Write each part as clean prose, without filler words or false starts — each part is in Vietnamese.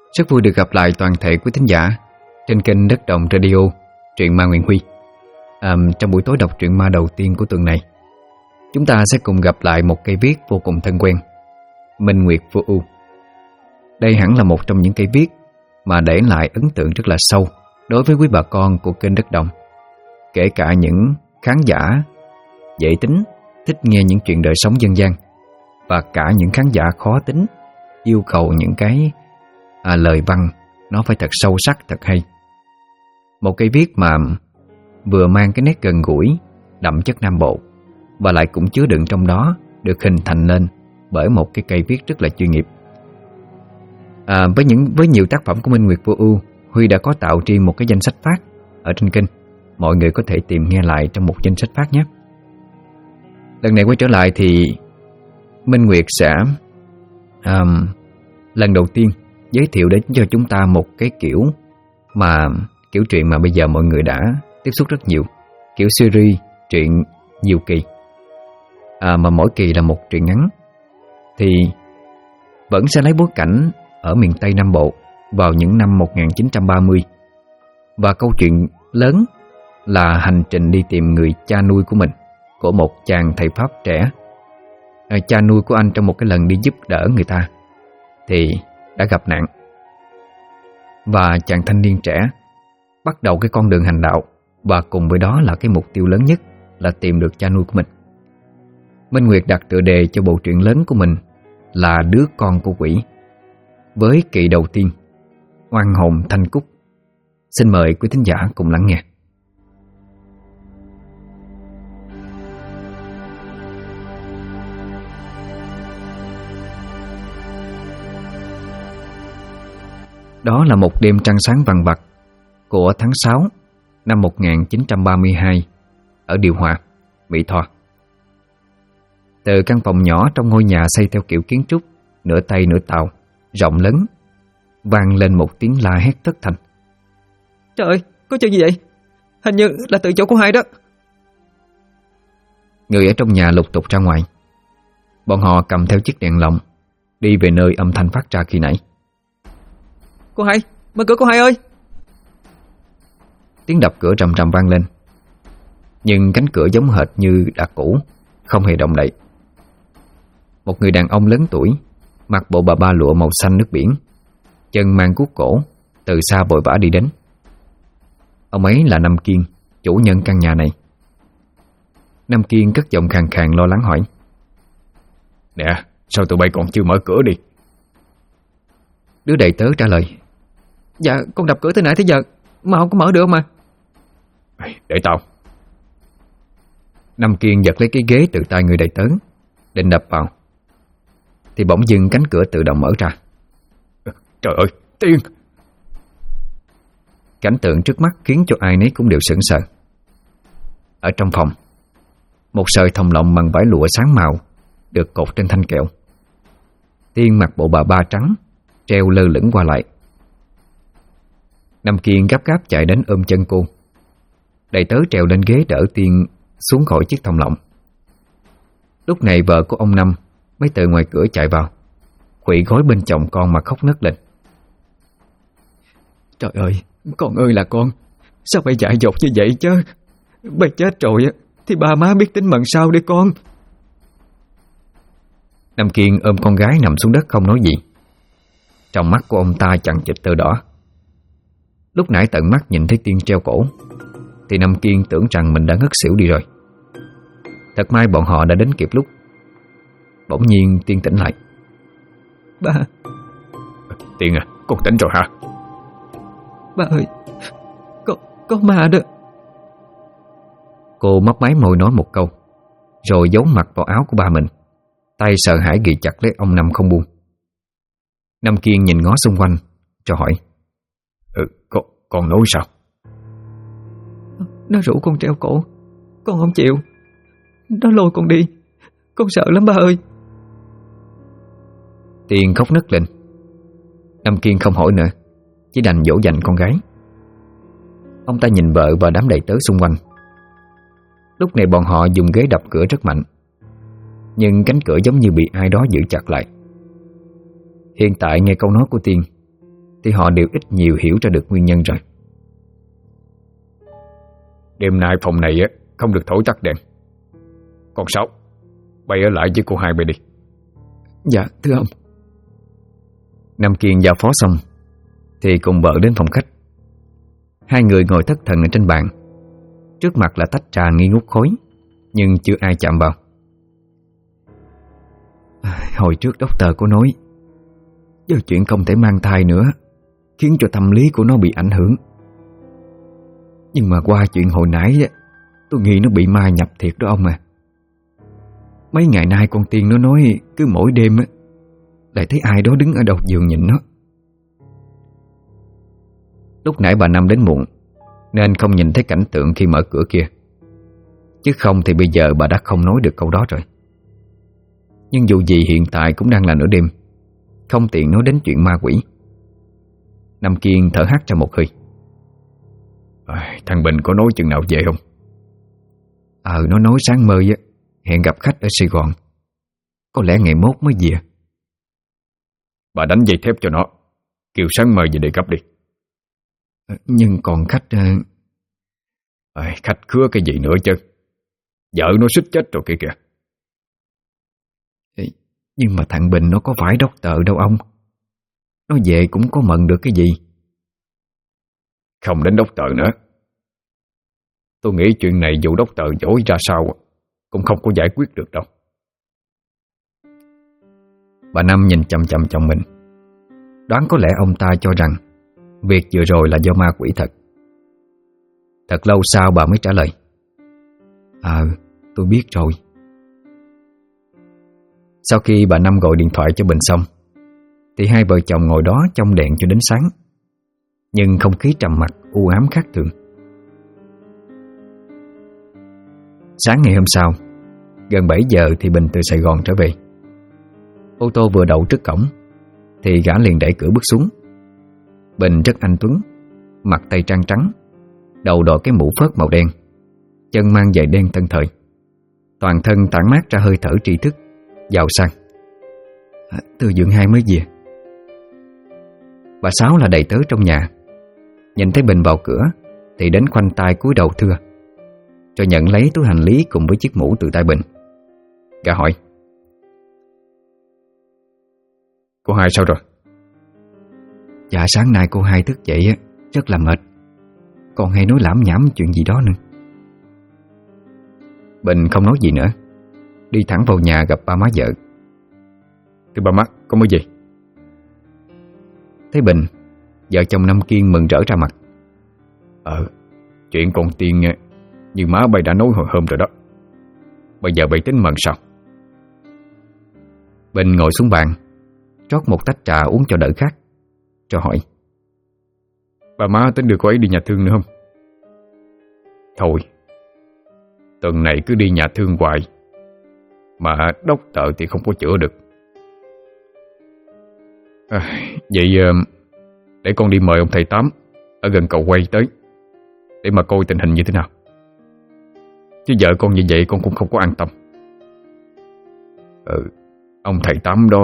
Rất vui được gặp lại toàn thể quý thính giả trên kênh Đất Đồng Radio, truyện ma Nguyễn Huy. Trong buổi tối đọc truyện ma đầu tiên của tuần này, chúng ta sẽ cùng gặp lại một cây viết vô cùng thân quen, Minh Nguyệt Vô Ưu. Đây hẳn là một trong những cây viết mà để lại ấn tượng rất là sâu đối với quý bà con của kênh Đất Đồng, kể cả những khán giả dễ tính, thích nghe những chuyện đời sống dân gian, và cả những khán giả khó tính, yêu cầu những cái lời văn nó phải thật sâu sắc, thật hay. Một cây viết mà vừa mang cái nét gần gũi, đậm chất Nam Bộ, và lại cũng chứa đựng trong đó được hình thành lên bởi một cái cây viết rất là chuyên nghiệp. Với nhiều tác phẩm của Minh Nguyệt Vô Ưu, Huy đã có tạo riêng một cái danh sách phát ở trên kênh. Mọi người có thể tìm nghe lại trong một danh sách phát nhé. Lần này quay trở lại thì Minh Nguyệt sẽ lần đầu tiên giới thiệu đến cho chúng ta một cái kiểu truyện mà bây giờ mọi người đã tiếp xúc rất nhiều, kiểu series truyện nhiều kỳ, mà mỗi kỳ là một truyện ngắn, thì vẫn sẽ lấy bối cảnh ở miền Tây Nam Bộ vào những năm 1930, và câu chuyện lớn là hành trình đi tìm người cha nuôi của mình, của một chàng thầy Pháp trẻ. Cha nuôi của anh trong một cái lần đi giúp đỡ người ta thì đã gặp nạn, và chàng thanh niên trẻ bắt đầu cái con đường hành đạo, và cùng với đó là cái mục tiêu lớn nhất là tìm được cha nuôi của mình. Minh Nguyệt đặt tựa đề cho bộ truyện lớn của mình là Đứa Con Của Quỷ, với kỳ đầu tiên Oan Hồn Thanh Cúc. Xin mời quý thính giả cùng lắng nghe. Đó là một đêm trăng sáng vằng vặc của tháng 6 năm 1932 ở Điều Hòa, Mỹ Tho. Từ căn phòng nhỏ trong ngôi nhà xây theo kiểu kiến trúc nửa Tây nửa Tàu, rộng lớn, vang lên một tiếng la hét thất thanh. Trời ơi, có chuyện gì vậy? Hình như là tự chỗ của Hai đó. Người ở trong nhà lục tục ra ngoài. Bọn họ cầm theo chiếc đèn lồng đi về nơi âm thanh phát ra khi nãy. Cô Hai, mở cửa cô Hai ơi! Tiếng đập cửa rầm rầm vang lên, nhưng cánh cửa giống hệt như đã cũ, không hề động đậy. Một người đàn ông lớn tuổi, mặc bộ bà ba lụa màu xanh nước biển, chân mang cuốc cổ, từ xa vội vã đi đến. Ông ấy là Năm Kiên, chủ nhân căn nhà này. Năm Kiên cất giọng khàn khàn lo lắng hỏi: Nè, sao tụi bay còn chưa mở cửa đi? Đứa đầy tớ trả lời: Dạ, con đập cửa từ nãy tới giờ mà không có mở được mà. Để tao. Năm Kiên giật lấy cái ghế từ tay người đầy tớ, định đập vào, thì bỗng dưng cánh cửa tự động mở ra. Trời ơi, Tiên! Cảnh tượng trước mắt khiến cho ai nấy cũng đều sững sờ. Ở trong phòng, một sợi thòng lọng bằng vải lụa sáng màu được cột trên thanh kẹo. Tiên mặc bộ bà ba trắng, treo lơ lửng qua lại. Năm Kiên gấp gáp chạy đến ôm chân cô. Đầy tớ trèo lên ghế đỡ Tiên xuống khỏi chiếc thòng lọng. Lúc này vợ của ông Năm mới từ ngoài cửa chạy vào, khuỵu gối bên chồng con mà khóc nấc lên. Trời ơi, con ơi là con, sao phải dại dột như vậy chứ? Bây chết rồi thì bà má biết tính mận sao đi con. Năm Kiên ôm con gái nằm xuống đất không nói gì. Trong mắt của ông ta chằng chịt tơ đỏ. Lúc nãy tận mắt nhìn thấy Tiên treo cổ, thì Năm Kiên tưởng rằng mình đã ngất xỉu đi rồi. Thật may bọn họ đã đến kịp lúc. Bỗng nhiên Tiên tỉnh lại. Ba. Tiên à, con tỉnh rồi hả? Ba ơi, có ma đó. Cô mấp máy môi nói một câu, rồi giấu mặt vào áo của ba mình, tay sợ hãi ghì chặt lấy ông Năm không buông. Năm Kiên nhìn ngó xung quanh rồi hỏi: Con nói sao? Nó rủ con treo cổ, con không chịu. Nó lôi con đi, con sợ lắm ba ơi. Tiên khóc nấc lên. Năm Kiên không hỏi nữa, chỉ đành dỗ dành con gái. Ông ta nhìn vợ và đám đầy tớ xung quanh. Lúc này bọn họ dùng ghế đập cửa rất mạnh, nhưng cánh cửa giống như bị ai đó giữ chặt lại. Hiện tại nghe câu nói của Tiên, thì họ đều ít nhiều hiểu ra được nguyên nhân rồi. Đêm nay phòng này không được thổi tắt đèn. Con Sáu, bay ở lại với cô hai bay đi. Dạ thưa ông. Nam Kiên giao phó xong thì cùng vợ đến phòng khách. Hai người ngồi thất thần ở trên bàn. Trước mặt là tách trà nghi ngút khói, nhưng chưa ai chạm vào. Hồi trước doctor có nói do chuyện không thể mang thai nữa khiến cho tâm lý của nó bị ảnh hưởng. Nhưng mà qua chuyện hồi nãy tôi nghĩ nó bị ma nhập thiệt đó ông à. Mấy ngày nay con Tiên nó nói cứ mỗi đêm lại thấy ai đó đứng ở đầu giường nhìn nó. Lúc nãy bà Năm đến muộn nên không nhìn thấy cảnh tượng khi mở cửa kia. Chứ không thì bây giờ bà đã không nói được câu đó rồi. Nhưng dù gì hiện tại cũng đang là nửa đêm, không tiện nói đến chuyện ma quỷ. Nam Kiên thở hắt ra một hơi. Thằng Bình có nói chừng nào về không? Nó nói sáng mơ hẹn gặp khách ở Sài Gòn, có lẽ ngày mốt mới về. Bà đánh dây thép cho nó, kêu sáng mơ về để gấp đi. Nhưng còn khách... Khách khứa cái gì nữa chứ? Vợ nó suýt chết rồi kìa kìa. Nhưng mà thằng Bình nó có phải doctor đâu ông. Nó về cũng có mận được cái gì. Không đến doctor nữa. Tôi nghĩ chuyện này dù doctor dối ra sao cũng không có giải quyết được đâu. Bà Năm nhìn chằm chằm chồng mình. Đoán có lẽ ông ta cho rằng việc vừa rồi là do ma quỷ thật. Thật lâu sau bà mới trả lời. Tôi biết rồi. Sau khi bà Năm gọi điện thoại cho Bình xong thì hai vợ chồng ngồi đó trong đèn cho đến sáng. Nhưng không khí trầm mặc u ám khác thường. Sáng ngày hôm sau, gần 7 giờ thì Bình từ Sài Gòn trở về. Ô tô vừa đậu trước cổng thì gã liền đẩy cửa bước xuống. Bình rất anh tuấn, mặt tây trang trắng, đầu đội cái mũ phớt màu đen, chân mang giày đen tân thời, toàn thân tản mát ra hơi thở tri thức, giàu sang. Từ Dượng Hai mới về. Bà Sáu là đầy tớ trong nhà, nhìn thấy Bình vào cửa thì đến khoanh tay cúi đầu thưa, rồi nhận lấy túi hành lý cùng với chiếc mũ từ tay Bình. Gã hỏi: Cô hai sao rồi? Dạ sáng nay cô hai thức dậy rất là mệt, còn hay nói lảm nhảm chuyện gì đó nữa. Bình không nói gì nữa, đi thẳng vào nhà gặp ba má vợ. Thưa ba má, con mới về. Thấy Bình, vợ chồng Năm Kiên mừng rỡ ra mặt. Chuyện con Tiên như má bay đã nói hồi hôm rồi đó. Bây giờ bay tính mần sao? Bình ngồi xuống bàn, rót một tách trà uống cho đỡ khát, rồi hỏi: Bà má tính đưa cô ấy đi nhà thương nữa không? Thôi, tuần này cứ đi nhà thương hoài, mà doctor thì không có chữa được. Vậy để con đi mời ông thầy Tám ở gần cầu quay tới, để mà coi tình hình như thế nào. Chứ vợ con như vậy con cũng không có an tâm. Ông thầy Tám đó...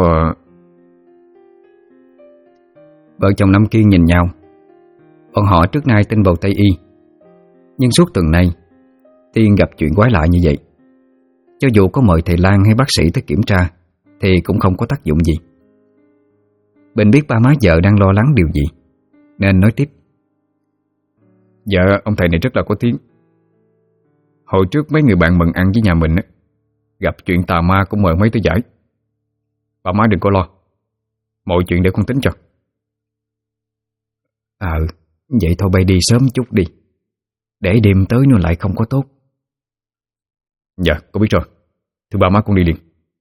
Vợ chồng Năm Kiên nhìn nhau. Bọn họ trước nay tin vào Tây Y, nhưng suốt tuần nay Tiên gặp chuyện quái lạ như vậy. Cho dù có mời thầy Lan hay bác sĩ tới kiểm tra thì cũng không có tác dụng gì. Bình biết ba má vợ đang lo lắng điều gì nên nói tiếp: Dạ, ông thầy này rất là có tiếng. Hồi trước mấy người bạn mừng ăn với nhà mình gặp chuyện tà ma cũng mời mấy tới giải. Bà má đừng có lo, mọi chuyện để con tính cho. Vậy thôi bay đi sớm chút đi, để đêm tới nó lại không có tốt. Dạ, con biết rồi. Thưa bà má, con đi liền.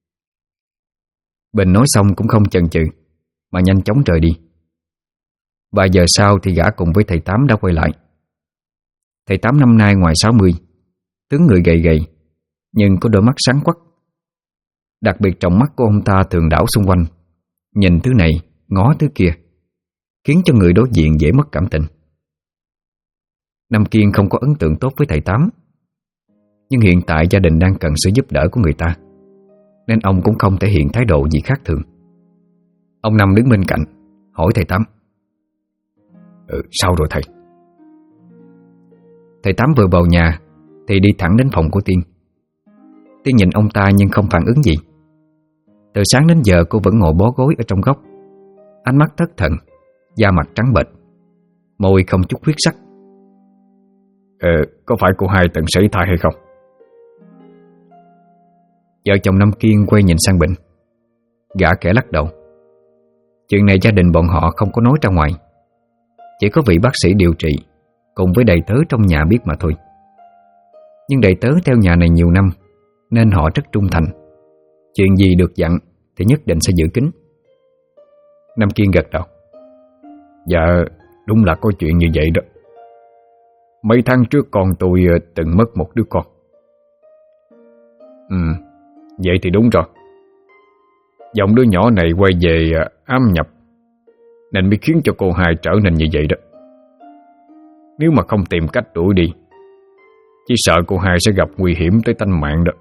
Bình nói xong cũng không chần chừ mà nhanh chóng rời đi. Vài giờ sau thì gã cùng với thầy Tám đã quay lại. Thầy Tám năm nay ngoài 60, tướng người gầy gầy, nhưng có đôi mắt sáng quắc. Đặc biệt trong mắt của ông ta thường đảo xung quanh, nhìn thứ này, ngó thứ kia, khiến cho người đối diện dễ mất cảm tình. Nam Kiên không có ấn tượng tốt với thầy Tám, nhưng hiện tại gia đình đang cần sự giúp đỡ của người ta, nên ông cũng không thể hiện thái độ gì khác thường. Ông Năm đứng bên cạnh hỏi thầy Tám: Sao rồi thầy? Thầy Tám vừa vào nhà thì đi thẳng đến phòng của Tiên. Tiên nhìn ông ta nhưng không phản ứng gì. Từ sáng đến giờ cô vẫn ngồi bó gối ở trong góc, ánh mắt thất thần, da mặt trắng bệch, môi không chút huyết sắc. Có phải cô hai từng sảy thai hay không? Vợ chồng Năm Kiên quay nhìn sang Bình. Gã kẻ lắc đầu. Chuyện này gia đình bọn họ không có nói ra ngoài, chỉ có vị bác sĩ điều trị cùng với đầy tớ trong nhà biết mà thôi. Nhưng đầy tớ theo nhà này nhiều năm nên họ rất trung thành. Chuyện gì được dặn thì nhất định sẽ giữ kín. Năm Kiên gật đầu. Dạ, đúng là có chuyện như vậy đó. Mấy tháng trước con tôi từng mất một đứa con. Vậy thì đúng rồi. Dòng đứa nhỏ này quay về ám nhập, nên mới khiến cho cô hai trở nên như vậy đó. Nếu mà không tìm cách đuổi đi, chỉ sợ cô hai sẽ gặp nguy hiểm tới tánh mạng đó.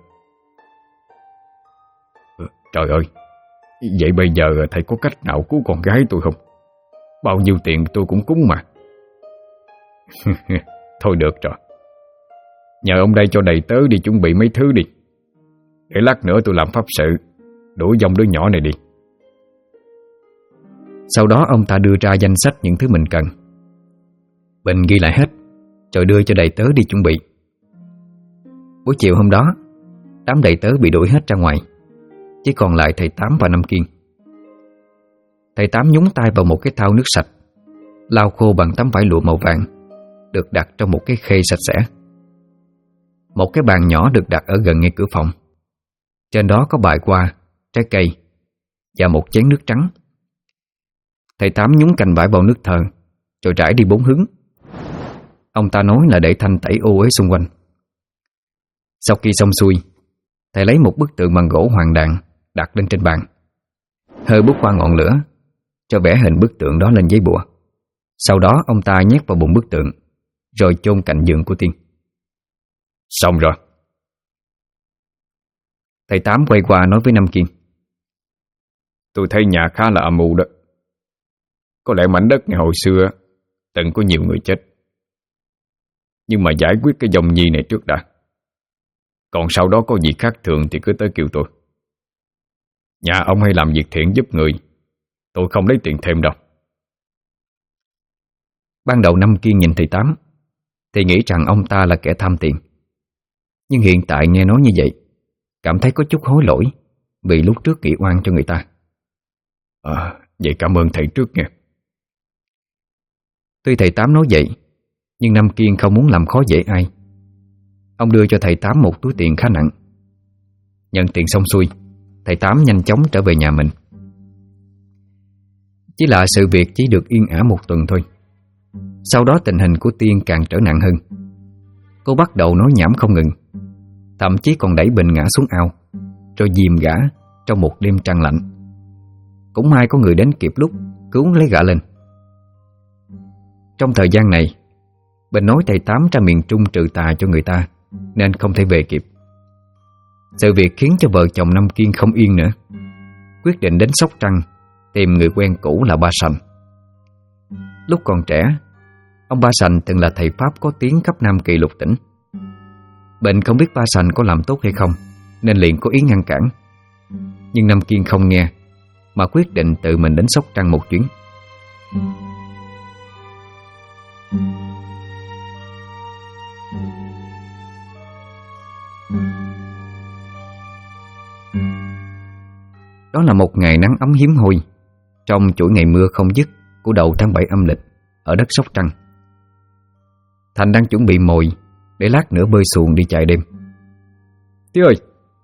Trời ơi, vậy bây giờ thầy có cách nào cứu con gái tôi không? Bao nhiêu tiền tôi cũng cúng mà. Thôi được rồi, nhờ ông đây cho đầy tớ đi chuẩn bị mấy thứ đi, để lát nữa tôi làm pháp sự đuổi dòng đứa nhỏ này đi. Sau đó ông ta đưa ra danh sách những thứ mình cần. Bình ghi lại hết rồi đưa cho đầy tớ đi chuẩn bị. Buổi chiều hôm đó, đám đầy tớ bị đuổi hết ra ngoài, chỉ còn lại thầy Tám và Năm Kiên. Thầy Tám nhúng tay vào một cái thau nước sạch, lau khô bằng tấm vải lụa màu vàng được đặt trong một cái khay sạch sẽ. Một cái bàn nhỏ được đặt ở gần ngay cửa phòng. Trên đó có bài qua, trái cây và một chén nước trắng. Thầy Tám nhúng cành vải vào nước thờ rồi rải đi 4 hướng. Ông ta nói là để thanh tẩy ô uế xung quanh. Sau khi xong xuôi, thầy lấy một bức tượng bằng gỗ hoàng đàn đặt lên trên bàn, hơi bút qua ngọn lửa cho vẽ hình bức tượng đó lên giấy bùa. Sau đó ông ta nhét vào bụng bức tượng rồi chôn cạnh giường của Tiên. Xong rồi. Thầy Tám quay qua nói với Năm Kiên. Tôi thấy nhà khá là âm u đó. Có lẽ mảnh đất này hồi xưa từng có nhiều người chết, nhưng mà giải quyết cái dòng nhi này trước đã. Còn sau đó có gì khác thường thì cứ tới kêu tôi. Nhà ông hay làm việc thiện giúp người, tôi không lấy tiền thêm đâu. Ban đầu Năm Kiên nhìn thầy Tám thì nghĩ rằng ông ta là kẻ tham tiền. Nhưng hiện tại nghe nói như vậy, cảm thấy có chút hối lỗi vì lúc trước nghĩ oan cho người ta. Vậy cảm ơn thầy trước nha. Tuy thầy Tám nói vậy, nhưng Năm Kiên không muốn làm khó dễ ai. Ông đưa cho thầy Tám một túi tiền khá nặng. Nhận tiền xong xuôi, thầy Tám nhanh chóng trở về nhà mình. Chỉ là sự việc chỉ được yên ả một tuần thôi. Sau đó tình hình của Tiên càng trở nặng hơn. Cô bắt đầu nói nhảm không ngừng, thậm chí còn đẩy Bình ngã xuống ao, rồi dìm gã trong một đêm trăng lạnh. Cũng may có người đến kịp lúc cứu lấy gã lên. Trong thời gian này, Bình nói thầy Tám ra miền Trung trừ tà cho người ta nên không thể về kịp. Sự việc khiến cho vợ chồng Năm Kiên không yên nữa, quyết định đến Sóc Trăng tìm người quen cũ là Ba Sành. Lúc còn trẻ, ông Ba Sành từng là thầy Pháp có tiếng khắp Nam Kỳ lục tỉnh. Bình không biết Ba Sành có làm tốt hay không nên liền có ý ngăn cản. Nhưng Năm Kiên không nghe, mà quyết định tự mình đến Sóc Trăng một chuyến. Đó là một ngày nắng ấm hiếm hoi trong chuỗi ngày mưa không dứt của đầu tháng 7 âm lịch ở đất Sóc Trăng. Thành đang chuẩn bị mồi để lát nữa bơi xuồng đi chạy đêm. Tí ơi!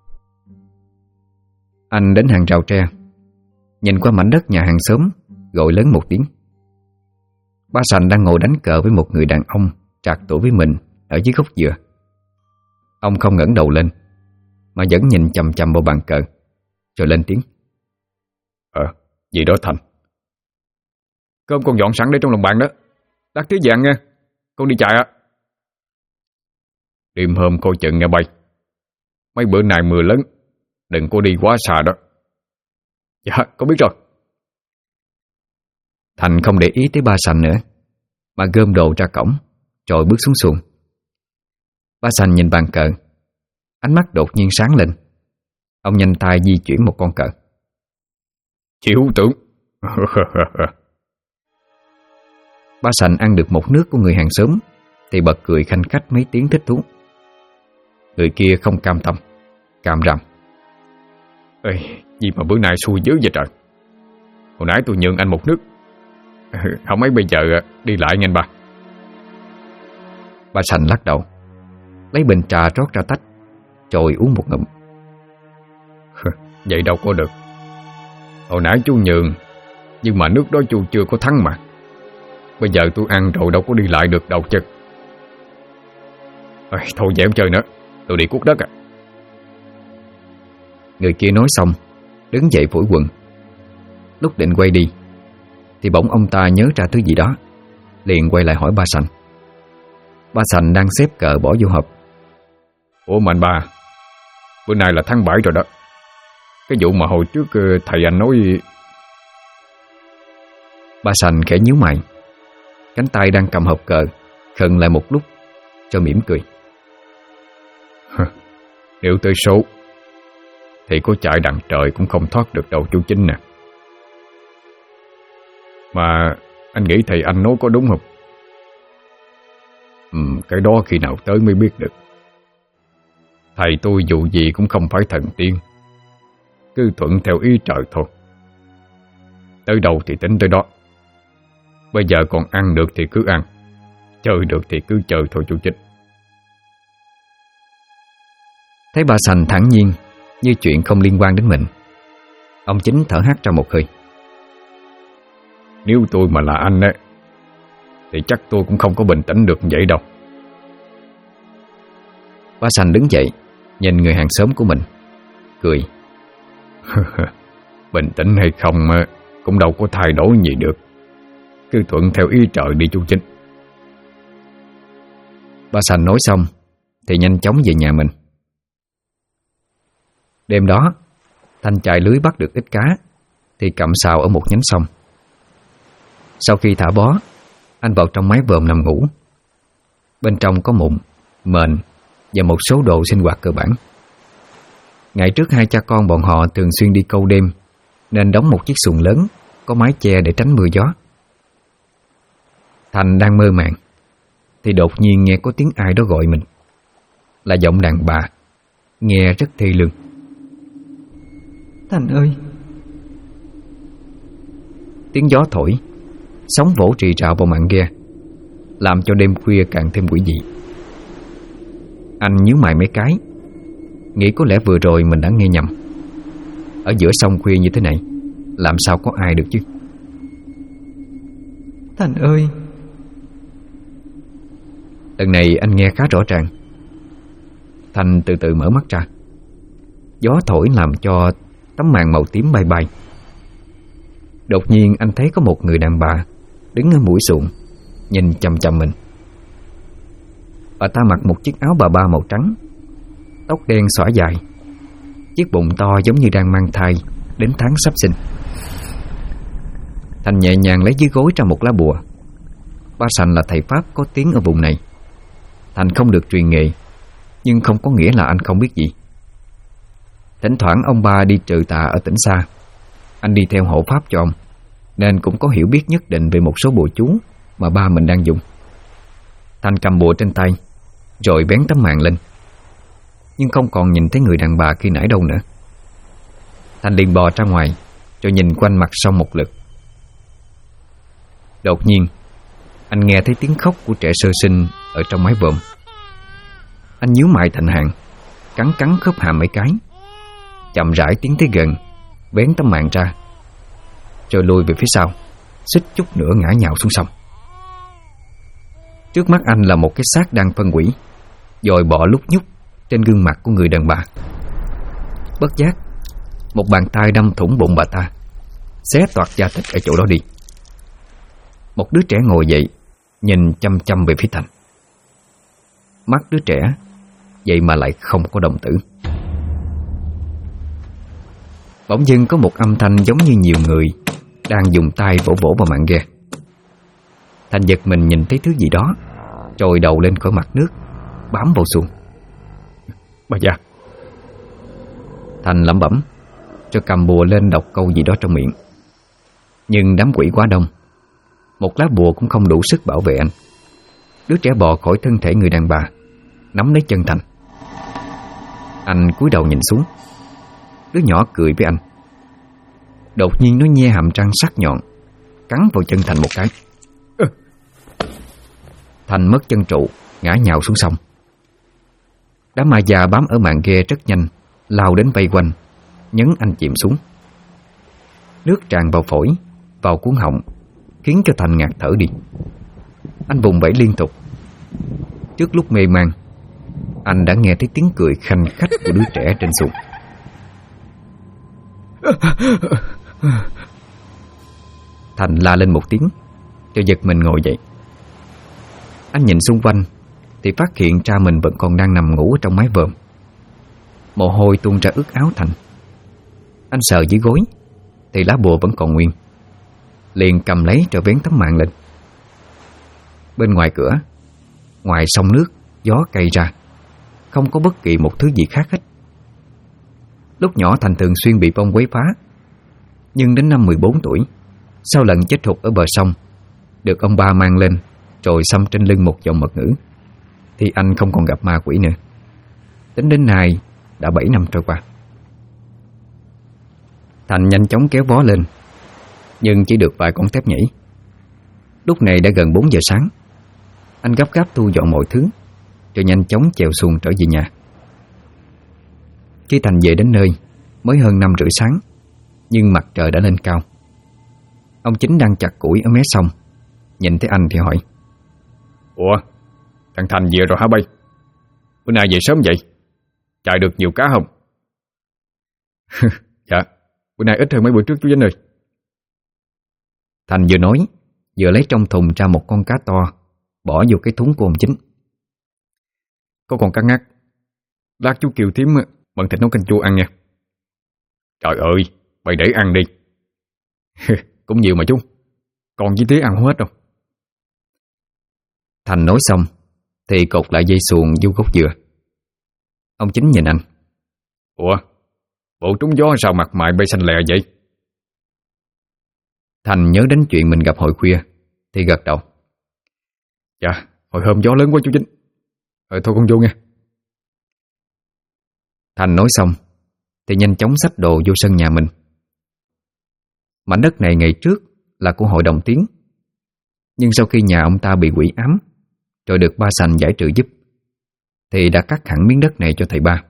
Anh đến hàng rào tre, nhìn qua mảnh đất nhà hàng xóm, gọi lớn một tiếng. Ba Sành đang ngồi đánh cờ với một người đàn ông trạc tuổi với mình ở dưới gốc dừa. Ông không ngẩng đầu lên, mà vẫn nhìn chằm chằm vào bàn cờ, rồi lên tiếng. Gì đó Thành? Cơm con dọn sẵn để trong lòng bàn đó. Đắt tí vàng nha, con đi chạy ạ. Đêm hôm coi chừng nghe bay. Mấy bữa nay mưa lớn, đừng có đi quá xa đó. Dạ, con biết rồi. Thành không để ý tới Ba Sành nữa, mà gom đồ ra cổng, rồi bước xuống xuồng. Ba Sành nhìn bàn cờ, ánh mắt đột nhiên sáng lên. Ông nhanh tay di chuyển một con cờ. Chịu tưởng. Ba Sành ăn được một nước của người hàng xóm thì bật cười khanh khách mấy tiếng thích thú. Người kia không cam tâm, càm ràm: Ê, gì mà bữa nay xui dữ vậy trời. Hồi nãy tôi nhường anh một nước, không mấy bây giờ đi lại nghe anh ba. Ba Sành lắc đầu, lấy bình trà rót ra tách, rồi uống một ngụm. Vậy đâu có được. Hồi nãy chú nhường, nhưng mà nước đó chú chưa có thắng mà. Bây giờ tôi ăn rồi đâu có đi lại được đâu chứ. Thôi dẹp chơi nữa, tôi đi cuốc đất à. Người kia nói xong, đứng dậy phủi quần. Lúc định quay đi thì bỗng ông ta nhớ ra thứ gì đó, liền quay lại hỏi ba Sành. Ba Sành đang xếp cờ bỏ vô hộp. Ủa mà anh ba, bữa nay là tháng 7 rồi đó. Cái vụ mà hồi trước thầy anh nói... Ba Sành khẽ nhíu mày, cánh tay đang cầm hộp cờ khựng lại một lúc, cho mỉm cười. Nếu tới số thì có chạy đằng trời cũng không thoát được đâu chú Chính nè. Mà anh nghĩ thầy anh nói có đúng không? Cái đó khi nào tới mới biết được. Thầy tôi dù gì cũng không phải thần tiên, cứ thuận theo ý trời thôi. Tới đâu thì tính tới đó. Bây giờ còn ăn được thì cứ ăn, chơi được thì cứ chơi thôi chú Chính. Thấy ba Sành thản nhiên, như chuyện không liên quan đến mình, ông Chính thở hắt ra một hơi. Nếu tôi mà là anh ấy, thì chắc tôi cũng không có bình tĩnh được vậy đâu. Ba Sành đứng dậy, nhìn người hàng xóm của mình, cười. Bình tĩnh hay không cũng đâu có thay đổi gì được. Cứ thuận theo ý trời đi chú Chính. Ba Sành nói xong thì nhanh chóng về nhà mình. Đêm đó, Thanh chài lưới bắt được ít cá thì cặm sào ở một nhánh sông. Sau khi thả bó, anh vào trong mái vòm nằm ngủ. Bên trong có mụn, mền và một số đồ sinh hoạt cơ bản. Ngày trước hai cha con bọn họ thường xuyên đi câu đêm, nên đóng một chiếc xuồng lớn có mái che để tránh mưa gió. Thành đang mơ màng thì đột nhiên nghe có tiếng ai đó gọi mình. Là giọng đàn bà, nghe rất thê lương. Thành ơi! Tiếng gió thổi, sóng vỗ rì rào vào mạn ghe, làm cho đêm khuya càng thêm quỷ dị. Anh nhíu mày mấy cái, nghĩ có lẽ vừa rồi mình đã nghe nhầm. Ở giữa sông khuya như thế này, làm sao có ai được chứ? Thành ơi! Lần này anh nghe khá rõ ràng. Thành từ từ mở mắt ra. Gió thổi làm cho tấm màn màu tím bay bay. Đột nhiên anh thấy có một người đàn bà đứng ở mũi xuồng, nhìn chằm chằm mình. Bà ta mặc một chiếc áo bà ba màu trắng, tóc đen xõa dài, chiếc bụng to giống như đang mang thai đến tháng sắp sinh. Thành nhẹ nhàng lấy dưới gối ra một lá bùa. Ba Sành là thầy Pháp có tiếng ở vùng này. Thành không được truyền nghề, nhưng không có nghĩa là anh không biết gì. Thỉnh thoảng ông ba đi trừ tà ở tỉnh xa, anh đi theo hộ pháp cho ông, nên cũng có hiểu biết nhất định về một số bùa chú mà ba mình đang dùng. Thành cầm bùa trên tay, rồi bén tấm màn lên, nhưng không còn nhìn thấy người đàn bà khi nãy đâu nữa. Thành liền bò ra ngoài, rồi nhìn quanh mặt sông một lượt. Đột nhiên, anh nghe thấy tiếng khóc của trẻ sơ sinh ở trong mái vòm. Anh nhíu mày thành hàng, cắn khớp hàm mấy cái, chậm rãi tiến tới gần, bén tấm màn ra, rồi lùi về phía sau, suýt chút nữa ngã nhào xuống sông. Trước mắt anh là một cái xác đang phân hủy, dòi bọ lúc nhúc trên gương mặt của người đàn bà. Bất giác, một bàn tay đâm thủng bụng bà ta, xé toạc da thịt ở chỗ đó đi. Một đứa trẻ ngồi dậy, nhìn chăm chăm về phía Thành. Mắt đứa trẻ vậy mà lại không có đồng tử. Bỗng dưng có một âm thanh giống như nhiều người đang dùng tay vỗ vỗ vào mạn ghe. Thành giật mình nhìn thấy thứ gì đó trồi đầu lên khỏi mặt nước, bám vào xuồng. Bà già. Thành lẩm bẩm rồi cầm bùa lên đọc câu gì đó trong miệng. Nhưng đám quỷ quá đông, một lá bùa cũng không đủ sức bảo vệ anh. Đứa trẻ bò khỏi thân thể người đàn bà, nắm lấy chân Thành. Anh cúi đầu nhìn xuống. Đứa nhỏ cười với anh. Đột nhiên nó nhe hàm răng sắc nhọn, cắn vào chân Thành một cái. Thành mất chân trụ, ngã nhào xuống sông. Đám ma già bám ở màn ghe rất nhanh, lao đến vây quanh, nhấn anh chìm xuống. Nước tràn vào phổi, vào cuống họng, khiến cho Thành ngạt thở đi. Anh vùng vẫy liên tục. Trước lúc mê man, anh đã nghe thấy tiếng cười khanh khách của đứa trẻ trên xuồng. Thành la lên một tiếng, rồi giật mình ngồi dậy. Anh nhìn xung quanh thì phát hiện cha mình vẫn còn đang nằm ngủ ở trong mái vòm. Mồ hôi tuôn ra ướt áo Thành. Anh sờ dưới gối thì lá bùa vẫn còn nguyên, liền cầm lấy rồi vén tấm màn lên. Bên ngoài cửa, ngoài sông nước, gió cày ra, không có bất kỳ một thứ gì khác hết. Lúc nhỏ Thành thường xuyên bị vong quấy phá, nhưng đến năm 14 tuổi, sau lần chết hụt ở bờ sông, được ông ba mang lên rồi xăm trên lưng một dòng mật ngữ, thì anh không còn gặp ma quỷ nữa. Tính đến nay đã 7 năm trôi qua. Thành nhanh chóng kéo vó lên, nhưng chỉ được vài con tép nhảy. Lúc này đã gần 4 giờ sáng. Anh gấp gáp thu dọn mọi thứ, rồi nhanh chóng chèo xuồng trở về nhà. Khi Thành về đến nơi mới hơn 5 rưỡi sáng, nhưng mặt trời đã lên cao. Ông Chính đang chặt củi ở mé sông, nhìn thấy anh thì hỏi: Ủa, thằng Thành về rồi hả bay? Bữa nay về sớm vậy? Chạy được nhiều cá không? Dạ, bữa nay ít hơn mấy bữa trước chú Vinh ơi. Thành vừa nói vừa lấy trong thùng ra một con cá to, bỏ vô cái thúng của ông Chính. Có con cá ngát, lát chú kêu thím bằng thịt nấu canh chua ăn nha. Trời ơi, bày để ăn đi. Cũng nhiều mà chú, còn với tía ăn không hết đâu. Thành nói xong thì cột lại dây xuồng vô gốc dừa. Ông Chính nhìn anh: Ủa, bộ trúng gió sao mặt mày bay xanh lè vậy? Thành nhớ đến chuyện mình gặp hồi khuya thì gật đầu: Dạ, hồi hôm gió lớn quá chú Chính. Thôi con vô nghe. Thành nói xong thì nhanh chóng xách đồ vô sân nhà mình. Mảnh đất này ngày trước là của hội đồng Tiến, nhưng sau khi nhà ông ta bị quỷ ám rồi được ba Sành giải trừ giúp, thì đã cắt hẳn miếng đất này cho thầy ba.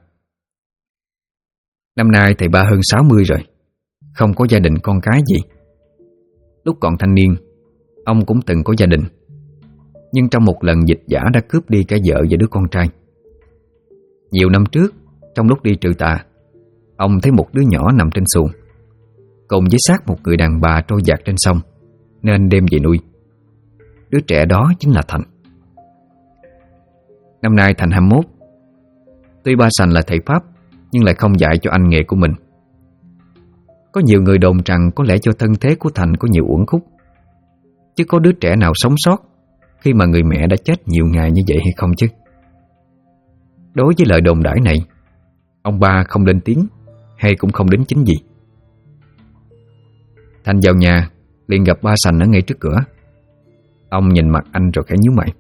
Năm nay thầy ba hơn 60 rồi, không có gia đình con cái gì. Lúc còn thanh niên, ông cũng từng có gia đình, nhưng trong một lần dịch dã đã cướp đi cả vợ và đứa con trai. Nhiều năm trước, trong lúc đi trừ tà, ông thấy một đứa nhỏ nằm trên xuồng cùng với xác một người đàn bà trôi dạt trên sông, nên đem về nuôi. Đứa trẻ đó chính là Thành. Năm nay Thành 21. Tuy ba Sành là thầy Pháp, nhưng lại không dạy cho anh nghề của mình. Có nhiều người đồn rằng có lẽ do thân thế của Thành có nhiều uẩn khúc, chứ có đứa trẻ nào sống sót khi mà người mẹ đã chết nhiều ngày như vậy hay không chứ? Đối với lời đồn đãi này, ông ba không lên tiếng hay cũng không đính chính gì. Thành vào nhà liền gặp ba Sành ở ngay trước cửa. Ông nhìn mặt anh rồi khẽ nhíu mày: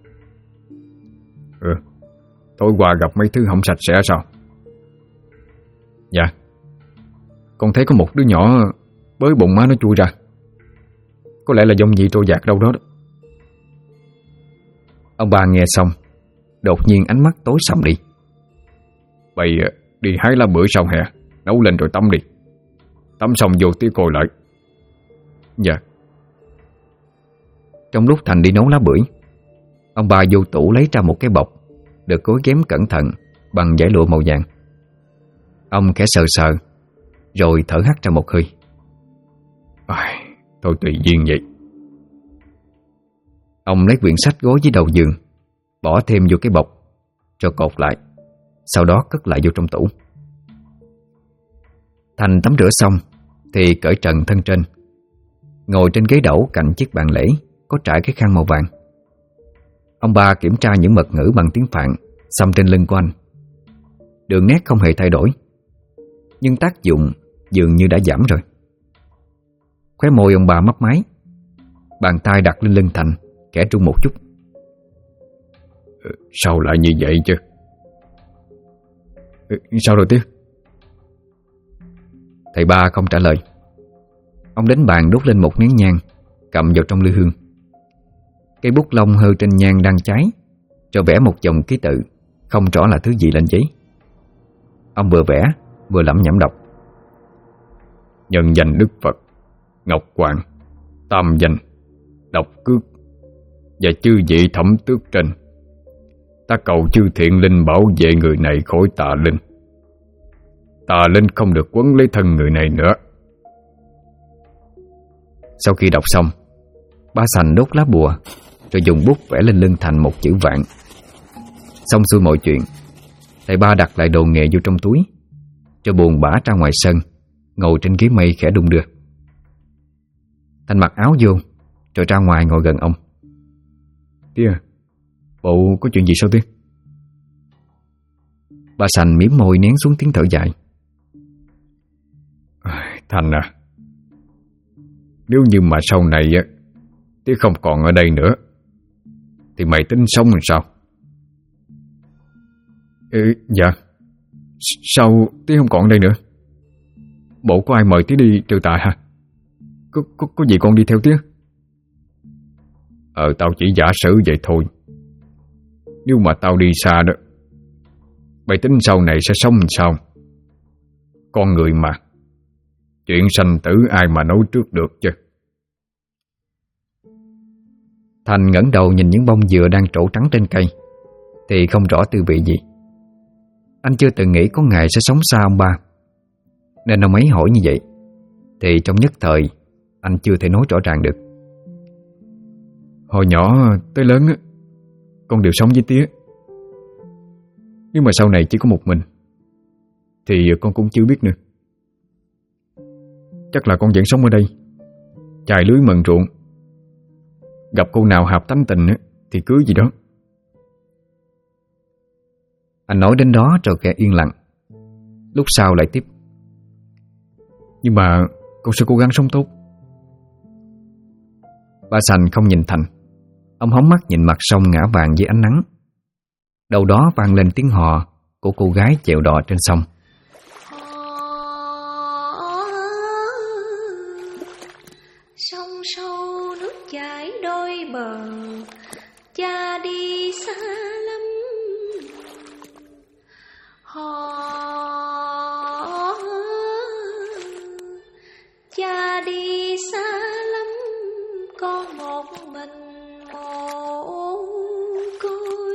Tối qua gặp mấy thứ không sạch sẽ sao? Dạ, con thấy có một đứa nhỏ bới bụng má nó chui ra. Có lẽ là dông dị trôi dạt đâu đó. Ông ba nghe xong, đột nhiên ánh mắt tối sầm đi. Bày đi hái lá bưởi sau hè, nấu lên rồi tắm đi. Tắm xong vô tía coi lại. Dạ. Trong lúc Thành đi nấu lá bưởi, ông ba vô tủ lấy ra một cái bọc được gối ghém cẩn thận bằng vải lụa màu vàng. Ông khẽ sờ sờ rồi thở hắt ra một hơi. Thôi tùy duyên vậy. Ông lấy quyển sách gối dưới đầu giường, bỏ thêm vô cái bọc rồi cột lại, sau đó cất lại vô trong tủ. Thành tắm rửa xong thì cởi trần thân trên, ngồi trên ghế đẩu cạnh chiếc bàn lễ có trải cái khăn màu vàng. Ông ba kiểm tra những mật ngữ bằng tiếng Phạn xăm trên lưng của anh. Đường nét không hề thay đổi, nhưng tác dụng dường như đã giảm rồi. Khóe môi ông bà mấp máy, bàn tay đặt lên lưng Thành, khẽ rung một chút. Sao lại như vậy chứ? Sao rồi Tiết? Thầy ba không trả lời. Ông đến bàn đốt lên một nén nhang, cầm vào trong lư hương. Cây bút lông hơ trên nhang đang cháy, rồi vẽ một dòng ký tự không rõ là thứ gì lên giấy. Ông vừa vẽ vừa lẩm nhẩm đọc: Nhân danh Đức Phật, Ngọc Hoàng, Tam Danh, Độc Cước và chư vị thẩm tước trên, ta cầu chư thiện linh bảo vệ người này khỏi tà linh. Tà linh không được quấn lấy thân người này nữa. Sau khi đọc xong, ba Sành đốt lá bùa, rồi dùng bút vẽ lên lưng Thành một chữ Vạn. Xong xuôi mọi chuyện, thầy ba đặt lại đồ nghề vô trong túi, cho buồn bã ra ngoài sân, ngồi trên ghế mây khẽ đung đưa. Thành mặc áo vô, rồi ra ngoài ngồi gần ông. Tía, bộ có chuyện gì sao Tía? Ba Sành mím môi nén xuống tiếng thở dài. Thành à, nếu như mà sau này Tía không còn ở đây nữa thì mày tính sống làm sao? Dạ, sao Tía không còn ở đây nữa? Bộ có ai mời Tía đi trừ tà hả? Có gì con đi theo Tía? Tao chỉ giả sử vậy thôi. Nếu mà tao đi xa đó, mày tính sau này sẽ sống làm sao? Con người mà, chuyện sanh tử ai mà nói trước được chứ. Thành ngẩng đầu nhìn những bông dừa đang trổ trắng trên cây, thì không rõ tư vị gì. Anh chưa từng nghĩ có ngày sẽ sống xa ông ba, nên ông ấy hỏi như vậy thì trong nhất thời anh chưa thể nói rõ ràng được. Hồi nhỏ tới lớn con đều sống với Tía. Nhưng mà sau này chỉ có một mình thì con cũng chưa biết nữa. Chắc là con vẫn sống ở đây, chài lưới mần ruộng. Gặp cô nào hợp tánh tình thì cưới gì đó. Anh nói đến đó rồi khẽ yên lặng. Lúc sau lại tiếp: Nhưng mà con sẽ cố gắng sống tốt. Ba Sành không nhìn Thành. Ông hóng mắt nhìn mặt sông ngã vàng dưới ánh nắng. Đầu đó vang lên tiếng hò của cô gái chèo đò trên sông. Sông sâu nước chảy đôi bờ, cha đi xa lắm. Cha đi xa lắm, con một mình mồ côi.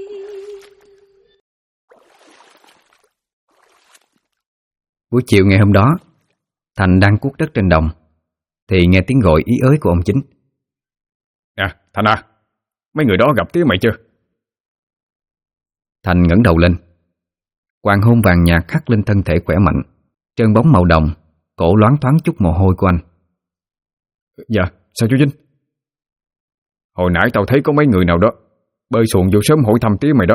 Buổi chiều ngày hôm đó, Thành đang cuốc đất trên đồng thì nghe tiếng gọi ý ới của ông Chính. Nè, Thành à, mấy người đó gặp Tía mày chưa? Thành ngẩng đầu lên. Hoàng hôn vàng nhạt khắc lên thân thể khỏe mạnh, trơn bóng màu đồng, cổ loáng thoáng chút mồ hôi của anh. Dạ, sao chú Chính? Hồi nãy tao thấy có mấy người nào đó bơi xuồng vô sớm hỏi thăm Tía mày đó.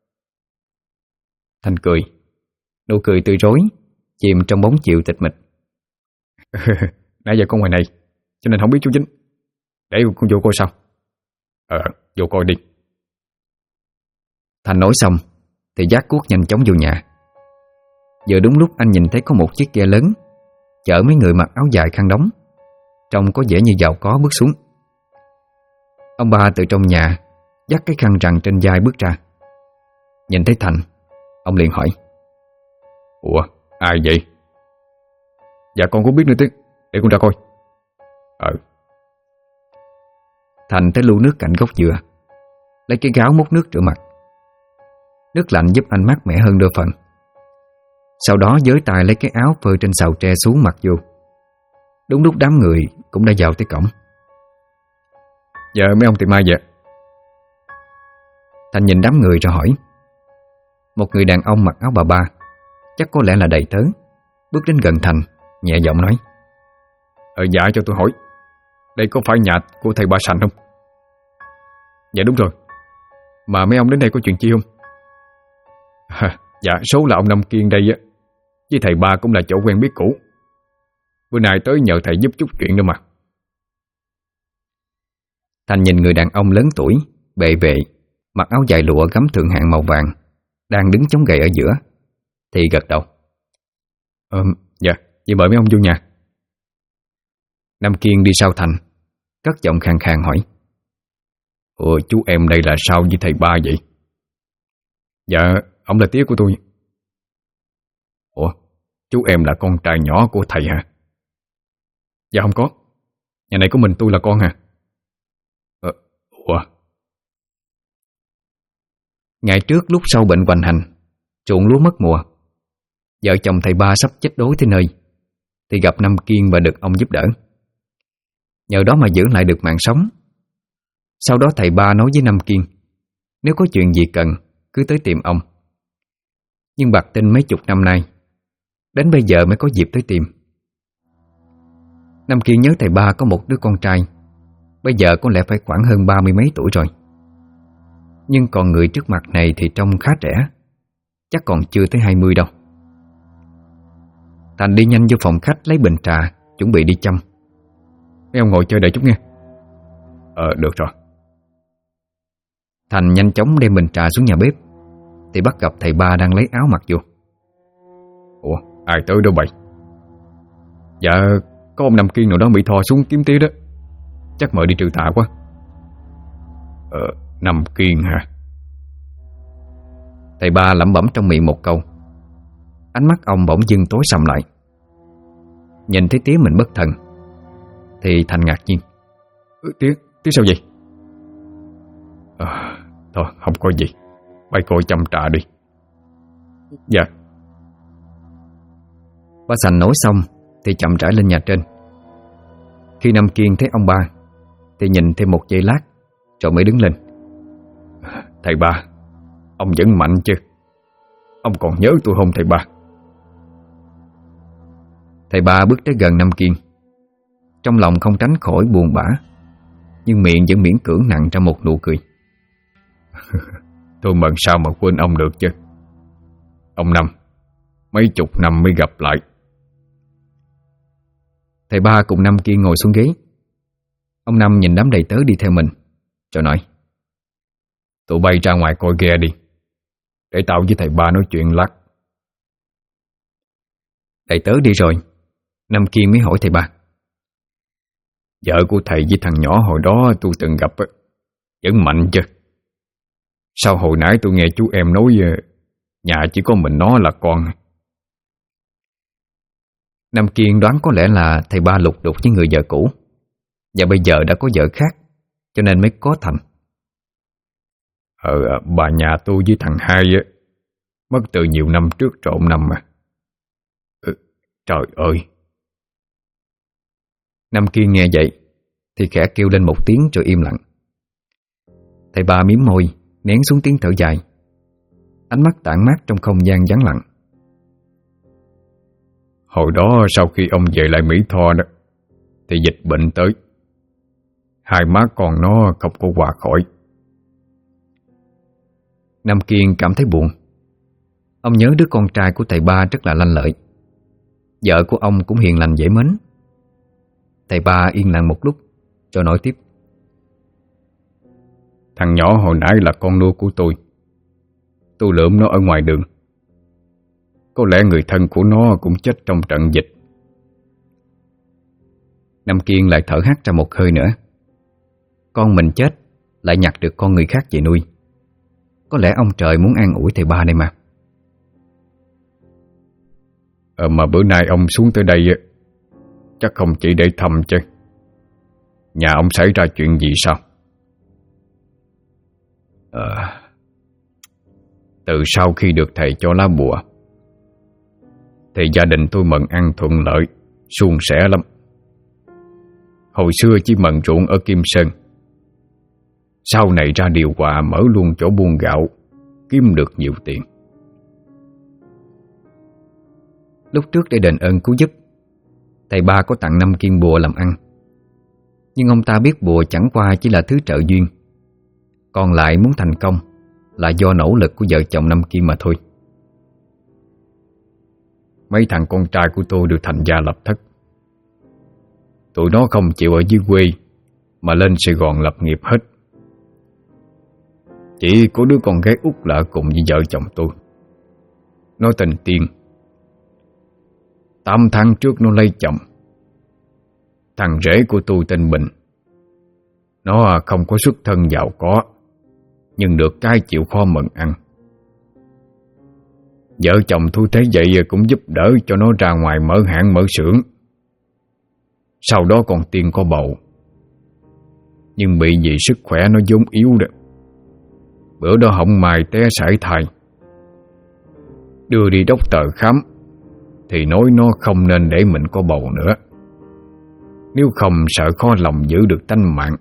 Thành cười, nụ cười tươi rói, chìm trong bóng chiều tịch mịch. Nãy giờ con ngoài này cho nên không biết chú Chính. Để con vô coi sao. Vô coi đi. Thành nói xong thì vác cuốc nhanh chóng vô nhà. Giờ đúng lúc anh nhìn thấy có một chiếc ghe lớn chở mấy người mặc áo dài khăn đóng, trông có vẻ như giàu có bước xuống. Ông ba từ trong nhà dắt cái khăn rằn trên vai bước ra. Nhìn thấy Thành, ông liền hỏi: Ủa, ai vậy? Dạ con cũng biết nữa Tía, để con ra coi. Thành tới lu nước cạnh gốc dừa, lấy cái gáo múc nước rửa mặt. Nước lạnh giúp anh mát mẻ hơn đôi phần. Sau đó giới tay lấy cái áo phơi trên sào tre xuống mặc vô. Đúng lúc đám người cũng đã vào tới cổng. Dạ mấy ông tìm ai vậy? Thành nhìn đám người rồi hỏi. Một người đàn ông mặc áo bà ba, chắc có lẽ là đầy tớ, bước đến gần Thành, nhẹ giọng nói: Dạ cho tôi hỏi, đây có phải nhà của thầy Ba Sành không? Dạ đúng rồi. Mà mấy ông đến đây có chuyện chi không? Dạ số là ông Năm Kiên đây á, với thầy Ba cũng là chỗ quen biết cũ. Bữa nay tới nhờ thầy giúp chút chuyện nữa mà. Thành nhìn người đàn ông lớn tuổi, bệ vệ, mặc áo dài lụa gấm thượng hạng màu vàng, đang đứng chống gậy ở giữa, thì gật đầu. Dạ, vậy mời mấy ông vô nhà. Nam Kiên đi sau Thành, cất giọng khàn khàn hỏi: Chú em đây là sao với thầy Ba vậy? Dạ, ông là tía của tôi. Ủa, chú em là con trai nhỏ của thầy hả? Dạ không có, nhà này có mình tôi là con hả? Ủa? Ngày trước lúc sau bệnh hoành hành, ruộng lúa mất mùa, vợ chồng thầy Ba sắp chết đói tới nơi, thì gặp Nam Kiên và được ông giúp đỡ. Nhờ đó mà giữ lại được mạng sống. Sau đó thầy Ba nói với Nam Kiên, nếu có chuyện gì cần cứ tới tìm ông. Nhưng bạc tin mấy chục năm nay, đến bây giờ mới có dịp tới tìm. Nam Kiên nhớ thầy Ba có một đứa con trai, bây giờ có lẽ phải khoảng hơn 30 mấy tuổi rồi. Nhưng còn người trước mặt này thì trông khá trẻ, chắc còn chưa tới 20 đâu. Thành đi nhanh vô phòng khách lấy bình trà, chuẩn bị đi châm. Mấy ông ngồi chơi đợi chút nghe. Được rồi. Thành nhanh chóng đem bình trà xuống nhà bếp, thì bắt gặp thầy Ba đang lấy áo mặc vô. Ủa, ai tới đâu bậy? Dạ, có ông Năm Kiên nào đó bị thò xuống kiếm tía đó. Chắc mời đi trừ tà quá. Năm Kiên hả? Thầy Ba lẩm bẩm trong miệng một câu. Ánh mắt ông bỗng dưng tối sầm lại. Nhìn thấy tía mình bất thần thì Thành ngạc nhiên. Tía sao vậy? Thôi không có gì, bay coi chăm trà đi. Dạ. Ba Sành nói xong thì chậm rãi lên nhà trên. Khi Nam Kiên thấy ông Ba thì nhìn thêm một giây lát rồi mới đứng lên. Thầy Ba, ông vẫn mạnh chứ? Ông còn nhớ tôi không thầy Ba? Thầy Ba bước tới gần Nam Kiên, trong lòng không tránh khỏi buồn bã, nhưng miệng vẫn miễn cưỡng nặn ra một nụ cười. Tôi mừng sao mà quên ông được chứ. Ông Năm, mấy chục năm mới gặp lại. Thầy Ba cùng Nam Kiên ngồi xuống ghế. Ông Năm nhìn đám đầy tớ đi theo mình rồi nói: tụi bay ra ngoài coi ghe đi, để tao với thầy Ba nói chuyện lát. Đầy tớ đi rồi, Nam Kiên mới hỏi thầy Ba: vợ của thầy với thằng nhỏ hồi đó tôi từng gặp vẫn mạnh chứ? Sao hồi nãy tôi nghe chú em nói nhà chỉ có mình nó là con? Nam Kiên đoán có lẽ là thầy Ba lục đục với người vợ cũ, và bây giờ đã có vợ khác, cho nên mới có Thành. Bà nhà tôi với thằng Hai mất từ nhiều năm trước trộm năm mà. Trời ơi! Nam Kiên nghe vậy thì khẽ kêu lên một tiếng rồi im lặng. Thầy Ba mím môi, nén xuống tiếng thở dài, ánh mắt tản mát trong không gian vắng lặng. Hồi đó sau khi ông về lại Mỹ Tho đó, thì dịch bệnh tới, hai má con nó không có qua khỏi. Nam Kiên cảm thấy buồn. Ông nhớ đứa con trai của thầy Ba rất là lanh lợi, vợ của ông cũng hiền lành dễ mến. Thầy Ba yên lặng một lúc rồi nói tiếp: thằng nhỏ hồi nãy là con nuôi của tôi lượm nó ở ngoài đường. Có lẽ người thân của nó cũng chết trong trận dịch. Nam Kiên lại thở hắt ra một hơi nữa. Con mình chết lại nhặt được con người khác về nuôi. Có lẽ ông trời muốn an ủi thầy Ba đây mà. Mà bữa nay ông xuống tới đây chắc không chỉ để thăm chứ? Nhà ông xảy ra chuyện gì sao? Từ sau khi được thầy cho lá bùa thì gia đình tôi mần ăn thuận lợi, suôn sẻ lắm. Hồi xưa chỉ mần ruộng ở Kim Sơn, sau này ra điều hòa mở luôn chỗ buôn gạo, kiếm được nhiều tiền. Lúc trước để đền ơn cứu giúp, thầy Ba có tặng Nam Kiên bùa làm ăn. Nhưng ông ta biết bùa chẳng qua chỉ là thứ trợ duyên. Còn lại muốn thành công là do nỗ lực của vợ chồng Năm Kiên mà thôi. Mấy thằng con trai của tôi đều thành gia lập thất. Tụi nó không chịu ở dưới quê mà lên Sài Gòn lập nghiệp hết. Chỉ có đứa con gái út là ở cùng với vợ chồng tôi. Nó tên Tiên. 8 tháng trước nó lấy chồng. Thằng rể của tôi tên Bình. Nó không có xuất thân giàu có, nhưng được cái chịu khó mần ăn. Vợ chồng tôi thấy vậy cũng giúp đỡ cho nó ra ngoài mở hãng mở xưởng. Sau đó con Tiên có bầu, nhưng bị vì sức khỏe nó vốn yếu đó. Bữa đó hổng may té sảy thai. Đưa đi doctor khám thì nói nó không nên để mình có bầu nữa, nếu không sợ khó lòng giữ được tánh mạng.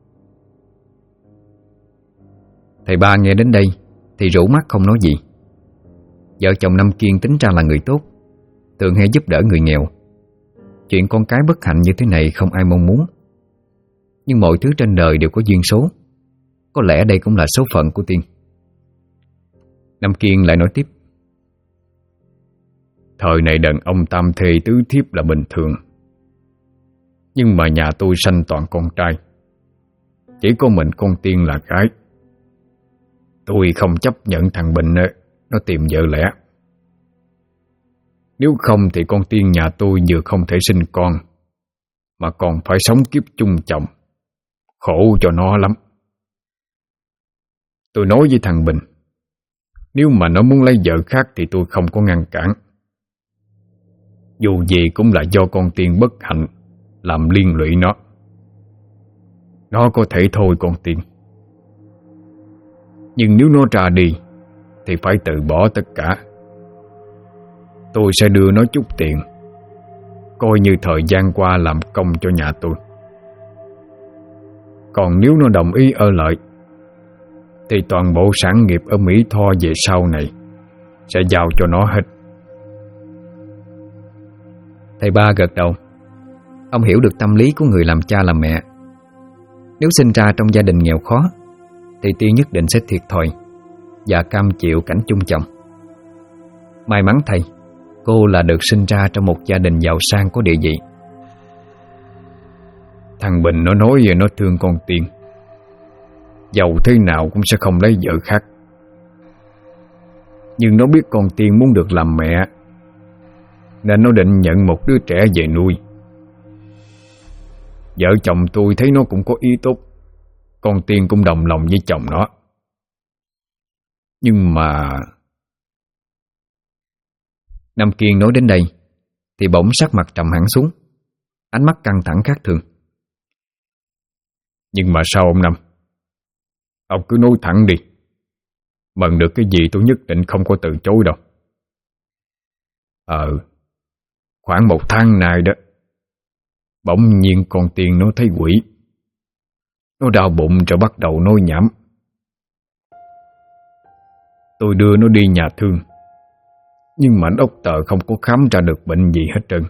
Thầy Ba nghe đến đây thì rủ mắt không nói gì. Vợ chồng Năm Kiên tính ra là người tốt, thường hay giúp đỡ người nghèo. Chuyện con cái bất hạnh như thế này không ai mong muốn, nhưng mọi thứ trên đời đều có duyên số. Có lẽ đây cũng là số phận của Tiên. Năm Kiên lại nói tiếp: Thời này đàn ông tam thê tứ thiếp là bình thường, nhưng mà nhà tôi sanh toàn con trai, chỉ có mình con Tiên là gái. Tôi không chấp nhận thằng Bình nó tìm vợ lẽ. Nếu không thì con Tiên nhà tôi vừa không thể sinh con, mà còn phải sống kiếp chung chồng. Khổ cho nó lắm. Tôi nói với thằng Bình, nếu mà nó muốn lấy vợ khác thì tôi không có ngăn cản. Dù gì cũng là do con Tiên bất hạnh làm liên lụy nó. Nó có thể thôi con Tiên, nhưng nếu nó ra đi thì phải từ bỏ tất cả. Tôi sẽ đưa nó chút tiền, coi như thời gian qua làm công cho nhà tôi. Còn nếu nó đồng ý ở lại thì toàn bộ sản nghiệp ở Mỹ Tho về sau này sẽ giao cho nó hết. Thầy Ba gật đầu. Ông hiểu được tâm lý của người làm cha làm mẹ. Nếu sinh ra trong gia đình nghèo khó thì Tiên nhất định sẽ thiệt thòi và cam chịu cảnh chung chồng. May mắn thầy, cô là được sinh ra trong một gia đình giàu sang có địa vị. Thằng Bình nó nói về nó thương con Tiên, giàu thế nào cũng sẽ không lấy vợ khác. Nhưng nó biết con Tiên muốn được làm mẹ, nên nó định nhận một đứa trẻ về nuôi. Vợ chồng tôi thấy nó cũng có ý tốt, con Tiên cũng đồng lòng với chồng nó. Nhưng mà... Năm Kiên nói đến đây thì bỗng sắc mặt trầm hẳn xuống, ánh mắt căng thẳng khác thường. Nhưng mà sao ông Năm? Ông cứ nói thẳng đi. Mần được cái gì tôi nhất định không có từ chối đâu. Khoảng 1 tháng nay đó, bỗng nhiên con Tiên nó thấy quỷ. Nó đau bụng rồi bắt đầu nói nhảm. Tôi đưa nó đi nhà thương, nhưng mà doctor không có khám ra được bệnh gì hết trơn.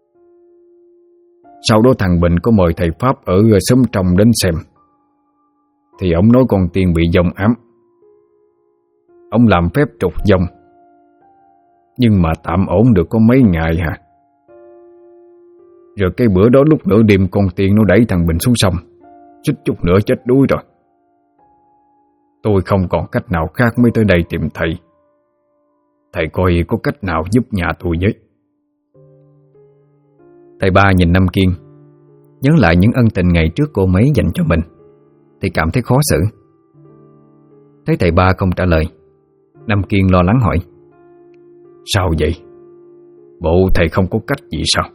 Sau đó thằng Bình có mời thầy Pháp ở xóm trong đến xem, thì ông nói con Tiên bị vong ám. Ông làm phép trục vong, nhưng mà tạm ổn được có mấy ngày hả. Rồi cái bữa đó lúc nửa đêm con Tiên nó đẩy thằng Bình xuống sông, suýt chút nữa chết đuối rồi. Tôi không còn cách nào khác mới tới đây tìm thầy. Thầy coi có cách nào giúp nhà tôi với. Thầy Ba nhìn Năm Kiên, nhớ lại những ân tình ngày trước cô mấy dành cho mình, thì cảm thấy khó xử. Thấy thầy Ba không trả lời, Năm Kiên lo lắng hỏi: Sao vậy? Bộ thầy không có cách gì sao?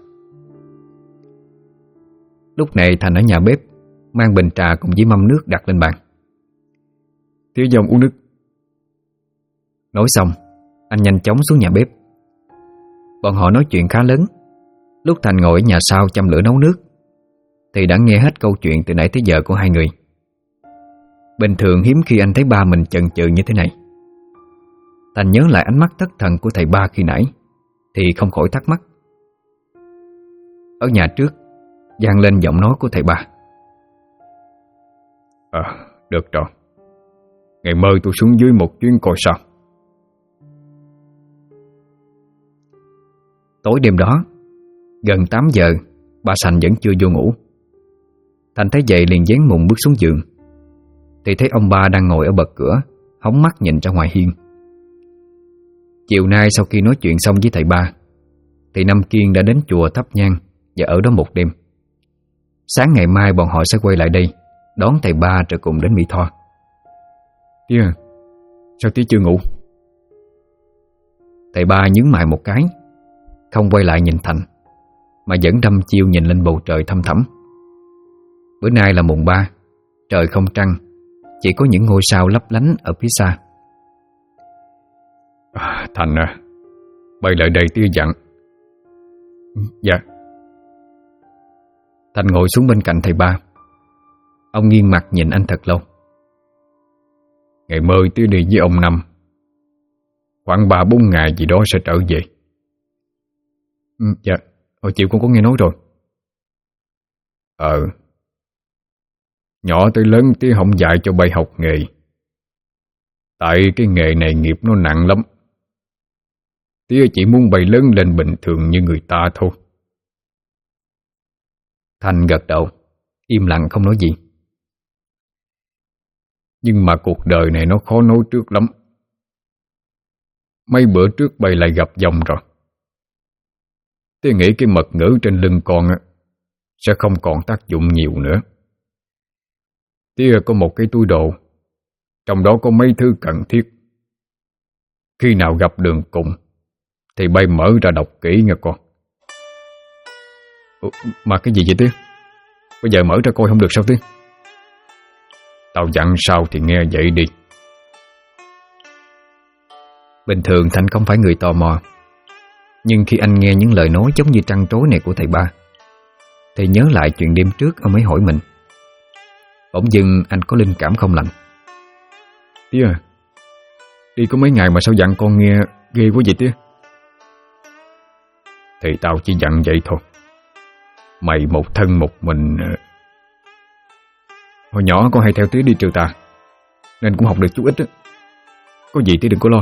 Lúc này Thành ở nhà bếp mang bình trà cùng với mâm nước đặt lên bàn. Tía dòng uống nước. Nói xong, anh nhanh chóng xuống nhà bếp. Bọn họ nói chuyện khá lớn. Lúc Thành ngồi ở nhà sau châm lửa nấu nước thì đã nghe hết câu chuyện từ nãy tới giờ của hai người. Bình thường hiếm khi anh thấy ba mình chần chừ như thế này. Thành nhớ lại ánh mắt thất thần của thầy Ba khi nãy thì không khỏi thắc mắc. Ở nhà trước vang lên giọng nói của thầy Ba: Được rồi, Ngày mơ tôi xuống dưới một chuyến coi sao. Tối đêm đó, gần 8 giờ, bà Sành vẫn chưa vô ngủ. Thành thấy vậy liền dán mùng bước xuống giường, thì thấy ông ba đang ngồi ở bậc cửa, hóng mắt nhìn ra ngoài hiên. Chiều nay sau khi nói chuyện xong với thầy ba, thì Năm Kiên đã đến chùa thắp nhang và ở đó một đêm. Sáng ngày mai bọn họ sẽ quay lại đây đón thầy ba rồi cùng đến Mỹ Tho. Tía, sao tía chưa ngủ? Thầy ba nhướng mày một cái, không quay lại nhìn Thành, mà vẫn đăm chiêu nhìn lên bầu trời thăm thẳm. Bữa nay là mùng 3, trời không trăng, chỉ có những ngôi sao lấp lánh ở phía xa. Thành à, bay lại đây tía dặn. Dạ. Thành ngồi xuống bên cạnh thầy ba. Ông nghiêng mặt nhìn anh thật lâu. Ngày mơ tía đi với ông Năm, khoảng 3-4 ngày gì đó sẽ trở về. Dạ, hồi chiều con có nghe nói rồi. Nhỏ tới lớn tía không dạy cho bay học nghề, tại cái nghề này nghiệp nó nặng lắm. Tía chỉ muốn bay lớn lên bình thường như người ta thôi. Thành gật đầu, im lặng không nói gì. Nhưng mà cuộc đời này nó khó nói trước lắm. Mấy bữa trước bay lại gặp dòng rồi. Tía nghĩ cái mật ngữ trên lưng con sẽ không còn tác dụng nhiều nữa. Tía có một cái túi đồ, trong đó có mấy thứ cần thiết. Khi nào gặp đường cùng thì bay mở ra đọc kỹ nghe con. Mà cái gì vậy tía? Bây giờ mở ra coi không được sao tía? Tao dặn sao thì nghe vậy đi. Bình thường Thành không phải người tò mò, nhưng khi anh nghe những lời nói giống như trăn trối này của thầy ba, thì nhớ lại chuyện đêm trước ông ấy hỏi mình. Bỗng dưng anh có linh cảm không lành. Tía à, đi có mấy ngày mà sao dặn con nghe ghê quá vậy tía? Thì tao chỉ dặn vậy thôi. Mày một thân một mình. Hồi nhỏ con hay theo tía đi trừ tà, nên cũng học được chút ít đó. Có gì tía đừng có lo.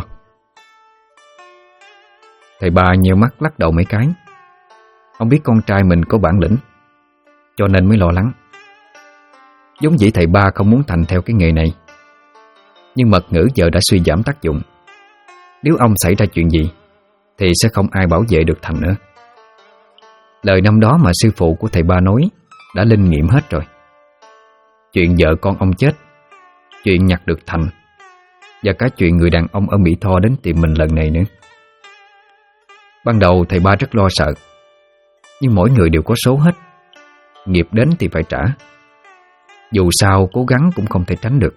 Thầy ba nheo mắt lắc đầu mấy cái. Ông biết con trai mình có bản lĩnh, cho nên mới lo lắng. Giống dĩ thầy ba không muốn Thành theo cái nghề này, nhưng mật ngữ giờ đã suy giảm tác dụng. Nếu ông xảy ra chuyện gì thì sẽ không ai bảo vệ được Thành nữa. Lời năm đó mà sư phụ của thầy ba nói đã linh nghiệm hết rồi. Chuyện vợ con ông chết, chuyện nhặt được Thành, và cả chuyện người đàn ông ở Mỹ Tho đến tìm mình lần này nữa. Ban đầu thầy ba rất lo sợ, nhưng mỗi người đều có số hết. Nghiệp đến thì phải trả, dù sao cố gắng cũng không thể tránh được.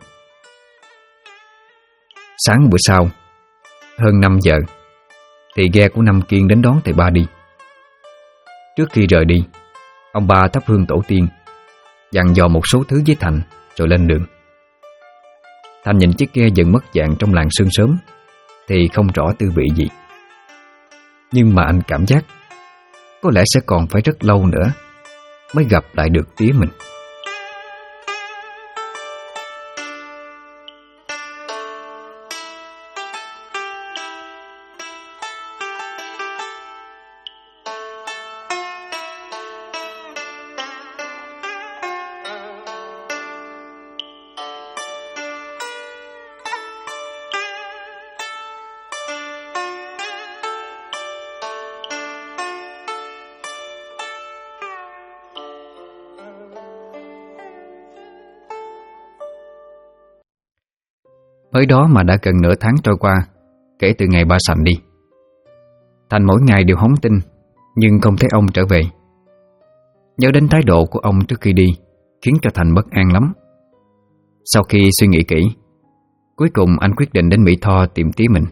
Sáng bữa sau, hơn 5 giờ, thì ghe của Năm Kiên đến đón thầy ba đi. Trước khi rời đi, ông ba thắp hương tổ tiên, dặn dò một số thứ với Thành rồi lên đường. Thành nhìn chiếc ghe dần mất dạng trong làng sương sớm thì không rõ tư vị gì, nhưng mà anh cảm giác có lẽ sẽ còn phải rất lâu nữa mới gặp lại được tía mình. Mới đó mà đã gần nửa tháng trôi qua kể từ ngày ba Sành đi. Thành mỗi ngày đều hóng tin, nhưng không thấy ông trở về. Nhớ đến thái độ của ông trước khi đi khiến cho Thành bất an lắm. Sau khi suy nghĩ kỹ, cuối cùng anh quyết định đến Mỹ Tho tìm tía mình.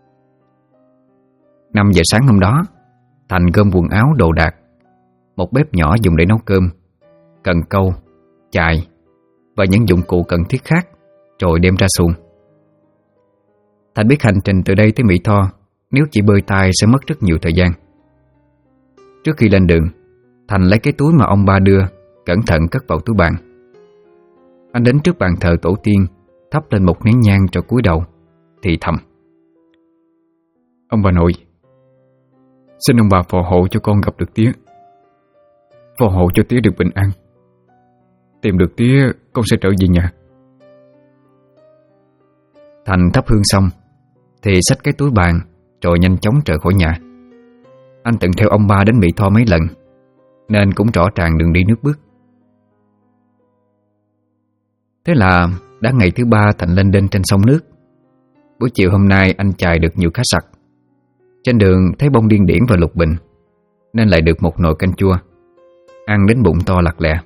5 giờ sáng hôm đó, Thành gom quần áo đồ đạc, một bếp nhỏ dùng để nấu cơm, cần câu, chài và những dụng cụ cần thiết khác, rồi đem ra xuồng. Thành biết hành trình từ đây tới Mỹ Tho nếu chỉ bơi tay sẽ mất rất nhiều thời gian. Trước khi lên đường, Thành lấy cái túi mà ông ba đưa, cẩn thận cất vào túi bàn. Anh đến trước bàn thờ tổ tiên thắp lên một nén nhang rồi cúi đầu thì thầm: Ông bà nội, xin ông bà phò hộ cho con gặp được tía, phò hộ cho tía được bình an. Tìm được tía, con sẽ trở về nhà. Thành thắp hương xong thì xách cái túi bàn rồi nhanh chóng rời khỏi nhà. Anh từng theo ông ba đến Mỹ Tho mấy lần nên cũng rõ ràng đường đi nước bước. Thế là đã ngày thứ 3 Thành lên đên trên sông nước. Buổi chiều hôm nay anh chài được nhiều cá sặc. Trên đường thấy bông điên điển và lục bình nên lại được một nồi canh chua, ăn đến bụng to lặt lẹ.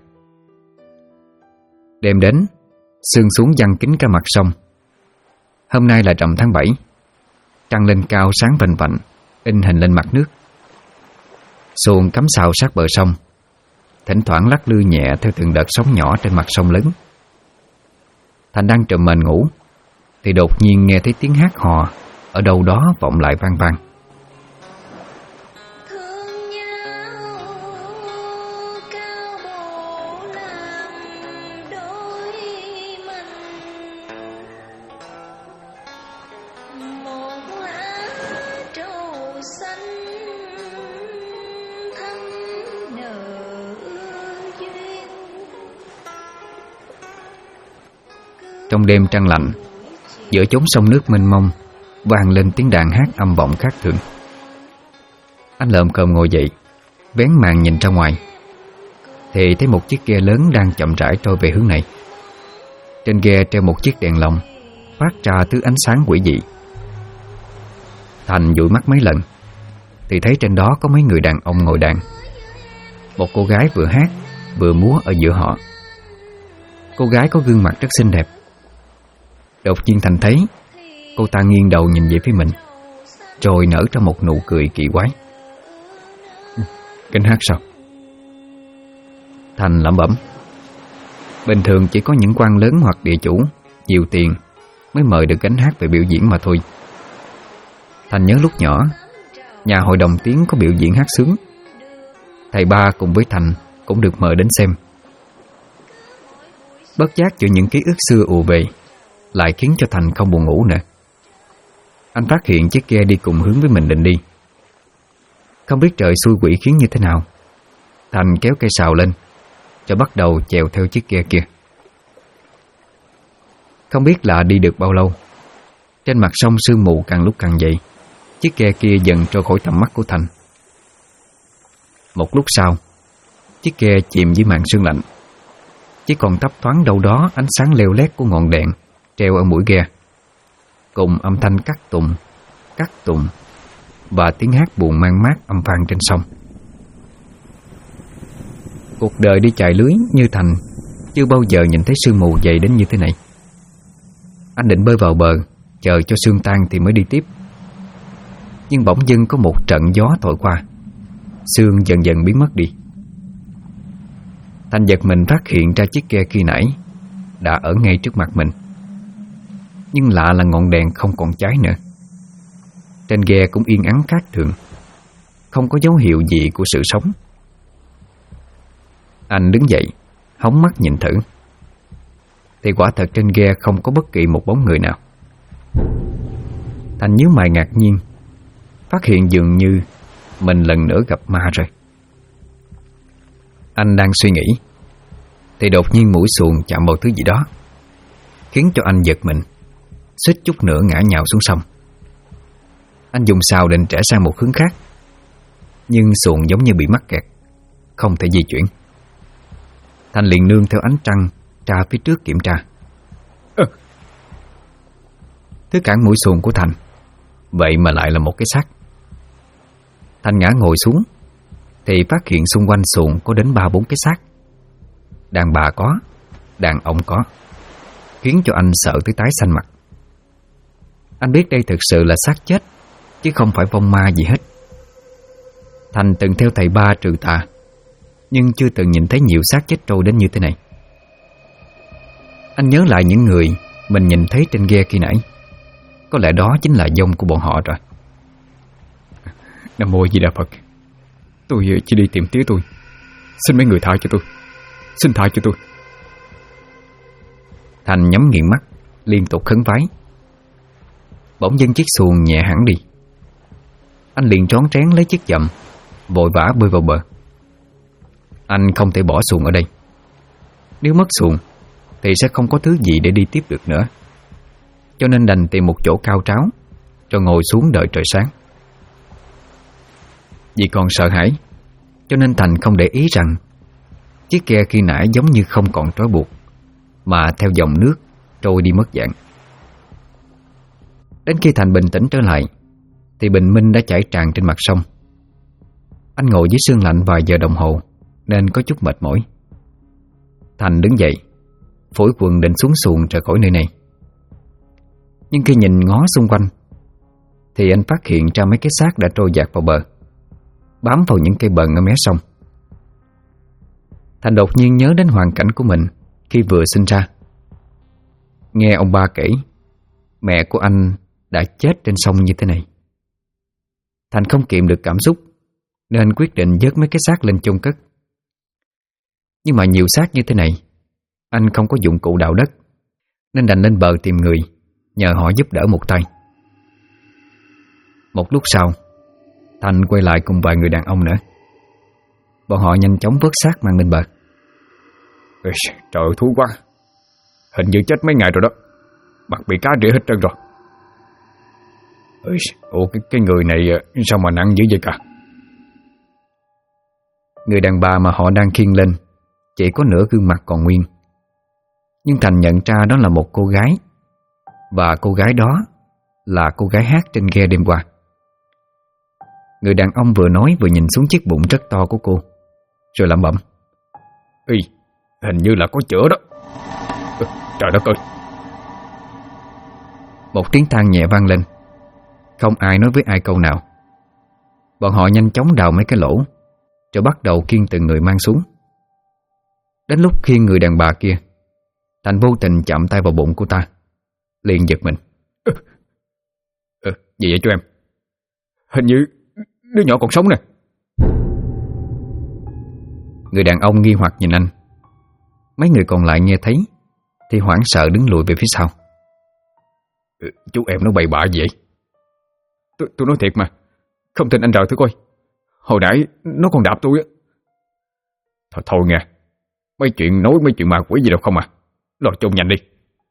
Đêm đến, sương xuống giăng kín cả mặt sông. Hôm nay là rằm tháng 7, trăng lên cao sáng vành vạnh, in hình lên mặt nước. Xuồng cắm sào sát bờ sông, thỉnh thoảng lắc lư nhẹ theo từng đợt sóng nhỏ trên mặt sông lớn. Thành đang trùm mền ngủ thì đột nhiên nghe thấy tiếng hát hò ở đâu đó vọng lại vang vang. Trong đêm trăng lạnh, giữa chốn sông nước mênh mông vang lên tiếng đàn hát âm vọng khác thường. Anh lợm cơm ngồi dậy, vén màn nhìn ra ngoài thì thấy một chiếc ghe lớn đang chậm rãi trôi về hướng này. Trên ghe treo một chiếc đèn lồng phát ra thứ ánh sáng quỷ dị. Thành dụi mắt mấy lần thì thấy trên đó có mấy người đàn ông ngồi đàn. Một cô gái vừa hát vừa múa ở giữa họ. Cô gái có gương mặt rất xinh đẹp. Đột nhiên Thành thấy cô ta nghiêng đầu nhìn về phía mình, rồi nở ra một nụ cười kỳ quái. Gánh hát sao? Thành lẩm bẩm. Bình thường chỉ có những quan lớn hoặc địa chủ nhiều tiền mới mời được gánh hát về biểu diễn mà thôi. Thành nhớ lúc nhỏ, nhà hội đồng tiếng có biểu diễn hát sướng. Thầy ba cùng với Thành cũng được mời đến xem. Bất giác giữa những ký ức xưa ùa về lại khiến cho Thành không buồn ngủ nữa. Anh phát hiện chiếc ghe đi cùng hướng với mình định đi. Không biết trời xui quỷ khiến như thế nào, Thành kéo cây sào lên cho bắt đầu chèo theo chiếc ghe kia. Không biết là đi được bao lâu, trên mặt sông sương mù càng lúc càng dày. Chiếc ghe kia dần trôi khỏi tầm mắt của Thành. Một lúc sau, chiếc ghe chìm dưới màn sương lạnh. Chỉ còn thấp thoáng đâu đó ánh sáng leo lét của ngọn đèn treo ở mũi ghe, cùng âm thanh cắt tùng và tiếng hát buồn man mác âm vang trên sông. Cuộc đời đi chài lưới như Thành chưa bao giờ nhìn thấy sương mù dày đến như thế này. Anh định bơi vào bờ chờ cho sương tan thì mới đi tiếp. Nhưng bỗng dưng có một trận gió thổi qua, sương dần dần biến mất đi. Thành giật mình phát hiện ra chiếc ghe khi nãy đã ở ngay trước mặt mình. Nhưng lạ là ngọn đèn không còn cháy nữa. Trên ghe cũng yên ắng khác thường, không có dấu hiệu gì của sự sống. Anh đứng dậy, hóng mắt nhìn thử thì quả thật trên ghe không có bất kỳ một bóng người nào. Thành nhíu mày ngạc nhiên, phát hiện dường như mình lần nữa gặp ma rồi. Anh đang suy nghĩ thì đột nhiên mũi xuồng chạm vào thứ gì đó, khiến cho anh giật mình, suýt chút nữa ngã nhào xuống sông. Anh dùng sào định trẻ sang một hướng khác, nhưng xuồng giống như bị mắc kẹt, không thể di chuyển. Thành liền nương theo ánh trăng ra phía trước kiểm tra. Thứ cản mũi xuồng của Thành vậy mà lại là một cái xác. Thành ngã ngồi xuống thì phát hiện xung quanh xuồng có đến 3-4 cái xác. Đàn bà có, đàn ông có, khiến cho anh sợ tới tái xanh mặt. Anh biết đây thực sự là xác chết, chứ không phải vong ma gì hết. Thành từng theo thầy ba trừ tà, nhưng chưa từng nhìn thấy nhiều xác chết trôi đến như thế này. Anh nhớ lại những người mình nhìn thấy trên ghe khi nãy. Có lẽ đó chính là vong của bọn họ rồi. Nam Mô Di Đà Phật. Tôi chỉ đi tìm tía tôi. Xin mấy người tha cho tôi. Xin tha cho tôi. Thành nhắm nghiền mắt, liên tục khấn vái. Bỗng dưng chiếc xuồng nhẹ hẳn đi. Anh liền trón trén lấy chiếc dầm, vội vã bơi vào bờ. Anh không thể bỏ xuồng ở đây. Nếu mất xuồng thì sẽ không có thứ gì để đi tiếp được nữa, cho nên đành tìm một chỗ cao tráo rồi ngồi xuống đợi trời sáng. Vì còn sợ hãi, cho nên Thành không để ý rằng chiếc ghe khi nãy giống như không còn trói buộc, mà theo dòng nước trôi đi mất dạng. Đến khi Thành bình tĩnh trở lại thì bình minh đã chảy tràn trên mặt sông. Anh ngồi dưới sương lạnh vài giờ đồng hồ nên có chút mệt mỏi. Thành đứng dậy, phủi quần định xuống xuồng rời khỏi nơi này. Nhưng khi nhìn ngó xung quanh thì anh phát hiện ra mấy cái xác đã trôi dạt vào bờ, bám vào những cây bần ở mé sông. Thành đột nhiên nhớ đến hoàn cảnh của mình khi vừa sinh ra. Nghe ông ba kể mẹ của anh đã chết trên sông như thế này. Thành không kiềm được cảm xúc nên quyết định vớt mấy cái xác lên chôn cất. Nhưng mà nhiều xác như thế này, anh không có dụng cụ đào đất, nên đành lên bờ tìm người, nhờ họ giúp đỡ một tay. Một lúc sau, Thành quay lại cùng vài người đàn ông nữa. Bọn họ nhanh chóng vớt xác mang lên bờ. Trời ơi, thú quá. Hình như chết mấy ngày rồi đó. Mặt bị cá rỉa hết trơn rồi. Ủa cái người này sao mà nặng dữ vậy cả? Người đàn bà mà họ đang khiêng lên chỉ có nửa gương mặt còn nguyên. Nhưng Thành nhận ra đó là một cô gái, và cô gái đó là cô gái hát trên ghe đêm qua. Người đàn ông vừa nói vừa nhìn xuống chiếc bụng rất to của cô, rồi lẩm bẩm: Hình như là có chữa đó. Trời đất ơi! Một tiếng than nhẹ vang lên. Không ai nói với ai câu nào. Bọn họ nhanh chóng đào mấy cái lỗ, rồi bắt đầu khiêng từng người mang xuống. Đến lúc khiêng người đàn bà kia, Thành vô tình chạm tay vào bụng cô ta, liền giật mình. Gì vậy chú em? Hình như đứa nhỏ còn sống nè. Người đàn ông nghi hoặc nhìn anh. Mấy người còn lại nghe thấy thì hoảng sợ đứng lùi về phía sau. Chú em nó bậy bạ gì vậy? Tôi nói thiệt mà. Không tin anh rời thử coi. Hồi nãy nó còn đạp tôi á. Thôi nghe. Mấy chuyện ma quỷ gì đâu không à. Lo chôn nhanh đi.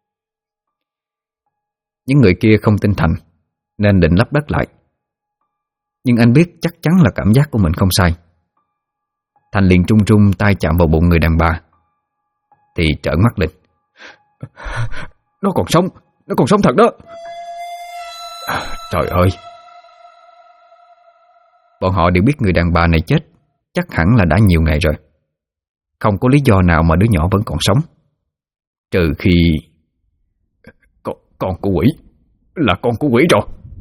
Những người kia không tin Thành nên định lấp đất lại. Nhưng anh biết chắc chắn là cảm giác của mình không sai. Thành liền trung trung tay chạm vào bụng người đàn bà thì trợn mắt lên. Nó còn sống thật đó. Trời ơi! Bọn họ đều biết người đàn bà này chết chắc hẳn là đã nhiều ngày rồi. Không có lý do nào mà đứa nhỏ vẫn còn sống, trừ khi Con của quỷ. Là con của quỷ rồi.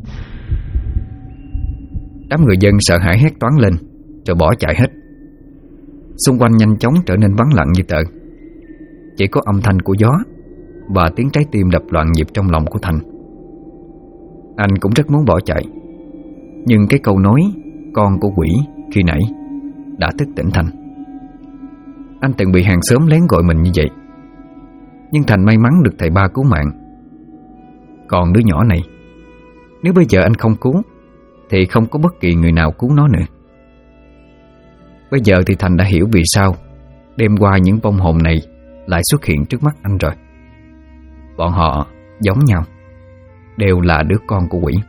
Đám người dân sợ hãi hét toáng lên rồi bỏ chạy hết. Xung quanh nhanh chóng trở nên vắng lặng như tờ. Chỉ có âm thanh của gió và tiếng trái tim đập loạn nhịp trong lòng của Thành. Anh cũng rất muốn bỏ chạy, nhưng cái câu nói con của quỷ khi nãy đã thức tỉnh Thành. Anh từng bị hàng xóm lén gọi mình như vậy, nhưng Thành may mắn được thầy ba cứu mạng. Còn đứa nhỏ này, nếu bây giờ anh không cứu thì không có bất kỳ người nào cứu nó nữa. Bây giờ thì Thành đã hiểu vì sao đêm qua những vong hồn này lại xuất hiện trước mắt anh rồi. Bọn họ giống nhau, đều là đứa con của quỷ.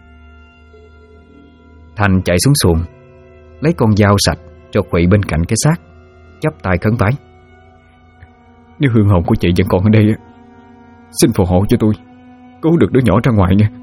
Thành chạy xuống xuồng, lấy con dao sạch rồi quỵ bên cạnh cái xác, chắp tay khấn vái. Nếu hương hồn của chị vẫn còn ở đây, xin phù hộ cho tôi cứu được đứa nhỏ ra ngoài nha.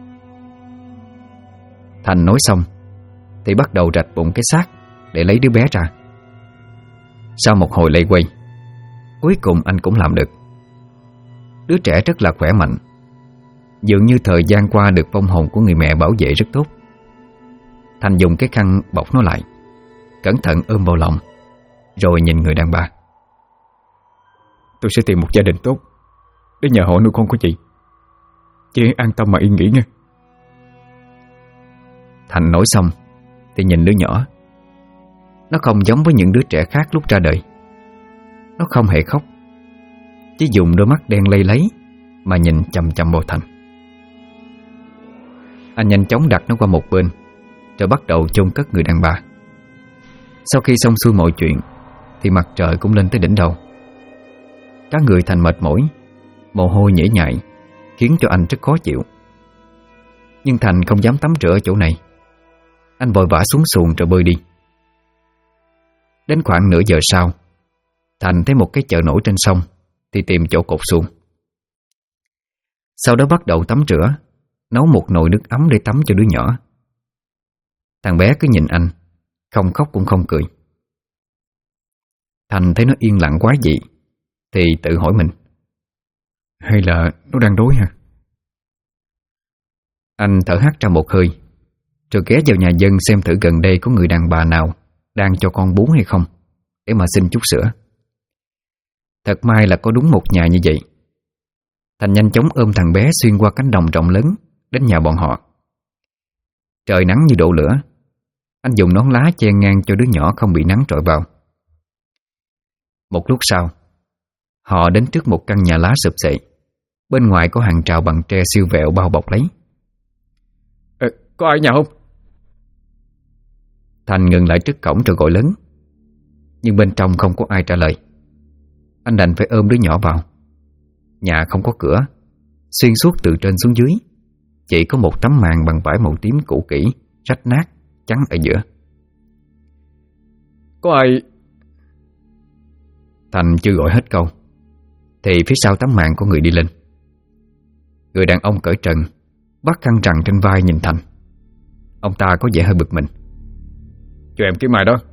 Thành nói xong thì bắt đầu rạch bụng cái xác để lấy đứa bé ra. Sau một hồi lay quay, cuối cùng anh cũng làm được. Đứa trẻ rất là khỏe mạnh, dường như thời gian qua được vong hồn của người mẹ bảo vệ rất tốt. Thành dùng cái khăn bọc nó lại, cẩn thận ôm vào lòng, rồi nhìn người đàn bà. Tôi sẽ tìm một gia đình tốt để nhờ họ nuôi con của chị. Chị an tâm mà yên nghỉ nha. Thành nói xong thì nhìn đứa nhỏ. Nó không giống với những đứa trẻ khác lúc ra đời. Nó không hề khóc, chỉ dùng đôi mắt đen lây lấy mà nhìn chằm chằm vào Thành. Anh nhanh chóng đặt nó qua một bên, rồi bắt đầu chôn cất người đàn bà. Sau khi xong xuôi mọi chuyện thì mặt trời cũng lên tới đỉnh đầu. Cả người Thành mệt mỏi, mồ hôi nhễ nhại, khiến cho anh rất khó chịu. Nhưng Thành không dám tắm rửa ở chỗ này. Anh vội vã xuống xuồng rồi bơi đi. Đến khoảng nửa giờ sau, Thành thấy một cái chợ nổi trên sông thì tìm chỗ cột xuồng. Sau đó bắt đầu tắm rửa, nấu một nồi nước ấm để tắm cho đứa nhỏ. Thằng bé cứ nhìn anh, không khóc cũng không cười. Thành thấy nó yên lặng quá dị thì tự hỏi mình, hay là nó đang đói hả? Anh thở hắt ra một hơi, rồi ghé vào nhà dân xem thử gần đây có người đàn bà nào đang cho con bú hay không, để mà xin chút sữa. Thật may là có đúng một nhà như vậy. Thành nhanh chóng ôm thằng bé xuyên qua cánh đồng rộng lớn đến nhà bọn họ. Trời nắng như đổ lửa, anh dùng nón lá che ngang cho đứa nhỏ không bị nắng trội vào. Một lúc sau, họ đến trước một căn nhà lá sụp xệ. Bên ngoài có hàng rào bằng tre siêu vẹo bao bọc lấy. Có ai ở nhà không? Thành ngừng lại trước cổng rồi gọi lớn. Nhưng bên trong không có ai trả lời. Anh đành phải ôm đứa nhỏ vào. Nhà không có cửa, xuyên suốt từ trên xuống dưới chỉ có một tấm màn bằng vải màu tím cũ kỹ, rách nát, chắn ở giữa. Có ai? Thành chưa gọi hết câu thì phía sau tấm màn có người đi lên. Người đàn ông cởi trần, bắt khăn rằn trên vai nhìn Thành. Ông ta có vẻ hơi bực mình. Cho em kiếm ai đó?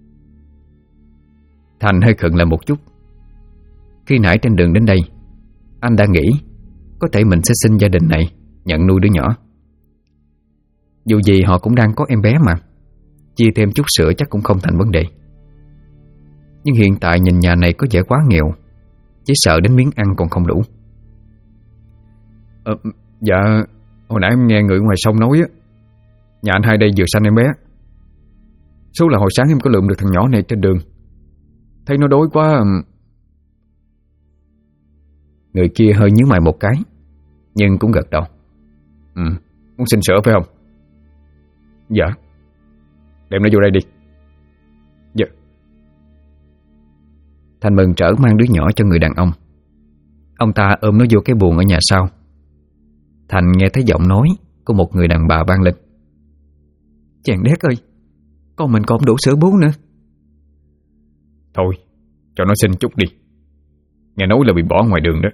Thành hơi khựng lại một chút. Khi nãy trên đường đến đây, anh đã nghĩ có thể mình sẽ xin gia đình này nhận nuôi đứa nhỏ. Dù gì họ cũng đang có em bé mà, chia thêm chút sữa chắc cũng không thành vấn đề. Nhưng hiện tại nhìn nhà này có vẻ quá nghèo, chỉ sợ đến miếng ăn còn không đủ. Dạ, hồi nãy em nghe người ngoài sông nói á, nhà anh hai đây vừa sanh em bé. Số là hồi sáng em có lượm được thằng nhỏ này trên đường, thấy nó đói quá. Người kia hơi nhíu mày một cái, nhưng cũng gật đầu. Muốn xin sữa phải không? Dạ. Đem nó vô đây đi. Dạ. Thành mừng rỡ mang đứa nhỏ cho người đàn ông. Ông ta ôm nó vô cái buồng ở nhà sau. Thành nghe thấy giọng nói của một người đàn bà vang lên. Chàng đét ơi, con mình còn đủ sữa bú nữa. Thôi, cho nó xin chút đi. Nghe nói là bị bỏ ngoài đường đó.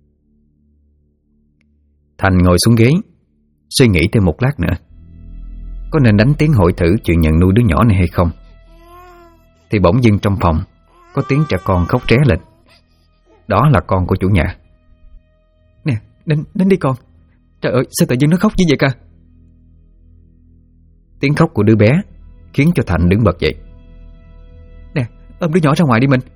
Thành ngồi xuống ghế, suy nghĩ thêm một lát nữa. Có nên đánh tiếng hỏi thử chuyện nhận nuôi đứa nhỏ này hay không? Thì bỗng dưng trong phòng có tiếng trẻ con khóc ré lên. Đó là con của chủ nhà. Nè, đến đi con. Trời ơi, sao tự nhiên nó khóc như vậy ca? Tiếng khóc của đứa bé khiến cho Thành đứng bật dậy. Nè, ôm đứa nhỏ ra ngoài đi mình.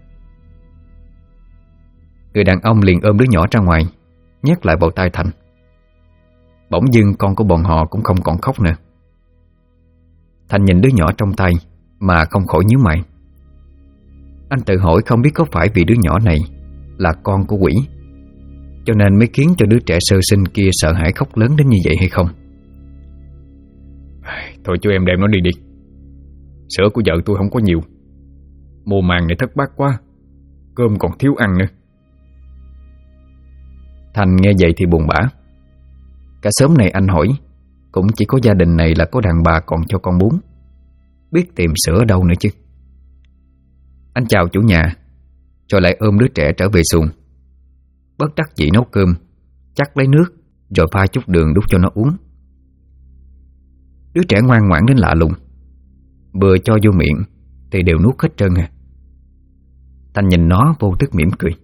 Người đàn ông liền ôm đứa nhỏ ra ngoài, nhét lại vào tay Thành. Bỗng dưng con của bọn họ cũng không còn khóc nữa. Thành nhìn đứa nhỏ trong tay mà không khỏi nhíu mày. Anh tự hỏi không biết có phải vì đứa nhỏ này là con của quỷ, cho nên mới khiến cho đứa trẻ sơ sinh kia sợ hãi khóc lớn đến như vậy hay không. Thôi chú em đem nó đi đi. Sữa của vợ tôi không có nhiều, mùa màng này thất bát quá, cơm còn thiếu ăn nữa. Thành nghe vậy thì buồn bã. Cả xóm này anh hỏi cũng chỉ có gia đình này là có đàn bà còn cho con bú, biết tìm sữa ở đâu nữa chứ. Anh chào chủ nhà, rồi lại ôm đứa trẻ trở về xuồng. Bất đắc dĩ nấu cơm, chắc lấy nước, rồi pha chút đường đút cho nó uống. Đứa trẻ ngoan ngoãn đến lạ lùng, vừa cho vô miệng thì đều nuốt hết trơn à. Thành nhìn nó vô thức mỉm cười.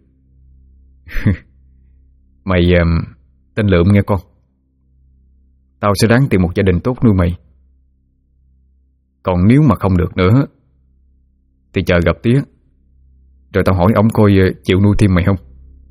Mày tên Lượm nghe con. Tao sẽ ráng tìm một gia đình tốt nuôi mày. Còn nếu mà không được nữa thì chờ gặp tía, rồi tao hỏi ông coi chịu nuôi thêm mày không.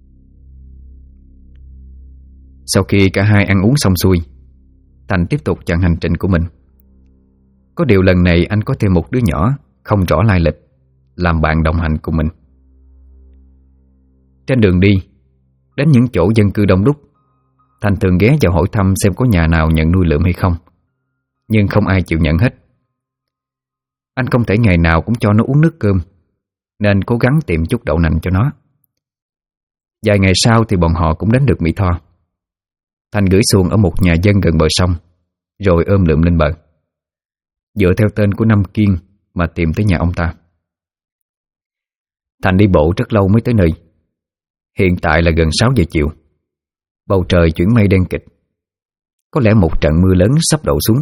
Sau khi cả hai ăn uống xong xuôi, Thành tiếp tục chặng hành trình của mình. Có điều lần này anh có thêm một đứa nhỏ không rõ lai lịch làm bạn đồng hành cùng mình. Trên đường đi, Đến những chỗ dân cư đông đúc, Thành thường ghé vào hỏi thăm xem có nhà nào nhận nuôi lượm hay không, nhưng không ai chịu nhận hết. Anh không thể ngày nào cũng cho nó uống nước cơm, nên cố gắng tìm chút đậu nành cho nó. Vài ngày sau thì bọn họ cũng đến được Mỹ Tho. Thành gửi xuồng ở một nhà dân gần bờ sông, rồi ôm lượm lên bờ, dựa theo tên của Năm Kiên mà tìm tới nhà ông ta. Thành đi bộ rất lâu mới tới nơi. Hiện tại là gần 6 giờ chiều. Bầu trời chuyển mây đen kịt. Có lẽ một trận mưa lớn sắp đổ xuống.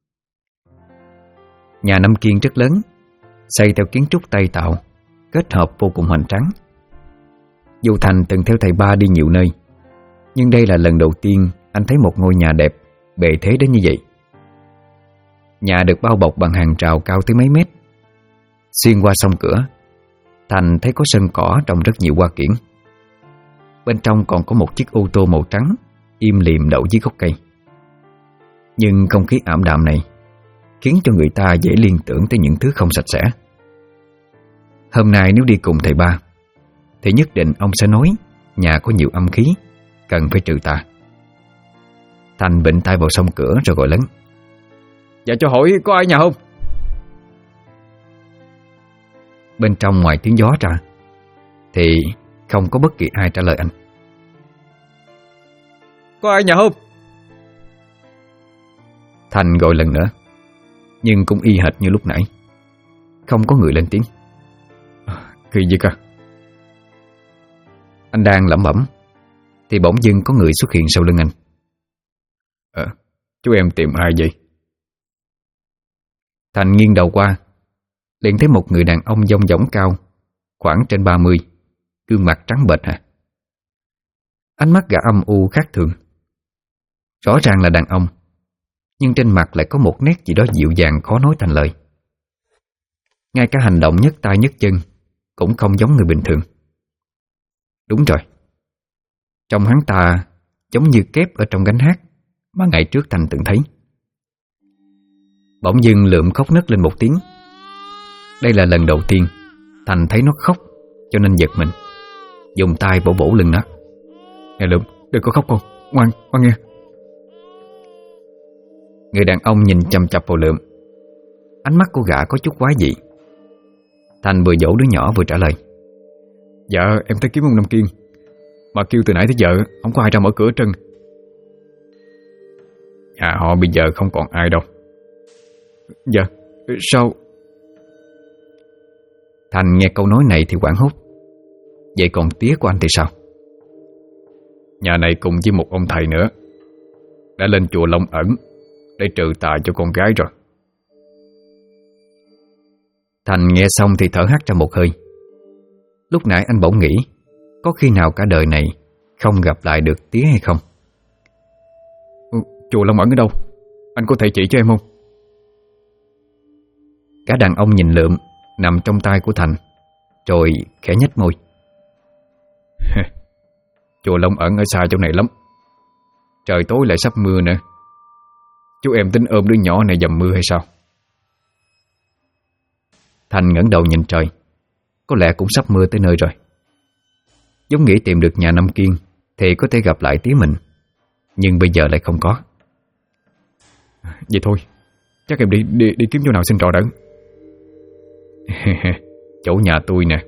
Nhà Năm Kiên rất lớn, xây theo kiến trúc Tây tạo, kết hợp vô cùng hoành tráng. Dù Thành từng theo thầy ba đi nhiều nơi, nhưng đây là lần đầu tiên anh thấy một ngôi nhà đẹp, bề thế đến như vậy. Nhà được bao bọc bằng hàng rào cao tới mấy mét. Xuyên qua song cửa, Thành thấy có sân cỏ trồng rất nhiều hoa kiển. Bên trong còn có một chiếc ô tô màu trắng im lìm đậu dưới gốc cây. Nhưng không khí ảm đạm này khiến cho người ta dễ liên tưởng tới những thứ không sạch sẽ. Hôm nay nếu đi cùng thầy ba thì nhất định ông sẽ nói nhà có nhiều âm khí, cần phải trừ tà. Thành bệnh tay vào song cửa rồi gọi lớn: Dạ cho hỏi có ai nhà không? Bên trong ngoài tiếng gió ra thì không có bất kỳ ai trả lời anh. Có ai nhà không? Thành gọi lần nữa, nhưng cũng y hệt như lúc nãy, không có người lên tiếng. Kỳ gì cả? Anh đang lẩm bẩm thì bỗng dưng có người xuất hiện sau lưng anh. Chú em tìm ai vậy? Thành nghiêng đầu qua, liền thấy một người đàn ông dong dỏng cao, khoảng trên 30, gương mặt trắng bệch hả. Ánh mắt gã âm u khác thường. Rõ ràng là đàn ông, nhưng trên mặt lại có một nét gì đó dịu dàng khó nói thành lời. Ngay cả hành động nhấc tay nhấc chân cũng không giống người bình thường. Đúng rồi, trông hắn ta giống như kép ở trong gánh hát mà ngày trước Thành từng thấy. Bỗng dưng Lượm khóc nấc lên một tiếng. Đây là lần đầu tiên Thành thấy nó khóc, cho nên giật mình, dùng tay vỗ vỗ lưng nó. Nè Lượm, đừng có khóc con, ngoan nghe. Người đàn ông nhìn chằm chằm vào Lượm. Ánh mắt của gã có chút quái dị. Thành vừa dỗ đứa nhỏ vừa trả lời: Dạ em tới kiếm ông Năm Kiên, mà kêu từ nãy tới giờ không có ai ra mở cửa trơn. Nhà họ bây giờ không còn ai đâu. Dạ, sao? Thành nghe câu nói này thì hoảng hốt. Vậy còn tía của anh thì sao? Nhà này cùng với một ông thầy nữa đã lên chùa Long Ẩn để trừ tà cho con gái rồi. Thành nghe xong thì thở hắt ra một hơi. Lúc nãy anh bỗng nghĩ có khi nào cả đời này không gặp lại được tía hay không. Chùa Long Ẩn ở đâu? Anh có thể chỉ cho em không? Cả đàn ông nhìn Lượm nằm trong tay của Thành, rồi khẽ nhếch môi. Chùa Long Ẩn ở xa chỗ này lắm. Trời tối lại sắp mưa nữa. Chú em tính ôm đứa nhỏ này dầm mưa hay sao? Thành ngẩng đầu nhìn trời. Có lẽ cũng sắp mưa tới nơi rồi. Giống nghĩ tìm được nhà Năm Kiên thì có thể gặp lại tía mình, nhưng bây giờ lại không có. Vậy thôi, chắc em đi kiếm chỗ nào xin trọ đỡ. Chỗ nhà tôi nè.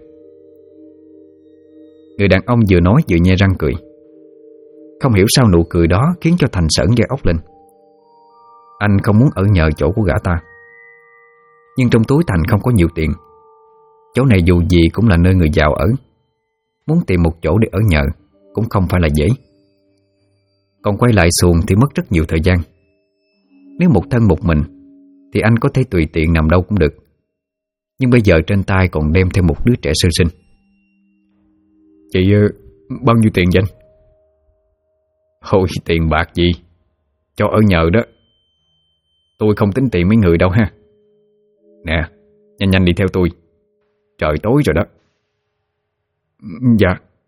Người đàn ông vừa nói vừa nhe răng cười. Không hiểu sao nụ cười đó khiến cho Thành sởn gai ốc lên. Anh không muốn ở nhờ chỗ của gã ta, nhưng trong túi Thành không có nhiều tiền. Chỗ này dù gì cũng là nơi người giàu ở. Muốn tìm một chỗ để ở nhờ cũng không phải là dễ. Còn quay lại xuồng thì mất rất nhiều thời gian. Nếu một thân một mình thì anh có thể tùy tiện nằm đâu cũng được. Nhưng bây giờ trên tay còn đem theo một đứa trẻ sơ sinh. Chị bao nhiêu tiền vậy anh? Thôi tiền bạc gì, cho ở nhờ đó. Tôi không tính tiền mấy người đâu ha. Nè, nhanh đi theo tôi, trời tối rồi đó. Dạ.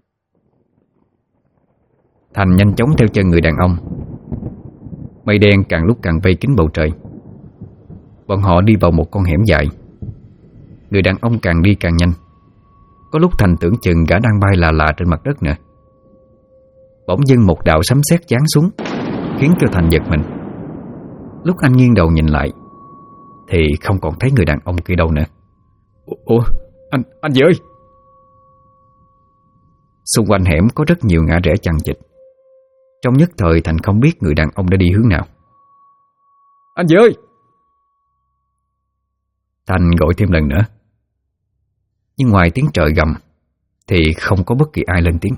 Thành nhanh chóng theo chân người đàn ông. Mây đen càng lúc càng vây kín bầu trời. Bọn họ đi vào một con hẻm dài. Người đàn ông càng đi càng nhanh. Có lúc Thành tưởng chừng gã đang bay là trên mặt đất nữa. bỗng dưng một đạo sấm sét giáng xuống, khiến cho Thành giật mình. Lúc anh nghiêng đầu nhìn lại thì không còn thấy người đàn ông kia đâu nữa. Ủa, anh gì ơi! Xung quanh hẻm có rất nhiều ngã rẽ chằng chịt. Trong nhất thời Thành không biết người đàn ông đã đi hướng nào. Anh gì ơi! Thành gọi thêm lần nữa, nhưng ngoài tiếng trời gầm thì không có bất kỳ ai lên tiếng.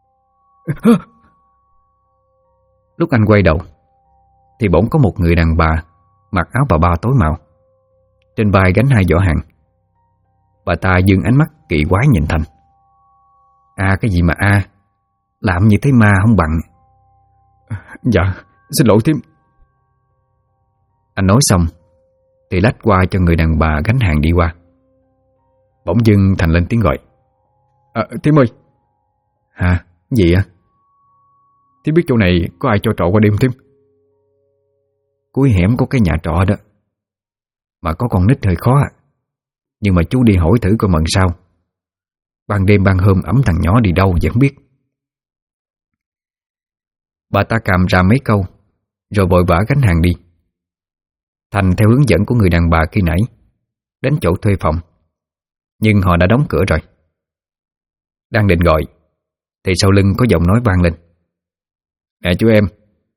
Lúc anh quay đầu thì bỗng có một người đàn bà mặc áo bà ba tối màu, trên vai gánh 2 giỏ hàng. Bà ta dương ánh mắt kỳ quái nhìn Thành. Cái gì mà làm như thế ma không bằng. Dạ, xin lỗi thím. Anh nói xong thì lách qua cho người đàn bà gánh hàng đi qua. Bỗng dưng Thành lên tiếng gọi. Thím ơi! Hả? Gì ạ? Thím biết chỗ này có ai cho trọ qua đêm thím? Cuối hẻm có cái nhà trọ đó, mà có con nít hơi khó. Nhưng mà chú đi hỏi thử coi mần sao. Ban đêm ban hôm ẵm thằng nhỏ đi đâu vẫn biết. Bà ta càm ra mấy câu rồi vội vã gánh hàng đi. Thành theo hướng dẫn của người đàn bà khi nãy đến chỗ thuê phòng, nhưng họ đã đóng cửa rồi. Đang định gọi thì sau lưng có giọng nói vang lên. Nè chú em.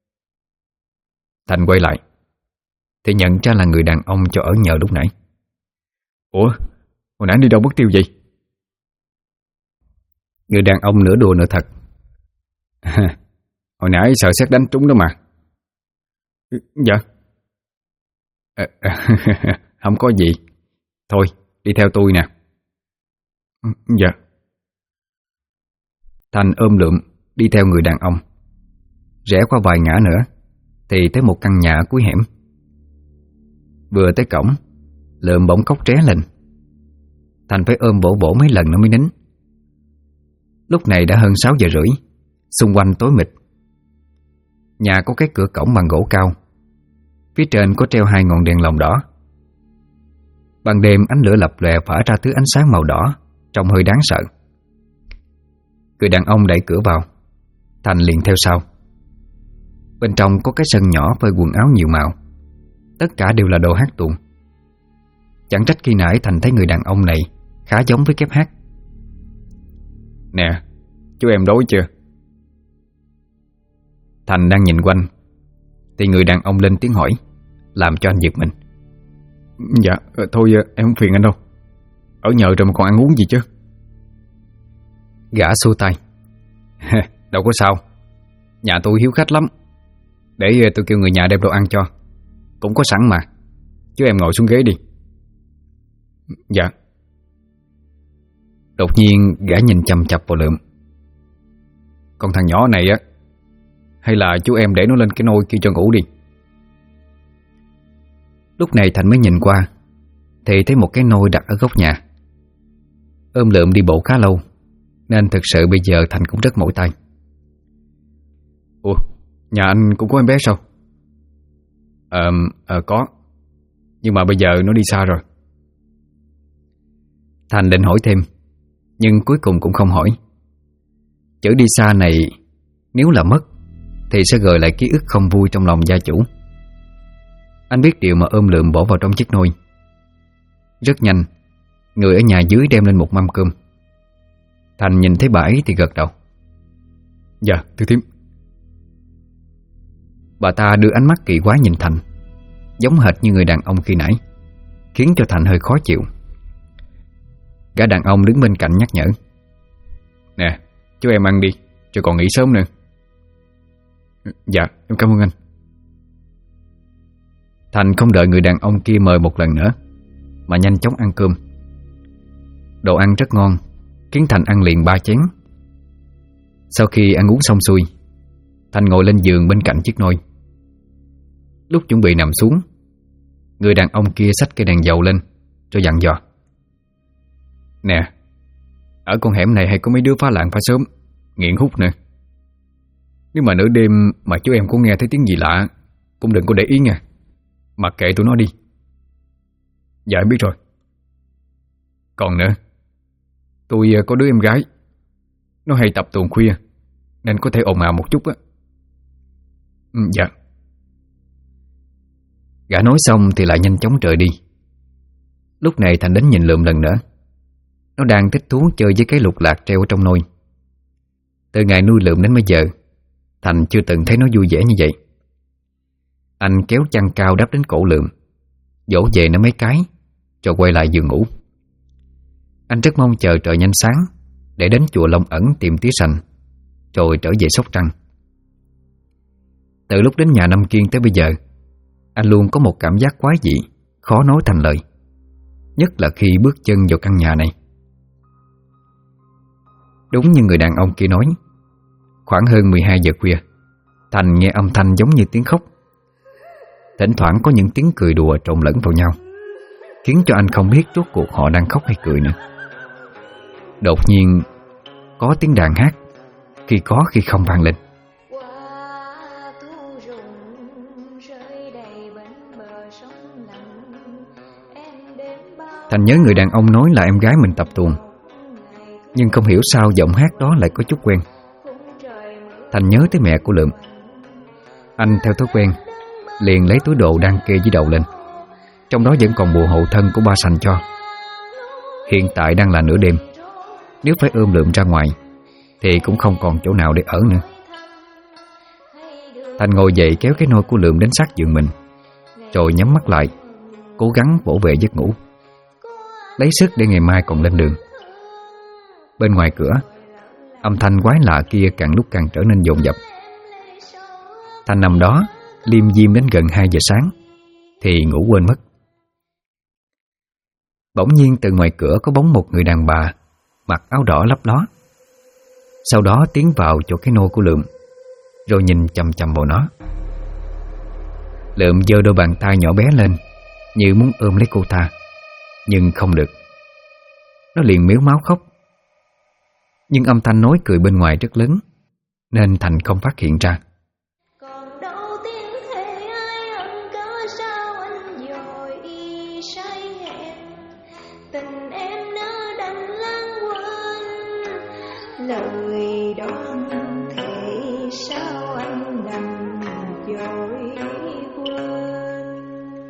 Thành quay lại thì nhận ra là người đàn ông cho ở nhờ lúc nãy. Ủa, hồi nãy đi đâu mất tiêu vậy? Người đàn ông nửa đùa nửa thật. Hồi nãy sợ sét đánh trúng đó mà. Dạ. Không có gì. Thôi, đi theo tôi nè. Dạ. Thành ôm lượm đi theo người đàn ông. Rẽ qua vài ngã nữa thì tới một căn nhà ở cuối hẻm. Vừa tới cổng, lượm bỗng khóc ré lên. Thành phải ôm vỗ vỗ mấy lần nó mới nín. Lúc này đã hơn 6 giờ rưỡi, xung quanh tối mịt. Nhà có cái cửa cổng bằng gỗ cao, phía trên có treo 2 ngọn đèn lồng đỏ. Ban đêm ánh lửa lập lòe phả ra thứ ánh sáng màu đỏ, trông hơi đáng sợ. Người đàn ông đẩy cửa vào, Thành liền theo sau. Bên trong có cái sân nhỏ phơi quần áo nhiều màu, tất cả đều là đồ hát tuồng. Chẳng trách khi nãy Thành thấy người đàn ông này khá giống với kép hát. Nè, chú em đói chưa? Thành đang nhìn quanh thì người đàn ông lên tiếng hỏi, làm cho anh giật mình. Dạ, thôi em không phiền anh đâu. Ở nhờ rồi mà còn ăn uống gì chứ? Gã xua tay. Đâu có sao. Nhà tôi hiếu khách lắm. Để tôi kêu người nhà đem đồ ăn cho. Cũng có sẵn mà. Chú em ngồi xuống ghế đi. Dạ. Đột nhiên gã nhìn chằm chằm vào Lượm. Con thằng nhỏ này á, hay là chú em để nó lên cái nôi kia cho ngủ đi. Lúc này Thành mới nhìn qua thì thấy một cái nôi đặt ở góc nhà. Ôm Lượm đi bộ khá lâu nên thực sự bây giờ Thành cũng rất mỏi tay. Ủa, nhà anh cũng có em bé sao? Có. Nhưng mà bây giờ nó đi xa rồi. Thành định hỏi thêm, nhưng cuối cùng cũng không hỏi. Chữ đi xa này nếu là mất thì sẽ gợi lại ký ức không vui trong lòng gia chủ. Anh biết điều mà ôm Lượm bỏ vào trong chiếc nôi. Rất nhanh, người ở nhà dưới đem lên một mâm cơm. Thành nhìn thấy bà ấy thì gật đầu. Dạ, thưa thím. Bà ta đưa ánh mắt kỳ quái nhìn Thành, giống hệt như người đàn ông khi nãy, khiến cho Thành hơi khó chịu. Gã đàn ông đứng bên cạnh nhắc nhở. Nè, chú em ăn đi, chứ còn nghỉ sớm nữa. Dạ, em cảm ơn anh. Thành không đợi người đàn ông kia mời một lần nữa mà nhanh chóng ăn cơm. Đồ ăn rất ngon, khiến Thành ăn liền 3 chén. Sau khi ăn uống xong xuôi, Thành ngồi lên giường bên cạnh chiếc nôi. Lúc chuẩn bị nằm xuống, người đàn ông kia xách cây đèn dầu lên rồi dặn dò. Nè, ở con hẻm này hay có mấy đứa phá làng phá sớm, nghiện hút nữa. Nếu mà nửa đêm mà chú em có nghe thấy tiếng gì lạ, cũng đừng có để ý nha, mặc kệ tụi nó đi. Dạ em biết rồi. Còn nữa, tôi có đứa em gái, nó hay tập tuồng khuya, nên có thể ồn ào một chút á. Dạ. Gã nói xong thì lại nhanh chóng rời đi. Lúc này Thành đến nhìn Lượm lần nữa. Nó đang thích thú chơi với cái lục lạc treo ở trong nôi. Từ ngày nuôi Lượm đến bây giờ, Thành chưa từng thấy nó vui vẻ như vậy. Anh kéo chăn cao đắp đến cổ Lượm, dỗ về nó mấy cái, rồi quay lại giường ngủ. Anh rất mong chờ trời nhanh sáng để đến chùa Long Ẩn tìm tía Sành, rồi trở về Sóc Trăng. Từ lúc đến nhà Năm Kiên tới bây giờ, anh luôn có một cảm giác quái dị, khó nói thành lời, nhất là khi bước chân vào căn nhà này. Đúng như người đàn ông kia nói, khoảng hơn 12 giờ khuya, Thành nghe âm thanh giống như tiếng khóc. Thỉnh thoảng có những tiếng cười đùa trộn lẫn vào nhau, khiến cho anh không biết rốt cuộc họ đang khóc hay cười nữa. Đột nhiên có tiếng đàn hát, khi có khi không vang lên. Thành nhớ người đàn ông nói là em gái mình tập tuồng, nhưng không hiểu sao giọng hát đó lại có chút quen. Thành nhớ tới mẹ của Lượm. Anh theo thói quen liền lấy túi đồ đang kê dưới đầu lên. Trong đó vẫn còn bộ hộ thân của ba Sành cho. Hiện tại đang là nửa đêm, nếu phải ôm Lượm ra ngoài thì cũng không còn chỗ nào để ở nữa. Thành ngồi dậy kéo cái nôi của Lượm đến sát giường mình, rồi nhắm mắt lại, cố gắng vỗ về giấc ngủ, lấy sức để ngày mai còn lên đường. Bên ngoài cửa, âm thanh quái lạ kia càng lúc càng trở nên dồn dập. Thành nằm đó liêm diêm đến gần 2 giờ sáng thì ngủ quên mất. Bỗng nhiên từ ngoài cửa có bóng một người đàn bà mặc áo đỏ lấp ló. Sau đó tiến vào chỗ cái nôi của Lượm, rồi nhìn chằm chằm vào nó. Lượm giơ đôi bàn tay nhỏ bé lên, như muốn ôm lấy cô ta, nhưng không được. Nó liền mếu máo khóc. Nhưng âm thanh nói cười bên ngoài rất lớn, nên Thành không phát hiện ra. Lời đoan thể sao anh nằm dối quên.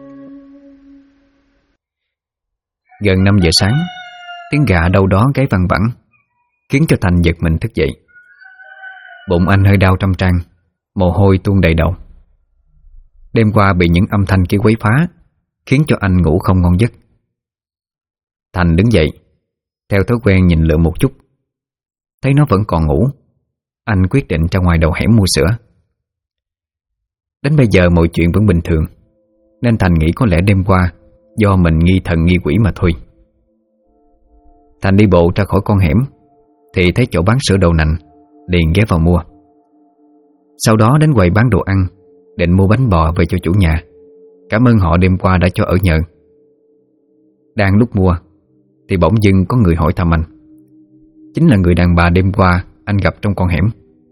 Gần 5 giờ sáng, tiếng gà đâu đó gáy văng vẳng, khiến cho Thành giật mình thức dậy. Bụng anh hơi đau trăm trang, mồ hôi tuôn đầy đầu. Đêm qua bị những âm thanh kia quấy phá, khiến cho anh ngủ không ngon giấc. Thành đứng dậy, theo thói quen nhìn Lượm một chút. Thấy nó vẫn còn ngủ, anh quyết định ra ngoài đầu hẻm mua sữa. Đến bây giờ mọi chuyện vẫn bình thường, nên Thành nghĩ có lẽ đêm qua do mình nghi thần nghi quỷ mà thôi. Thành đi bộ ra khỏi con hẻm thì thấy chỗ bán sữa đậu nành, liền ghé vào mua. Sau đó đến quầy bán đồ ăn, định mua bánh bò về cho chủ nhà, cảm ơn họ đêm qua đã cho ở nhờ. Đang lúc mua thì bỗng dưng có người hỏi thăm anh. Chính là người đàn bà đêm qua anh gặp trong con hẻm.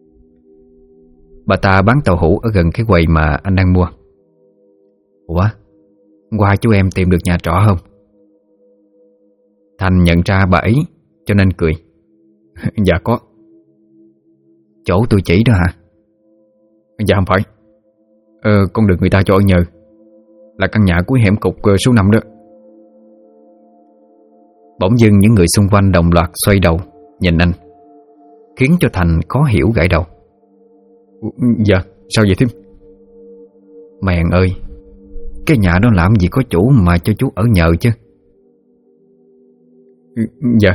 Bà ta bán tàu hũ ở gần cái quầy mà anh đang mua. Ủa, hôm qua chú em tìm được nhà trọ không? Thành nhận ra bà ấy cho nên cười. Dạ có. Chỗ tôi chỉ đó hả? Dạ không phải. Con được người ta cho ở nhờ, là căn nhà cuối hẻm cục số 5 đó. Bỗng dưng những người xung quanh đồng loạt xoay đầu nhìn anh, khiến cho Thành khó hiểu gãi đầu. Dạ, sao vậy thím? Mèn ơi, cái nhà đó làm gì có chủ mà cho chú ở nhờ chứ? Dạ.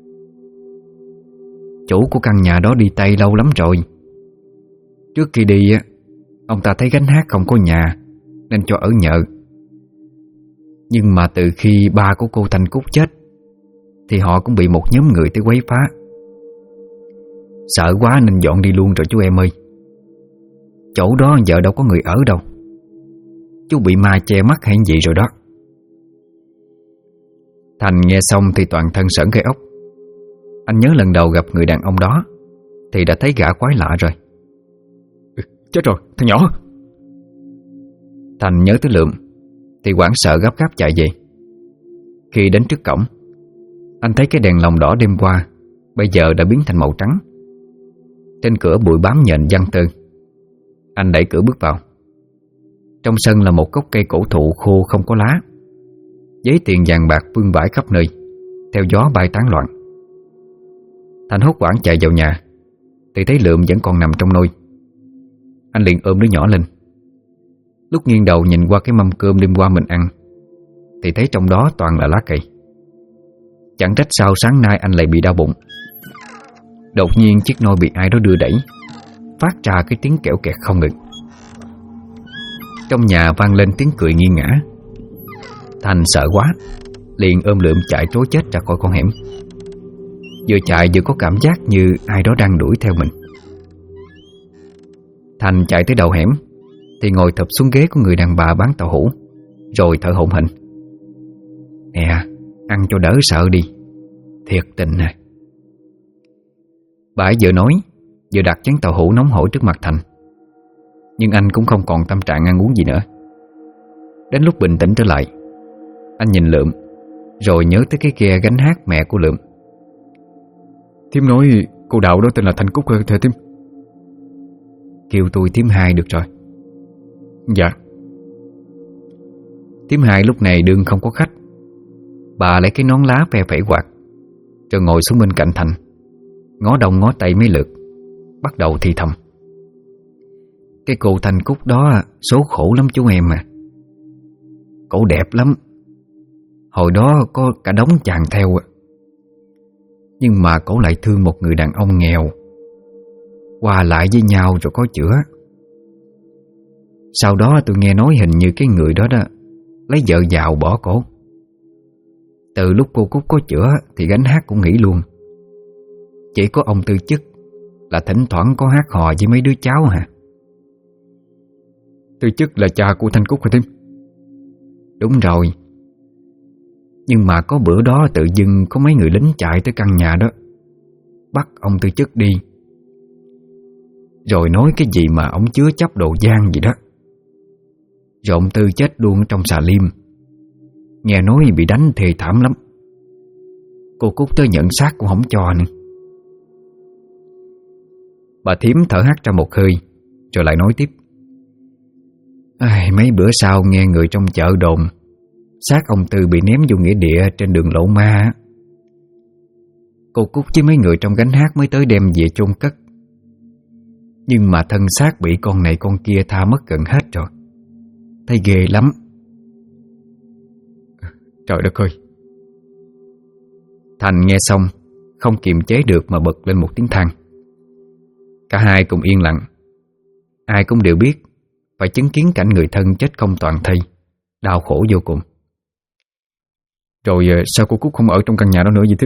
Chủ của căn nhà đó đi Tây lâu lắm rồi. Trước khi đi ông ta thấy gánh hát không có nhà nên cho ở nhờ. Nhưng mà từ khi ba của cô Thanh Cúc chết thì họ cũng bị một nhóm người tới quấy phá. Sợ quá nên dọn đi luôn rồi chú em ơi. Chỗ đó giờ đâu có người ở đâu. Chú bị ma che mắt hay gì rồi đó. Thành nghe xong thì toàn thân sởn gai ốc. Anh nhớ lần đầu gặp người đàn ông đó thì đã thấy gã quái lạ rồi. Chết rồi, thằng nhỏ. Thành nhớ tới Lượm thì hoảng sợ gấp gáp chạy về. Khi đến trước cổng, anh thấy cái đèn lồng đỏ đêm qua bây giờ đã biến thành màu trắng. Trên cửa bụi bám nhện giăng tơ. Anh đẩy cửa bước vào. Trong sân là một gốc cây cổ thụ khô không có lá. Giấy tiền vàng bạc vương vãi khắp nơi, theo gió bay tán loạn. Thành hốt hoảng chạy vào nhà thì thấy Lượm vẫn còn nằm trong nôi. Anh liền ôm đứa nhỏ lên. Lúc nghiêng đầu nhìn qua cái mâm cơm đêm qua mình ăn thì thấy trong đó toàn là lá cây. Chẳng trách sao sáng nay anh lại bị đau bụng. Đột nhiên chiếc nôi bị ai đó đưa đẩy, phát ra cái tiếng kẽo kẹt không ngừng. Trong nhà vang lên tiếng cười nghiêng ngã. Thành sợ quá, liền ôm Lượm chạy trối chết ra khỏi con hẻm. Vừa chạy vừa có cảm giác như ai đó đang đuổi theo mình. Thành chạy tới đầu hẻm thì ngồi thụp xuống ghế của người đàn bà bán tàu hũ, rồi thở hổn hển. Nè, ăn cho đỡ sợ đi, thiệt tình nè. Bà ấy vừa nói vừa đặt chén tàu hũ nóng hổi trước mặt Thành. Nhưng anh cũng không còn tâm trạng ăn uống gì nữa. Đến lúc bình tĩnh trở lại, anh nhìn Lượm, rồi nhớ tới cái ghe gánh hát mẹ của Lượm. Thím nói cô Đạo đó tên là Thanh Cúc thưa thím. Kêu tôi thím Hai được rồi. Dạ. Thím Hai lúc này đương không có khách. Bà lấy cái nón lá phe phẩy quạt, rồi ngồi xuống bên cạnh Thành, ngó đông ngó tây mấy lượt, bắt đầu thì thầm. Cái cô Thanh Cúc đó số khổ lắm chú em à. Cổ đẹp lắm. Hồi đó có cả đống chàng theo, nhưng mà cổ lại thương một người đàn ông nghèo, qua lại với nhau rồi có chữa. Sau đó tôi nghe nói hình như cái người đó lấy vợ giàu bỏ cổ. Từ lúc cô Cúc có chữa thì gánh hát cũng nghỉ luôn. Chỉ có ông Tư Chức là thỉnh thoảng có hát hò với mấy đứa cháu hả? Tư Chức là cha của Thanh Cúc hả thím? Đúng rồi. Nhưng mà có bữa đó tự dưng có mấy người lính chạy tới căn nhà đó, bắt ông Tư Chức đi, rồi nói cái gì mà ông chứa chấp đồ gian gì đó. Rồi ông Tư chết luôn trong xà liêm. Nghe nói bị đánh thê thảm lắm. Cô Cúc tới nhận xác cũng không cho nữa. Bà thím thở hắt ra một hơi, rồi lại nói tiếp. Mấy bữa sau nghe người trong chợ đồn xác ông Tư bị ném vô nghĩa địa trên đường Lộ Ma. Cô Cúc với mấy người trong gánh hát mới tới đem về chôn cất. Nhưng mà thân xác bị con này con kia tha mất gần hết rồi. Thấy ghê lắm. Trời đất ơi. Thành nghe xong không kiềm chế được mà bật lên một tiếng than. Cả hai cùng yên lặng. Ai cũng đều biết phải chứng kiến cảnh người thân chết không toàn thây, đau khổ vô cùng. Rồi sao cô Cúc không ở trong căn nhà đó nữa vậy thím?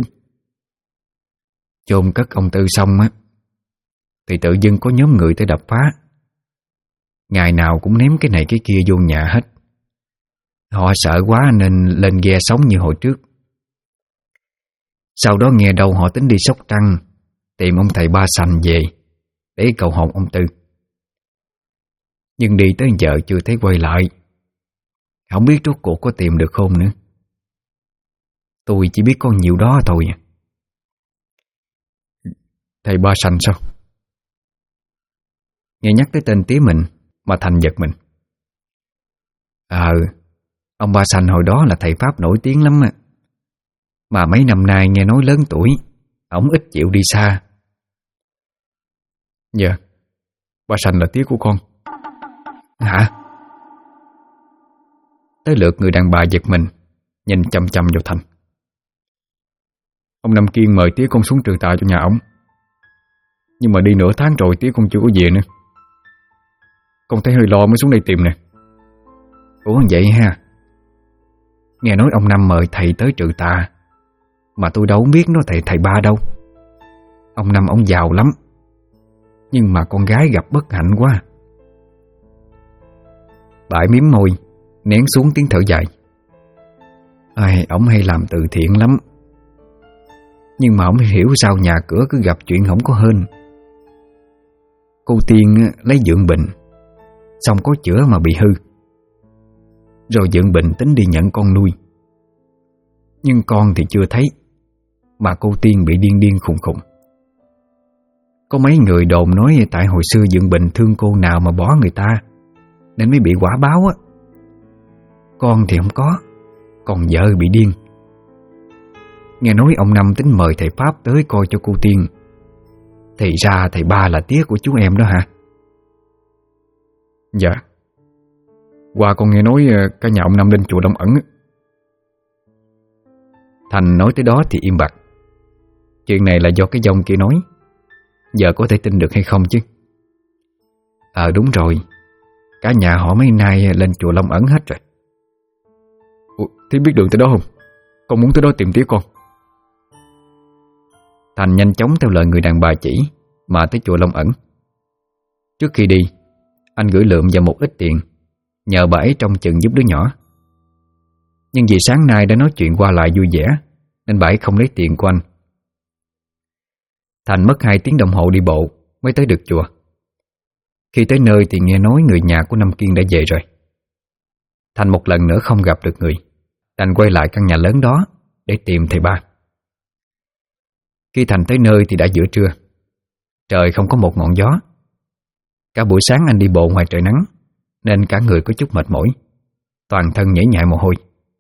Chôn cất ông Tư xong á thì tự dưng có nhóm người tới đập phá. Ngày nào cũng ném cái này cái kia vô nhà hết. Họ sợ quá nên lên ghe sống như hồi trước. Sau đó nghe đâu họ tính đi Sóc Trăng tìm ông thầy Ba Sành về để cầu hồn ông Tư. Nhưng đi tới giờ chưa thấy quay lại. Không biết rốt cuộc có tìm được không nữa. Tôi chỉ biết có nhiều đó thôi. Thầy Ba Sành sao? Nghe nhắc tới tên tía mình mà Thành giật mình. Ông Ba Sành hồi đó là thầy Pháp nổi tiếng lắm á. Mà mấy năm nay nghe nói lớn tuổi, ổng ít chịu đi xa. Dạ, Ba Sành là tía của con. Hả? Tới lượt người đàn bà giật mình, nhìn chăm chăm vào Thành. Ông Năm Kiên mời tía con xuống trừ tà cho nhà ổng. Nhưng mà đi nửa tháng rồi tía con chưa có về nữa. Con thấy hơi lo mới xuống đây tìm nè. Ủa vậy ha? Nghe nói ông Năm mời thầy tới trừ tà, mà tôi đâu biết nó thầy Ba đâu. Ông Năm ông giàu lắm, nhưng mà con gái gặp bất hạnh quá. Bà ấy mím môi, nén xuống tiếng thở dài. Ổng hay làm từ thiện lắm, nhưng mà ổng hiểu sao nhà cửa cứ gặp chuyện không có hên. Cô Tiên lấy dượng bệnh, xong có chữa mà bị hư. Rồi dượng bệnh tính đi nhận con nuôi, nhưng con thì chưa thấy, mà cô Tiên bị điên khùng khùng. Có mấy người đồn nói tại hồi xưa Dượng Bình thương cô nào mà bỏ người ta nên mới bị quả báo á. Con thì không có, còn vợ bị điên. Nghe nói ông Năm tính mời thầy Pháp tới coi cho cô Tiên. Thì ra thầy Ba là tía của chú em đó hả? Dạ. Qua con nghe nói cả nhà ông Năm lên chùa Long Ẩn. Thành nói tới đó thì im bặt. Chuyện này là do cái dông kia nói. Giờ có thể tin được hay không chứ? Đúng rồi, cả nhà họ mấy nay lên chùa Long Ẩn hết rồi. Ủa, Thím biết đường tới đó không? Con muốn tới đó tìm tía con. Thành nhanh chóng theo lời người đàn bà chỉ mà tới chùa Long Ẩn. Trước khi đi, anh gửi lượm vào một ít tiền nhờ bà ấy trông chừng giúp đứa nhỏ. Nhưng vì sáng nay đã nói chuyện qua lại vui vẻ nên bà ấy không lấy tiền của anh. Thành mất 2 tiếng đồng hồ đi bộ mới tới được chùa. Khi tới nơi thì nghe nói người nhà của Năm Kiên đã về rồi. Thành một lần nữa không gặp được người, đành quay lại căn nhà lớn đó để tìm thầy Ba. Khi Thành tới nơi thì đã giữa trưa. Trời không có một ngọn gió. Cả buổi sáng anh đi bộ ngoài trời nắng nên cả người có chút mệt mỏi, toàn thân nhễ nhại mồ hôi.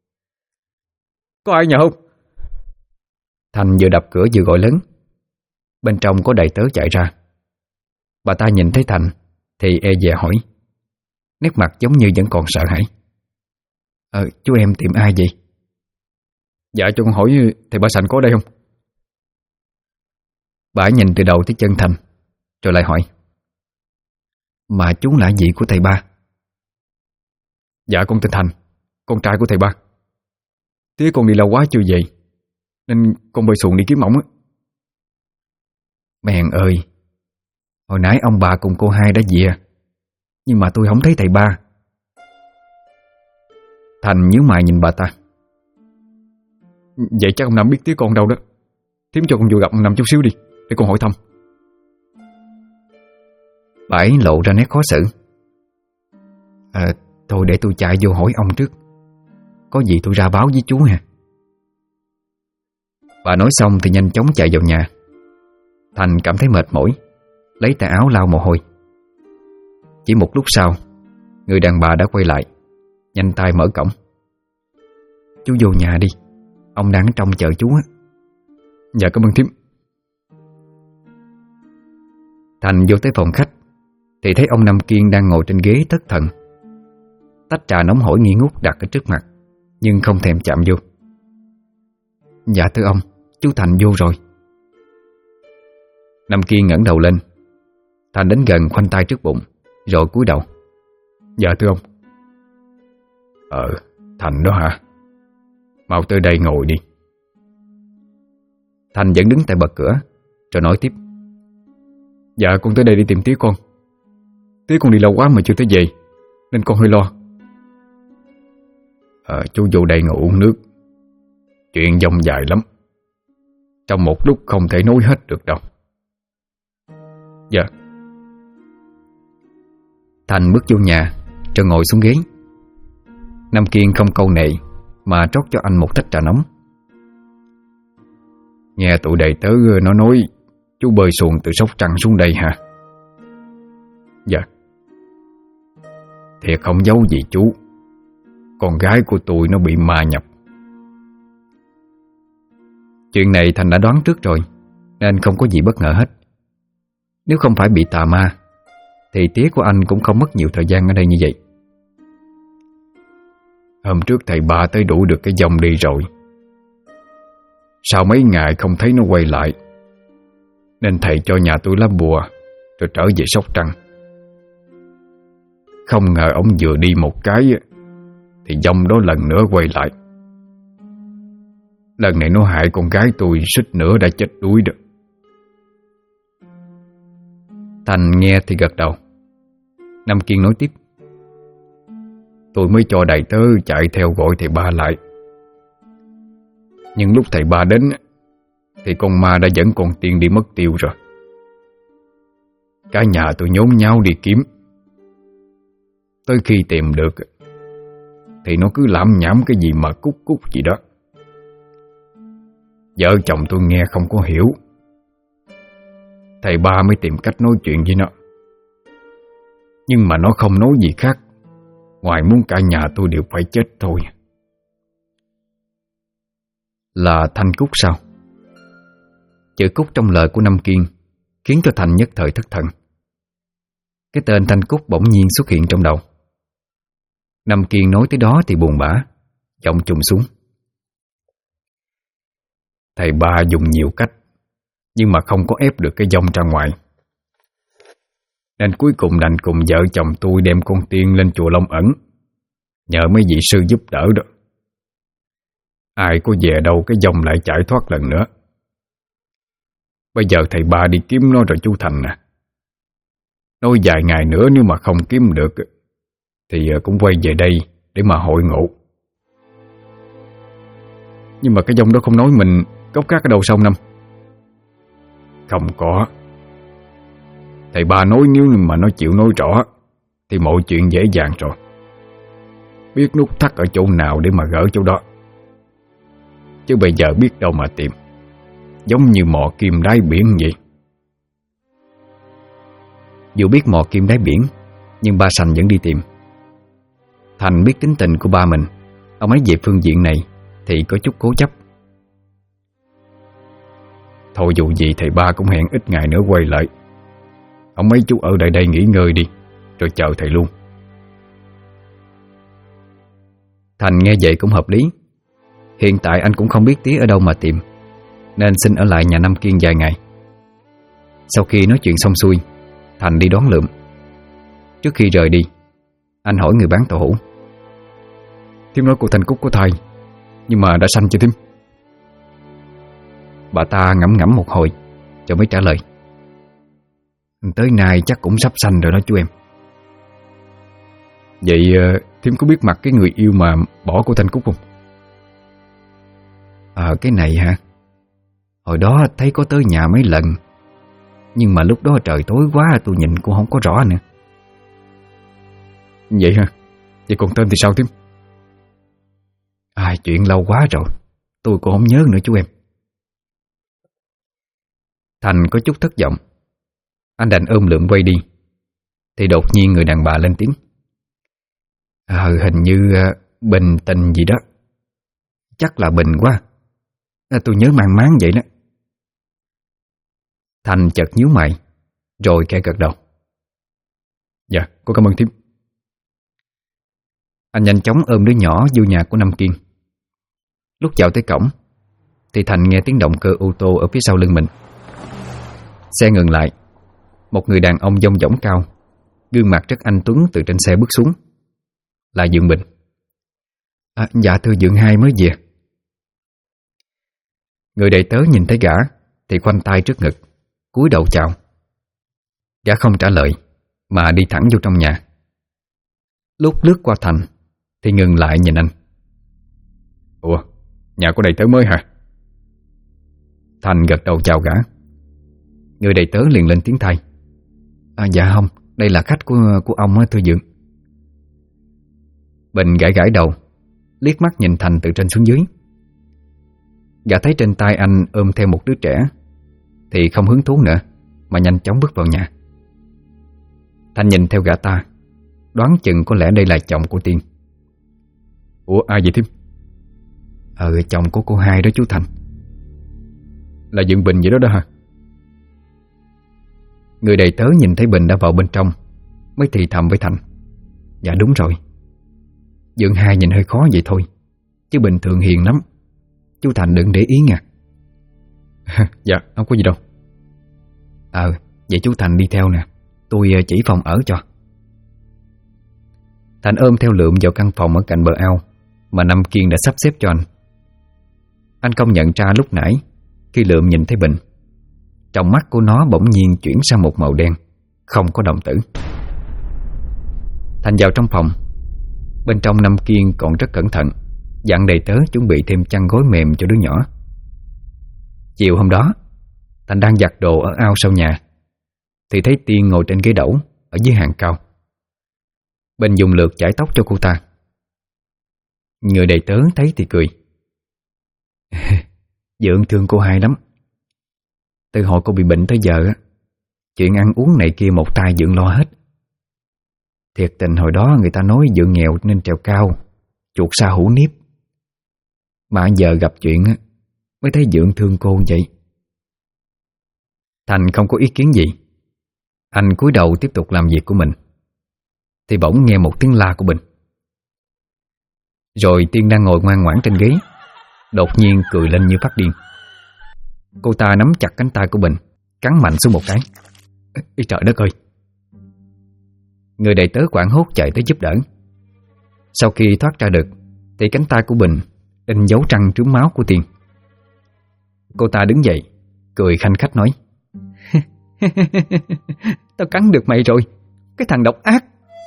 Có ai nhà không? Thành vừa đập cửa vừa gọi lớn. Bên trong có đầy tớ chạy ra. Bà ta nhìn thấy Thành thì e dè hỏi, nét mặt giống như vẫn còn sợ hãi. Chú em tìm ai vậy? Dạ cho con hỏi thầy Ba Sành có đây không? Bà nhìn từ đầu tới chân Thành rồi lại hỏi, mà chú là gì của thầy Ba? Dạ con tên Thành, con trai của thầy Ba. Tía con đi lâu quá chưa về nên con bơi xuồng đi kiếm ổng á. Mèn ơi, hồi nãy ông bà cùng cô hai đã về, nhưng mà tôi không thấy thầy Ba. Thành nhíu mày nhìn bà ta. Vậy chắc ông Năm biết tía con đâu đó. Thím cho con vừa gặp ông Năm chút xíu đi để con hỏi thăm. Bà ấy lộ ra nét khó xử. Thôi để tôi chạy vô hỏi ông trước, có gì tôi ra báo với chú ha. Bà nói xong thì nhanh chóng chạy vào nhà. Thành cảm thấy mệt mỏi, lấy tay áo lau mồ hôi. Chỉ một lúc sau, người đàn bà đã quay lại, nhanh tay mở cổng. Chú vô nhà đi, ông đang trông chờ chú á. Dạ cảm ơn thím. Thành vô tới phòng khách thì thấy ông Năm Kiên đang ngồi trên ghế thất thần. Tách trà nóng hổi nghi ngút đặt ở trước mặt, nhưng không thèm chạm vô. Dạ thưa ông, chú Thành vô rồi. Năm Kiên ngẩng đầu lên. Thành đến gần khoanh tay trước bụng rồi cúi đầu. Dạ thưa ông. Thành đó hả? Mau tới đây ngồi đi. Thành vẫn đứng tại bậc cửa rồi nói tiếp. Dạ con tới đây đi tìm tía con. Tía con đi lâu quá mà chưa tới về nên con hơi lo. Chú vô đây ngồi uống nước. Chuyện dông dài lắm, trong một lúc không thể nói hết được đâu. Dạ. Thành bước vô nhà rồi ngồi xuống ghế. Năm Kiên không câu nệ mà trót cho anh một tách trà nóng. Nghe tụi đầy tớ nó nói chú bơi xuồng từ Sóc Trăng xuống đây hả? Dạ. Thiệt không giấu gì chú, con gái của tôi nó bị ma nhập. Chuyện này Thành đã đoán trước rồi nên không có gì bất ngờ hết. Nếu không phải bị tà ma thì tía của anh cũng không mất nhiều thời gian ở đây như vậy. Hôm trước thầy Ba tới đủ được cái dòng đi rồi. Sau mấy ngày không thấy nó quay lại nên thầy cho nhà tôi lá bùa rồi trở về Sóc Trăng. Không ngờ ông vừa đi một cái thì dòng đó lần nữa quay lại. Lần này nó hại con gái tôi suýt nữa đã chết đuối được. Thành nghe thì gật đầu. Năm Kiên nói tiếp. Tôi mới cho đầy tớ chạy theo gọi thầy Ba lại. Nhưng lúc thầy Ba đến thì con ma đã dẫn con Tiên đi mất tiêu rồi. Cả nhà tôi nhốn nháo đi kiếm. Tới khi tìm được thì nó cứ lảm nhảm cái gì mà cúc cúc gì đó. Vợ chồng tôi nghe không có hiểu. thầy ba mới tìm cách nói chuyện với nó. Nhưng mà nó không nói gì khác ngoài muốn cả nhà tôi đều phải chết thôi. Là Thanh Cúc sao? Chữ Cúc trong lời của Năm Kiên khiến cho Thành nhất thời thất thần. Cái tên Thanh Cúc bỗng nhiên xuất hiện trong đầu. Năm Kiên nói tới đó thì buồn bã, giọng trùng xuống. Thầy ba dùng nhiều cách, nhưng mà không có ép được cái dông ra ngoài, nên cuối cùng đành cùng vợ chồng tôi đem con tiên lên chùa Long Ẩn, nhờ mấy vị sư giúp đỡ đó. Ai có về đâu cái dông lại chạy thoát lần nữa. Bây giờ thầy ba đi kiếm nó rồi chú Thành nè. Nói vài ngày nữa nếu mà không kiếm được thì cũng quay về đây để mà hội ngộ. Nhưng mà cái dông đó không nói mình gốc gác ở đầu sông Năm. Không có. Thầy ba nói nếu mà nó chịu nói rõ thì mọi chuyện dễ dàng rồi. Biết nút thắt ở chỗ nào để mà gỡ chỗ đó. Chứ bây giờ biết đâu mà tìm. Giống như mò kim đáy biển vậy. Dù biết mò kim đáy biển, nhưng ba Sành vẫn đi tìm. Thành biết tính tình của ba mình, ông ấy về phương diện này thì có chút cố chấp. Thôi dù gì thầy ba cũng hẹn ít ngày nữa quay lại. Ông mấy chú ở lại đây nghỉ ngơi đi, rồi chờ thầy luôn. Thành nghe vậy cũng hợp lý. Hiện tại anh cũng không biết tía ở đâu mà tìm, nên xin ở lại nhà Năm Kiên vài ngày. Sau khi nói chuyện xong xuôi, Thành đi đón Lượm. Trước khi rời đi, anh hỏi người bán tàu hũ: Thím nói cô Thanh Cúc có thai, nhưng mà đã sanh chưa thím? Bà ta ngẫm ngẫm một hồi rồi mới trả lời: Tới nay chắc cũng sắp sanh rồi đó chú em. Vậy thím có biết mặt cái người yêu mà bỏ cô Thanh Cúc không? Cái này hả? Hồi đó thấy có tới nhà mấy lần, nhưng mà lúc đó trời tối quá tôi nhìn cũng không có rõ nữa. Vậy hả? Vậy còn tên thì sao thím? Chuyện lâu quá rồi, tôi cũng không nhớ nữa chú em. Thành có chút thất vọng. Anh đành ôm Lượm quay đi, thì đột nhiên người đàn bà lên tiếng: Hình như Bình Tình gì đó. Chắc là Bình quá. Tôi nhớ mang máng vậy đó. Thành chợt nhíu mày, rồi khẽ gật đầu: Dạ, cô cảm ơn thím. Anh nhanh chóng ôm đứa nhỏ vô nhà của Năm Kiên. Lúc vào tới cổng thì Thành nghe tiếng động cơ ô tô ở phía sau lưng mình. Xe ngừng lại. Một người đàn ông dong dỏng cao, gương mặt rất anh tuấn từ trên xe bước xuống. Là Dượng Bình. Dạ thưa Dượng Hai mới về. Người đầy tớ nhìn thấy gã thì khoanh tay trước ngực, cúi đầu chào. Gã không trả lời mà đi thẳng vô trong nhà. Lúc lướt qua Thành thì ngừng lại nhìn anh. Ủa, nhà có đầy tớ mới hả? Thành gật đầu chào gã. Người đầy tớ liền lên tiếng thay: Dạ không, đây là khách của ông á thưa Dượng. Bình gãi gãi đầu, liếc mắt nhìn Thành từ trên xuống dưới. Gã thấy trên tay anh ôm theo một đứa trẻ thì không hứng thú nữa, mà nhanh chóng bước vào nhà. Thành nhìn theo gã ta, đoán chừng có lẽ đây là chồng của Tiên. Ủa, ai vậy thím? Chồng của cô Hai đó chú Thành. Là Dượng Bình vậy đó đó hả? Người đầy tớ nhìn thấy Bình đã vào bên trong mới thì thầm với Thành: Dạ đúng rồi. Dượng Hai nhìn hơi khó vậy thôi, chứ bình thường hiền lắm. Chú Thành đừng để ý nha. Dạ, không có gì đâu. Vậy chú Thành đi theo nè, tôi chỉ phòng ở cho. Thành ôm theo Lượm vào căn phòng ở cạnh bờ ao mà Năm Kiên đã sắp xếp cho anh. Anh không nhận ra lúc nãy khi Lượm nhìn thấy Bình, trong mắt của nó bỗng nhiên chuyển sang một màu đen, không có đồng tử. Thành vào trong phòng. Bên trong Năm Kiên còn rất cẩn thận dặn đầy tớ chuẩn bị thêm chăn gối mềm cho đứa nhỏ. Chiều hôm đó, Thành đang giặt đồ ở ao sau nhà thì thấy Tiên ngồi trên ghế đẩu ở dưới hàng cao. Bình dùng lược chải tóc cho cô ta. Người đầy tớ thấy thì cười: Dượng thương cô Hai lắm. Từ hồi cô bị bệnh tới giờ Chuyện ăn uống này kia một tay Dượng lo hết. Thiệt tình hồi đó người ta nói Dượng nghèo nên trèo cao, chuột sa hủ nếp. Mà giờ gặp chuyện mới thấy Dượng thương cô vậy. Thành không có ý kiến gì. Anh cúi đầu tiếp tục làm việc của mình. Thì bỗng nghe một tiếng la của Bình. Rồi Tiên đang ngồi ngoan ngoãn trên ghế, đột nhiên cười lên như phát điên. Cô ta nắm chặt cánh tay của Bình, cắn mạnh xuống một cái. Ý trời đất ơi! Người đầy tớ hoảng hốt chạy tới giúp đỡ. Sau khi thoát ra được thì cánh tay của Bình in dấu răng trướng máu của Tiên. Cô ta đứng dậy, cười khanh khách nói: Tao cắn được mày rồi, cái thằng độc ác.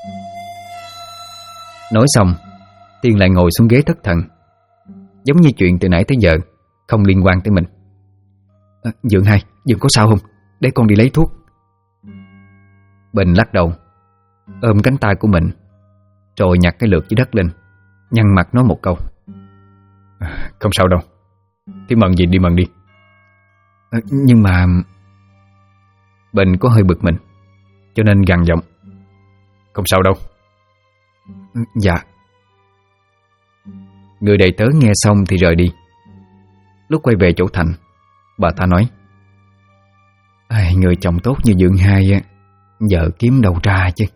Nói xong, Tiên lại ngồi xuống ghế thất thần, giống như chuyện từ nãy tới giờ không liên quan tới mình. Dượng hai, Dượng có sao không? Để con đi lấy thuốc. Bình lắc đầu, ôm cánh tay của mình, rồi nhặt cái lược dưới đất lên, nhăn mặt nói một câu: Không sao đâu, thì mần gì đi mần đi. Nhưng mà... Bình có hơi bực mình, cho nên gằn giọng: Không sao đâu. Dạ. Người đầy tớ nghe xong thì rời đi. Lúc quay về chỗ Thành, bà ta nói: Người chồng tốt như Dượng hai vợ kiếm đâu ra chứ.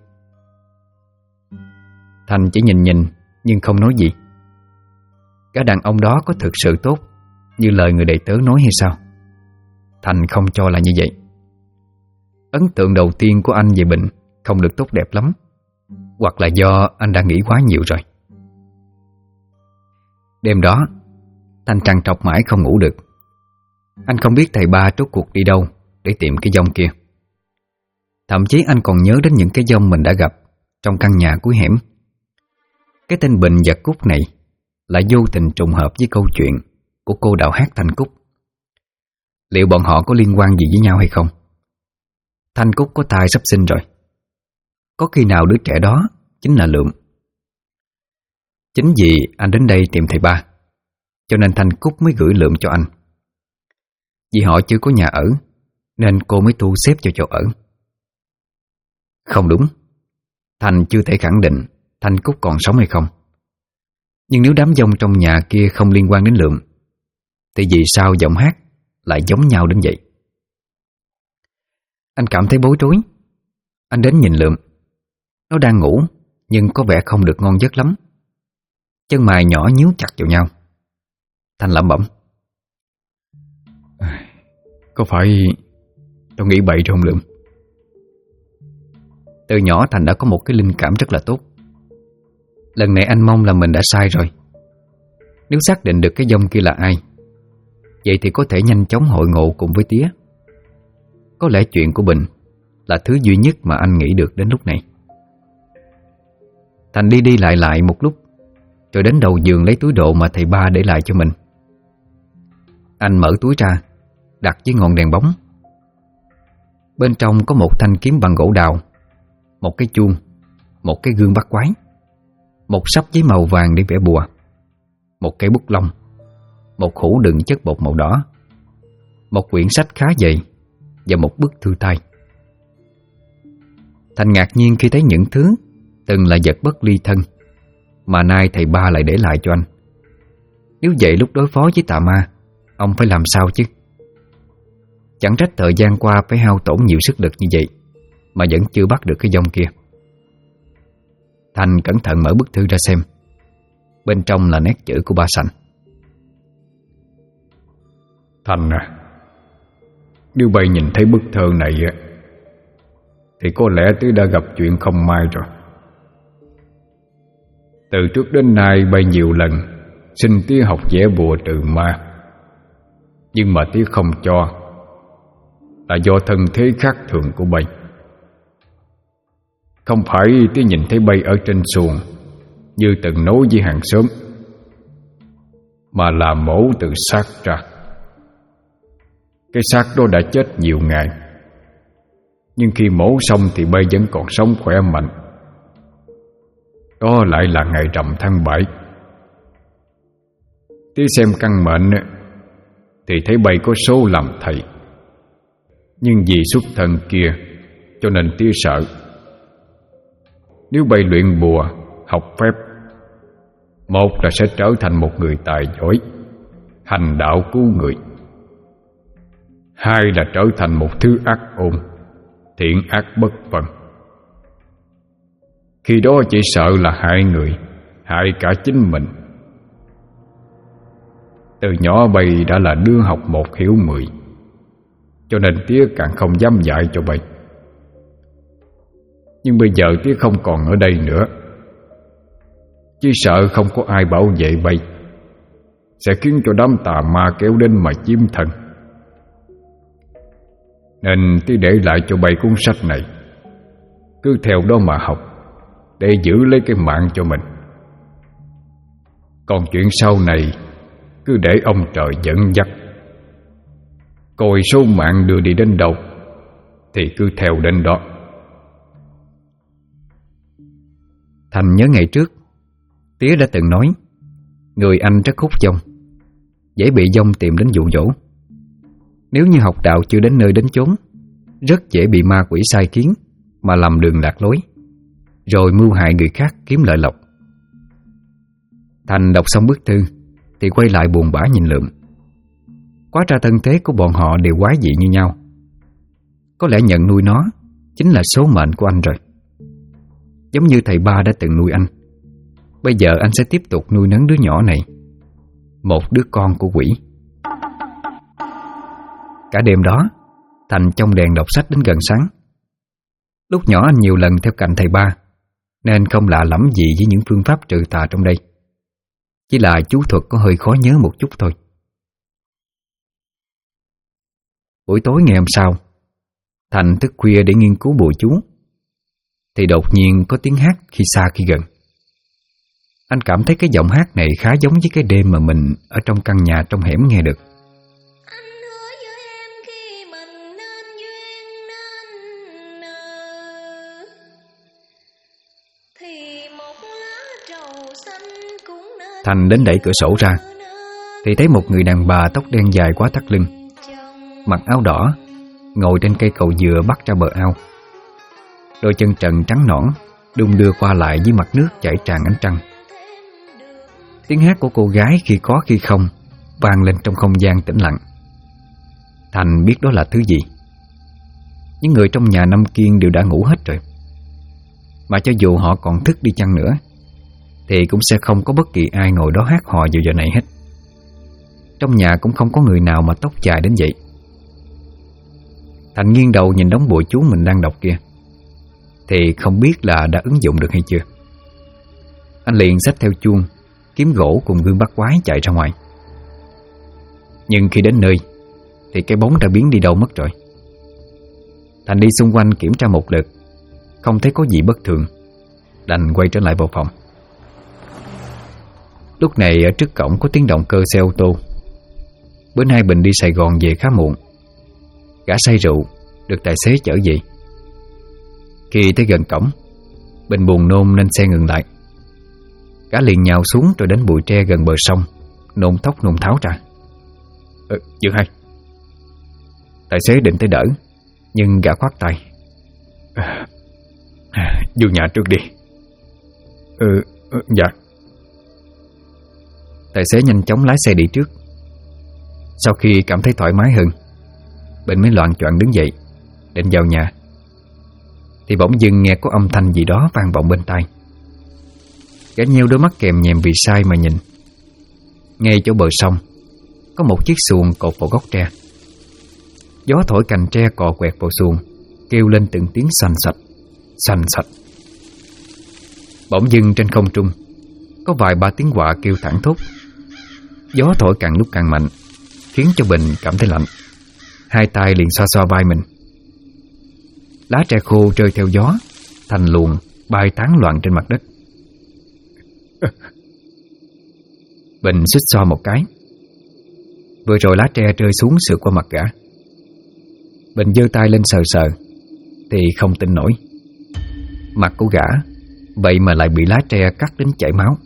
Thành chỉ nhìn nhưng không nói gì. Cả đàn ông đó có thực sự tốt như lời người đầy tớ nói hay sao? Thành không cho là như vậy. Ấn tượng đầu tiên của anh về Bình không được tốt đẹp lắm, hoặc là do anh đã nghĩ quá nhiều rồi. Đêm đó, Thành trằn trọc mãi không ngủ được. Anh không biết thầy ba rốt cuộc đi đâu để tìm cái dông kia. Thậm chí anh còn nhớ đến những cái dông mình đã gặp trong căn nhà cuối hẻm. Cái tên Bình và Cúc này lại vô tình trùng hợp với câu chuyện của cô đạo hát Thanh Cúc. Liệu bọn họ có liên quan gì với nhau hay không? Thanh Cúc có thai sắp sinh rồi. Có khi nào đứa trẻ đó chính là Lượm? Chính vì anh đến đây tìm thầy ba, cho nên Thanh Cúc mới gửi Lượm cho anh. Vì họ chưa có nhà ở nên cô mới thu xếp cho chỗ ở. Không đúng, Thành chưa thể khẳng định Thanh Cúc còn sống hay không. Nhưng nếu đám dông trong nhà kia không liên quan đến Lượm, thì vì sao giọng hát lại giống nhau đến vậy? Anh cảm thấy bối rối. Anh đến nhìn Lượm. Nó đang ngủ nhưng có vẻ không được ngon giấc lắm. Chân mày nhỏ nhíu chặt vào nhau. Thành lẩm bẩm: Có phải tao nghĩ bậy rồi không Lượm? Từ nhỏ Thành đã có một cái linh cảm rất là tốt. Lần này anh mong là mình đã sai rồi. Nếu xác định được cái dông kia là ai, vậy thì có thể nhanh chóng hội ngộ cùng với Tía. Có lẽ chuyện của Bình là thứ duy nhất mà anh nghĩ được đến lúc này. Thành đi lại một lúc, rồi đến đầu giường lấy túi đồ mà thầy ba để lại cho mình. Anh mở túi ra, đặt dưới ngọn đèn bóng. Bên trong có một thanh kiếm bằng gỗ đào, một cái chuông, một cái gương bắt quái, một sắp giấy màu vàng để vẽ bùa, một cây bút lông, một hũ đựng chất bột màu đỏ, một quyển sách khá dày và một bức thư tay. Thành ngạc nhiên khi thấy những thứ từng là vật bất ly thân mà nay thầy ba lại để lại cho anh. Nếu vậy lúc đối phó với tà ma, ông phải làm sao chứ? Chẳng trách thời gian qua phải hao tổn nhiều sức lực như vậy mà vẫn chưa bắt được cái dông kia. Thành cẩn thận mở bức thư ra xem. Bên trong là nét chữ của ba Sành. Thành à, nếu bay nhìn thấy bức thơ này thì có lẽ Tứ đã gặp chuyện không may rồi. Từ trước đến nay bay nhiều lần xin Tía học vẽ bùa trừ ma, nhưng mà Tía không cho, là do thân thế khác thường của bay. Không phải Tía nhìn thấy bay ở trên xuồng như từng nói với hàng xóm, mà là mổ từ xác ra. Cái xác đó đã chết nhiều ngày, nhưng khi mổ xong thì bay vẫn còn sống khỏe mạnh. Đó lại là ngày rằm tháng 7. Tía xem căn mệnh thì thấy bay có số làm thầy, Nhưng vì xuất thân kia cho nên tía sợ. Nếu bay luyện bùa, học phép, một là sẽ trở thành một người tài giỏi, hành đạo cứu người. Hai là trở thành một thứ ác ôn, thiện ác bất phân. Khi đó chỉ sợ là hại người, hại cả chính mình. Từ nhỏ bay đã là đứa học một hiểu 10, cho nên tía càng không dám dạy cho bay. Nhưng bây giờ tía không còn ở đây nữa, chỉ sợ không có ai bảo vệ bay, sẽ khiến cho đám tà ma kéo đến mà chiếm thân. Nên tía để lại cho bay cuốn sách này, cứ theo đó mà học, để giữ lấy cái mạng cho mình. Còn chuyện sau này cứ để ông trời dẫn dắt. Coi số mạng đưa đi đến đâu thì cứ theo đến đó. Thành nhớ ngày trước tía đã từng nói người anh rất hút dông, dễ bị dông tìm đến dụ dỗ. Nếu như học đạo chưa đến nơi đến chốn, rất dễ bị ma quỷ sai khiến mà lầm đường lạc lối, rồi mưu hại người khác kiếm lợi lộc. Thành đọc xong bức thư thì quay lại buồn bã nhìn Lượm. Quá ra thân thế của bọn họ đều quái dị như nhau. Có lẽ nhận nuôi nó chính là số mệnh của anh rồi. Giống như thầy ba đã từng nuôi anh, bây giờ anh sẽ tiếp tục nuôi nấng đứa nhỏ này, một đứa con của quỷ. Cả đêm đó Thành trong đèn đọc sách đến gần sáng. Lúc nhỏ anh nhiều lần theo cạnh thầy ba, nên không lạ lẫm gì với những phương pháp trừ tà trong đây. Chỉ là chú thuật có hơi khó nhớ một chút thôi. Buổi tối ngày hôm sau, Thành thức khuya để nghiên cứu bùa chú, thì đột nhiên có tiếng hát khi xa khi gần. Anh cảm thấy cái giọng hát này khá giống với cái đêm mà mình ở trong căn nhà trong hẻm nghe được. Anh hứa với em khi mình nên duyên nên nợ, thì một lá trầu xanh cũng nên. Thành đến đẩy cửa sổ ra thì thấy một người đàn bà tóc đen dài quá thắt lưng, mặc áo đỏ, ngồi trên cây cầu dừa bắt ra bờ ao. Đôi chân trần trắng nõn đung đưa qua lại với mặt nước chảy tràn ánh trăng. Tiếng hát của cô gái khi có khi không vang lên trong không gian tĩnh lặng. Thành biết đó là thứ gì. Những người trong nhà Năm Kiên đều đã ngủ hết rồi, mà cho dù họ còn thức đi chăng nữa thì cũng sẽ không có bất kỳ ai ngồi đó hát hò vào giờ này hết. Trong nhà cũng không có người nào mà tóc dài đến vậy. Thành nghiêng đầu nhìn đống bùa chú mình đang đọc kia, thì không biết là đã ứng dụng được hay chưa. Anh liền xách theo chuông, kiếm gỗ cùng gương bắt quái chạy ra ngoài. Nhưng khi đến nơi thì cái bóng đã biến đi đâu mất rồi. Thành đi xung quanh kiểm tra một lượt, không thấy có gì bất thường, đành quay trở lại vào phòng. Lúc này ở trước cổng có tiếng động cơ xe ô tô. Bữa nay Bình đi Sài Gòn về khá muộn. Gã say rượu được tài xế chở về. Khi tới gần cổng, Bình buồn nôn nên xe ngừng lại. Gã liền nhào xuống rồi đến bụi tre gần bờ sông, nôn thốc nôn tháo ra. Dừng hay. Tài xế định tới đỡ, nhưng gã khoát tay. Vô nhà trước đi. Dạ. Tài xế nhanh chóng lái xe đi trước. Sau khi cảm thấy thoải mái hơn, Bình mới loạng choạng đứng dậy định vào nhà, thì bỗng dưng nghe có âm thanh gì đó vang vọng bên tai. Gã nheo đôi mắt kèm nhèm vì sai mà nhìn. Ngay chỗ bờ sông có một chiếc xuồng cột vào gốc tre. Gió thổi cành tre cọ quẹt vào xuồng, kêu lên từng tiếng xanh sạch, xanh sạch. Bỗng dưng trên không trung có vài ba tiếng quạ kêu thẳng thốt. Gió thổi càng lúc càng mạnh, khiến cho Bình cảm thấy lạnh. Hai tay liền xoa xoa vai mình. Lá tre khô rơi theo gió thành luồng bay tán loạn trên mặt đất. Bình xích xoa một cái. Vừa rồi lá tre rơi xuống sượt qua mặt gã. Bình giơ tay lên sờ sờ thì không tin nổi. Mặt của gã vậy mà lại bị lá tre cắt đến chảy máu.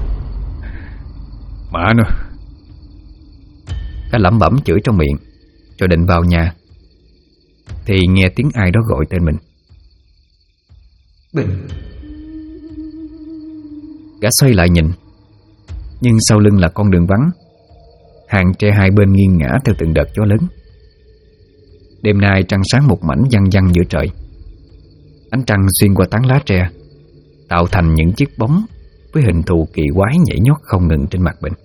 Mẹ nó. Gã lẩm bẩm chửi trong miệng rồi định vào nhà. thì nghe tiếng ai đó gọi tên mình. Bình. Gã xoay lại nhìn, nhưng sau lưng là con đường vắng, hàng tre hai bên nghiêng ngã theo từng đợt gió lớn. Đêm nay trăng sáng một mảnh văng văng giữa trời. Ánh trăng xuyên qua tán lá tre, tạo thành những chiếc bóng với hình thù kỳ quái nhảy nhót không ngừng trên mặt Bình.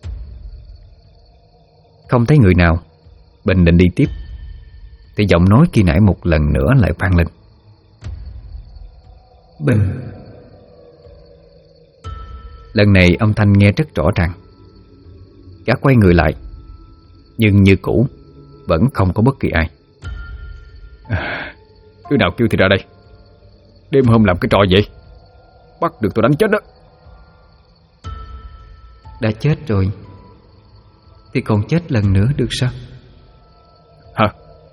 Không thấy người nào, Bình định đi tiếp thì giọng nói khi nãy một lần nữa lại vang lên. Bình. Lần này âm thanh nghe rất rõ ràng. Gã quay người lại, nhưng như cũ vẫn không có bất kỳ ai. Đứa nào kêu thì ra đây. Đêm hôm làm cái trò vậy, bắt được tôi đánh chết đó. Đã chết rồi thì còn chết lần nữa được sao? Hả?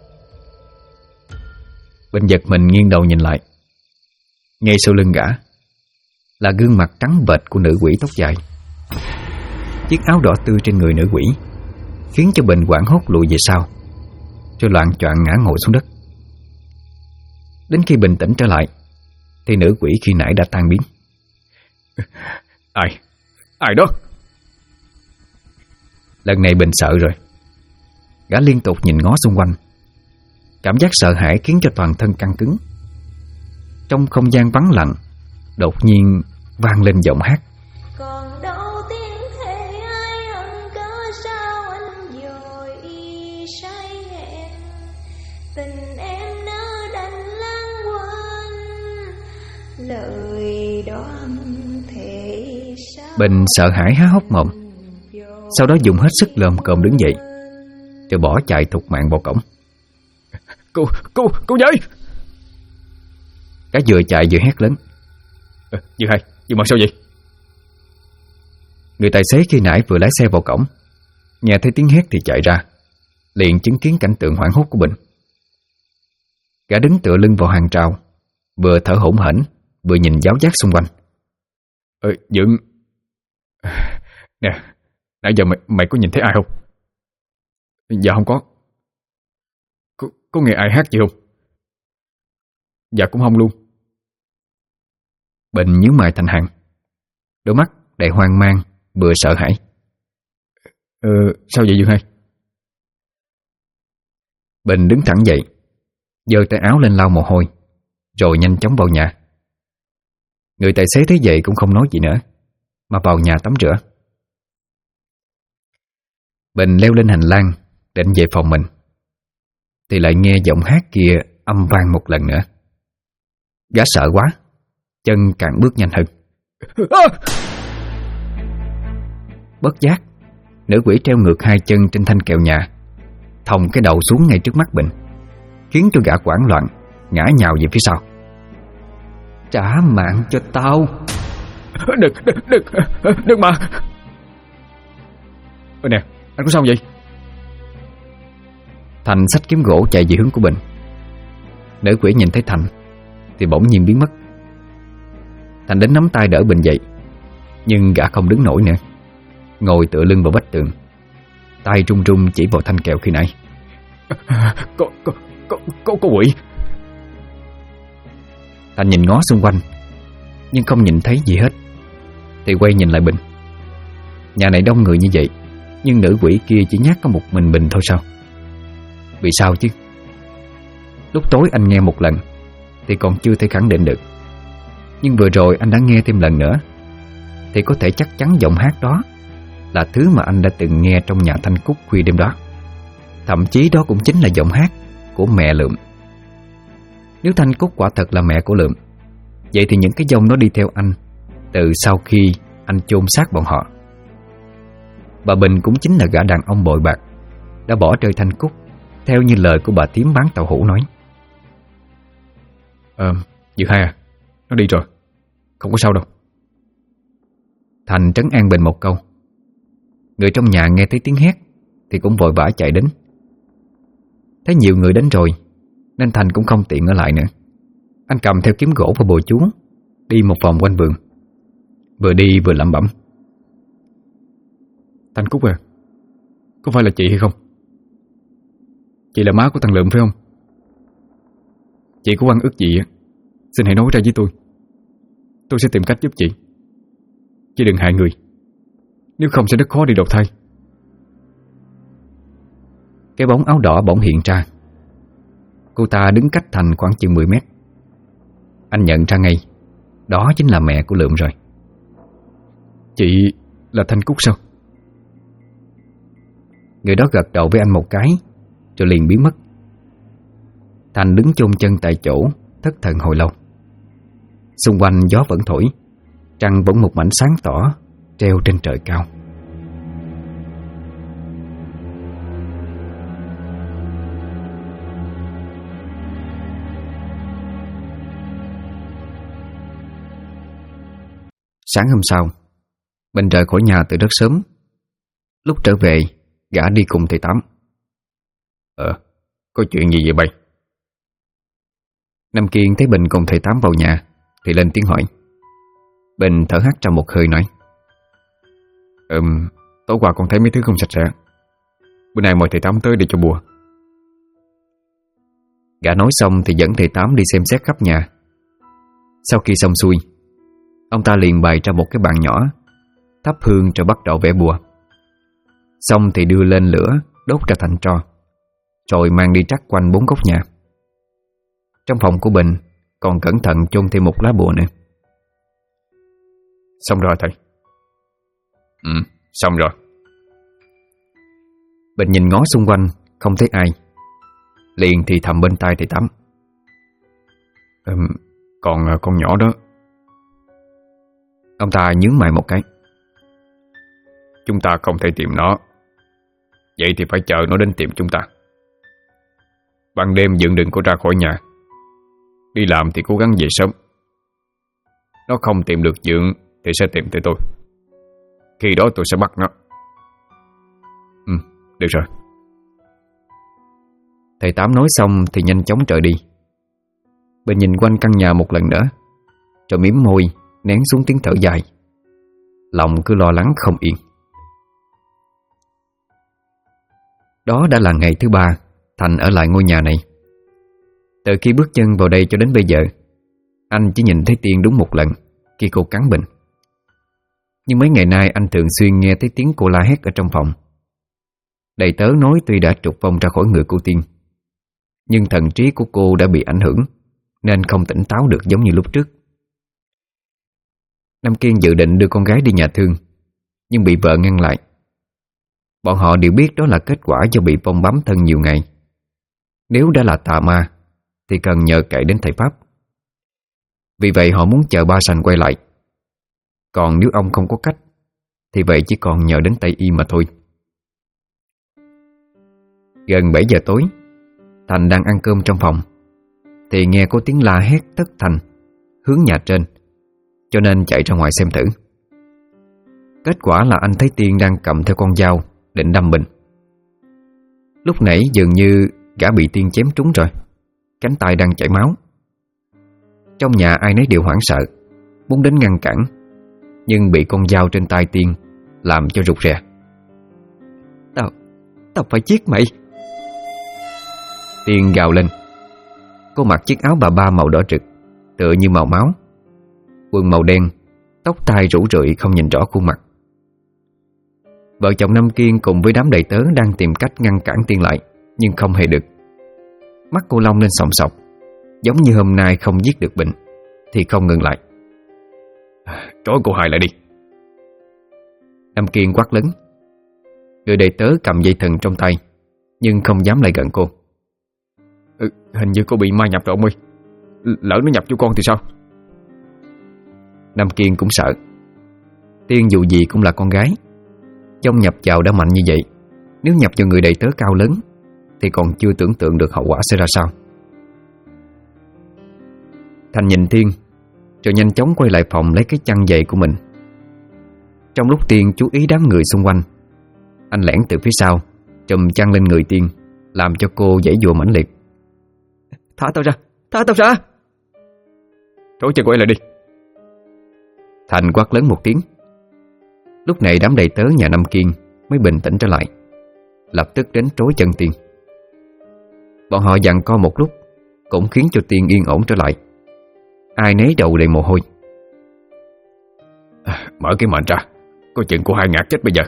Bình giật mình nghiêng đầu nhìn lại. Ngay sau lưng gã là gương mặt trắng bệch của nữ quỷ tóc dài. Chiếc áo đỏ tươi trên người nữ quỷ khiến cho Bình hoảng hốt lùi về sau, rồi loạng choạng ngã ngồi xuống đất. Đến khi bình tĩnh trở lại thì nữ quỷ khi nãy đã tan biến. Ai đó? Lần này Bình sợ rồi. Gã liên tục nhìn ngó xung quanh. Cảm giác sợ hãi khiến cho toàn thân căng cứng. Trong không gian vắng lặng, đột nhiên vang lên giọng hát. Còn đâu tiếng thề ai ân cớ sao anh dội say hẹn, tình em nỡ đành lãng quên lời đoán thề sao. Bình sợ hãi há hốc mồm, sau đó dùng hết sức lồm cồm đứng dậy, rồi bỏ chạy thục mạng vào cổng. Cô dậy! Gã vừa chạy vừa hét lớn. Dư Hai, Dư Mận sao vậy? Người tài xế khi nãy vừa lái xe vào cổng, nghe thấy tiếng hét thì chạy ra, liền chứng kiến cảnh tượng hoảng hốt của Bình. Gã đứng tựa lưng vào hàng rào, vừa thở hổn hển, vừa nhìn giáo giác xung quanh. Dượng, nè, nãy giờ mày có nhìn thấy ai không? Dạ không có. Có nghe ai hát gì không? Dạ cũng không luôn. Bình nhíu mày thành hàng, đôi mắt đầy hoang mang vừa sợ hãi. Sao vậy Dương Hai? Bình đứng thẳng dậy, giơ tay áo lên lau mồ hôi, rồi nhanh chóng vào nhà. Người tài xế thấy vậy cũng không nói gì nữa, mà vào nhà tắm rửa. Bình leo lên hành lang định về phòng mình, thì lại nghe giọng hát kia âm vang một lần nữa. Gã sợ quá, chân càng bước nhanh hơn. Bất giác, nữ quỷ treo ngược hai chân trên thanh kèo nhà, thòng cái đầu xuống ngay trước mắt Bình, khiến cho gã hoảng loạn ngã nhào về phía sau. Trả mạng cho tao! Đừng mà! Nè, anh có sao vậy? Thành xách kiếm gỗ chạy về hướng của Bình. Nữ quỷ nhìn thấy Thành thì bỗng nhiên biến mất. Thành đến nắm tay đỡ Bình dậy, nhưng gã không đứng nổi nữa, ngồi tựa lưng vào vách tường, tay run run chỉ vào thanh kèo khi nãy. Có quỷ! Thành nhìn ngó xung quanh nhưng không nhìn thấy gì hết, thì quay nhìn lại Bình. Nhà này đông người như vậy, nhưng nữ quỷ kia chỉ nhát có một mình Bình thôi sao? Vì sao chứ? Lúc tối anh nghe một lần thì còn chưa thể khẳng định được, nhưng vừa rồi anh đã nghe thêm lần nữa, thì có thể chắc chắn giọng hát đó là thứ mà anh đã từng nghe trong nhà Thanh Cúc khuya đêm đó. Thậm chí đó cũng chính là giọng hát của mẹ Lượm. Nếu Thanh Cúc quả thật là mẹ của Lượm, vậy thì những cái dông nó đi theo anh từ sau khi anh chôn xác bọn họ. Bà Bình cũng chính là gã đàn ông bội bạc đã bỏ rơi Thanh Cúc, theo như lời của bà thím bán tàu hũ nói. Dư Hai à, nó đi rồi, không có sao đâu. Thành trấn an Bình một câu. Người trong nhà nghe thấy tiếng hét thì cũng vội vã chạy đến. Thấy nhiều người đến rồi nên Thành cũng không tiện ở lại nữa. Anh cầm theo kiếm gỗ và bùa chú, đi một vòng quanh vườn, vừa đi vừa lẩm bẩm. Thanh Cúc à, có phải là chị hay không? Chị là má của thằng Lượm phải không? Chị có oan ức gì á, xin hãy nói ra với tôi. Tôi sẽ tìm cách giúp chị. Chị đừng hại người, nếu không sẽ rất khó đi đầu thai. Cái bóng áo đỏ bỗng hiện ra. Cô ta đứng cách Thành khoảng chừng 10 mét. Anh nhận ra ngay, đó chính là mẹ của Lượm rồi. Chị là Thanh Cúc sao? Người đó gật đầu với anh một cái, rồi liền biến mất. Thành đứng chôn chân tại chỗ, thất thần hồi lâu. Xung quanh gió vẫn thổi, trăng vẫn một mảnh sáng tỏ treo trên trời cao. Sáng hôm sau, Bình rời khỏi nhà từ rất sớm. Lúc trở về, gã đi cùng thầy Tám. Có chuyện gì vậy bay? Nam Kiên thấy Bình cùng thầy Tám vào nhà thì lên tiếng hỏi. Bình thở hắt ra một hơi nói: Tối qua con thấy mấy thứ không sạch sẽ, bữa nay mời thầy Tám tới để cho bùa. Gã nói xong thì dẫn thầy Tám đi xem xét khắp nhà. Sau khi xong xuôi, ông ta liền bày ra một cái bàn nhỏ, thắp hương rồi bắt đầu vẽ bùa. Xong thì đưa lên lửa đốt ra thành tro, rồi mang đi trắc quanh 4 góc nhà. Trong phòng của Bình còn cẩn thận chôn thêm một lá bùa nữa. Xong rồi thầy. Xong rồi. Bình nhìn ngó xung quanh không thấy ai, liền thì thầm bên tai thầy Tám: Còn con nhỏ đó. Ông ta nhướng mày một cái: Chúng ta không thể tìm nó, vậy thì phải chờ nó đến tìm chúng ta. Ban đêm Dượng đừng có ra khỏi nhà, đi làm thì cố gắng về sớm. Nó không tìm được Dượng thì sẽ tìm tới tôi. Khi đó tôi sẽ bắt nó. Được rồi. Thầy Tám nói xong thì nhanh chóng rời đi. Bình nhìn quanh căn nhà một lần nữa, rồi mím môi nén xuống tiếng thở dài. Lòng cứ lo lắng không yên. Đó đã là ngày thứ 3 Thành ở lại ngôi nhà này. Từ khi bước chân vào đây cho đến bây giờ, anh chỉ nhìn thấy Tiên đúng một lần khi cô cắn Bình. Nhưng mấy ngày nay anh thường xuyên nghe thấy tiếng cô la hét ở trong phòng. Đầy tớ nói tuy đã trục vong ra khỏi người cô Tiên, nhưng thần trí của cô đã bị ảnh hưởng nên không tỉnh táo được giống như lúc trước. Nam Kiên dự định đưa con gái đi nhà thương, nhưng bị vợ ngăn lại. Bọn họ đều biết đó là kết quả do bị vong bám thân nhiều ngày. Nếu đã là tà ma thì cần nhờ cậy đến thầy Pháp. Vì vậy họ muốn chờ ba Sành quay lại. Còn nếu ông không có cách thì vậy chỉ còn nhờ đến Tây Y mà thôi. Gần 7 giờ tối, Thành đang ăn cơm trong phòng thì nghe có tiếng la hét thất thanh hướng nhà trên, cho nên chạy ra ngoài xem thử. Kết quả là anh thấy Tiên đang cầm theo con dao định đâm Bình. Lúc nãy dường như gã bị Tiên chém trúng rồi, cánh tay đang chảy máu. Trong nhà ai nấy đều hoảng sợ, muốn đến ngăn cản, nhưng bị con dao trên tay Tiên làm cho rụt rè. Tao phải giết mày! Tiên gào lên. Cô mặc chiếc áo bà ba màu đỏ rực, tựa như màu máu, quần màu đen, tóc tai rủ rượi không nhìn rõ khuôn mặt. Vợ chồng Nam Kiên cùng với đám đầy tớ đang tìm cách ngăn cản Tiên lại, nhưng không hề được. Mắt cô long lên sòng sọc, giống như hôm nay không giết được Bình thì không ngừng lại. Trói cô hai lại đi! Nam Kiên quát lớn. Người đầy tớ cầm dây thừng trong tay, nhưng không dám lại gần cô. Hình như cô bị ma nhập rồi ông ơi. Lỡ nó nhập vô con thì sao? Nam Kiên cũng sợ. Tiên dù gì cũng là con gái, trong nhập vào đã mạnh như vậy, nếu nhập vào người đầy tớ cao lớn thì còn chưa tưởng tượng được hậu quả sẽ ra sao. Thành nhìn Tiên, rồi nhanh chóng quay lại phòng lấy cái chăn dày của mình. Trong lúc Tiên chú ý đám người xung quanh, anh lẻn từ phía sau trùm chăn lên người Tiên, làm cho cô giãy giụa mãnh liệt. Thả tao ra! Thả tao ra! Trói chân cô ấy lại đi! Thành quát lớn một tiếng. Lúc này đám đầy tớ nhà Nam Kiên mới bình tĩnh trở lại, lập tức đến trói chân Tiên. Bọn họ giằng co một lúc cũng khiến cho Tiên yên ổn trở lại. Ai nấy đầu đầy mồ hôi. Mở cái mền ra, có chuyện của hai ngạt chết bây giờ.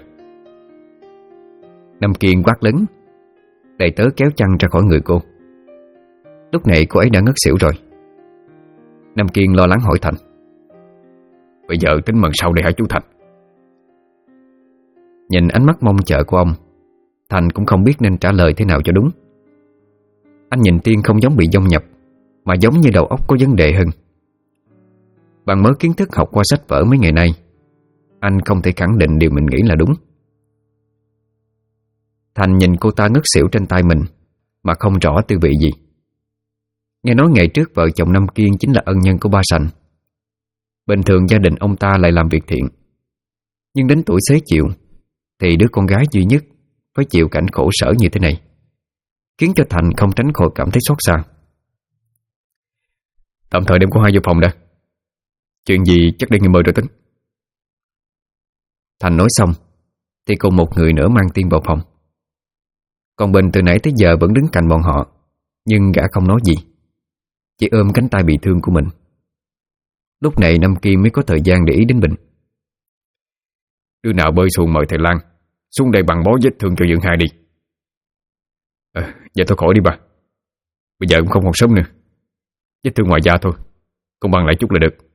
Năm Kiên quát lớn. Đầy tớ kéo chăn ra khỏi người cô. Lúc này cô ấy đã ngất xỉu rồi. Năm Kiên lo lắng hỏi Thành. Bây giờ tính mần sau đây hả chú Thành? Nhìn ánh mắt mong chờ của ông, Thành cũng không biết nên trả lời thế nào cho đúng. Anh nhìn Tiên không giống bị dông nhập, mà giống như đầu óc có vấn đề hơn. Bằng mớ kiến thức học qua sách vở mấy ngày nay, anh không thể khẳng định điều mình nghĩ là đúng. Thành nhìn cô ta ngất xỉu trên tay mình mà không rõ tư vị gì. Nghe nói ngày trước vợ chồng Năm Kiên chính là ân nhân của Ba Sành. Bình thường gia đình ông ta lại làm việc thiện, nhưng đến tuổi xế chiều thì đứa con gái duy nhất phải chịu cảnh khổ sở như thế này, khiến cho Thành không tránh khỏi cảm thấy xót xa. Tạm thời đem cô hai vô phòng đã. Chuyện gì chắc để nghỉ mơ rồi tính. Thành nói xong thì cùng một người nữa mang Tiên vào phòng. Còn Bình từ nãy tới giờ vẫn đứng cạnh bọn họ, nhưng gã không nói gì, chỉ ôm cánh tay bị thương của mình. Lúc này Năm Kiên mới có thời gian để ý đến Bình. Đứa nào bơi xuồng mời thầy Lan xuống đây bằng bó vết thương cho Dưỡng Hai đi. Dạ thôi khỏi đi bà. Bây giờ cũng không còn sớm nữa. Vết thương ngoài da thôi, con băng lại chút là được.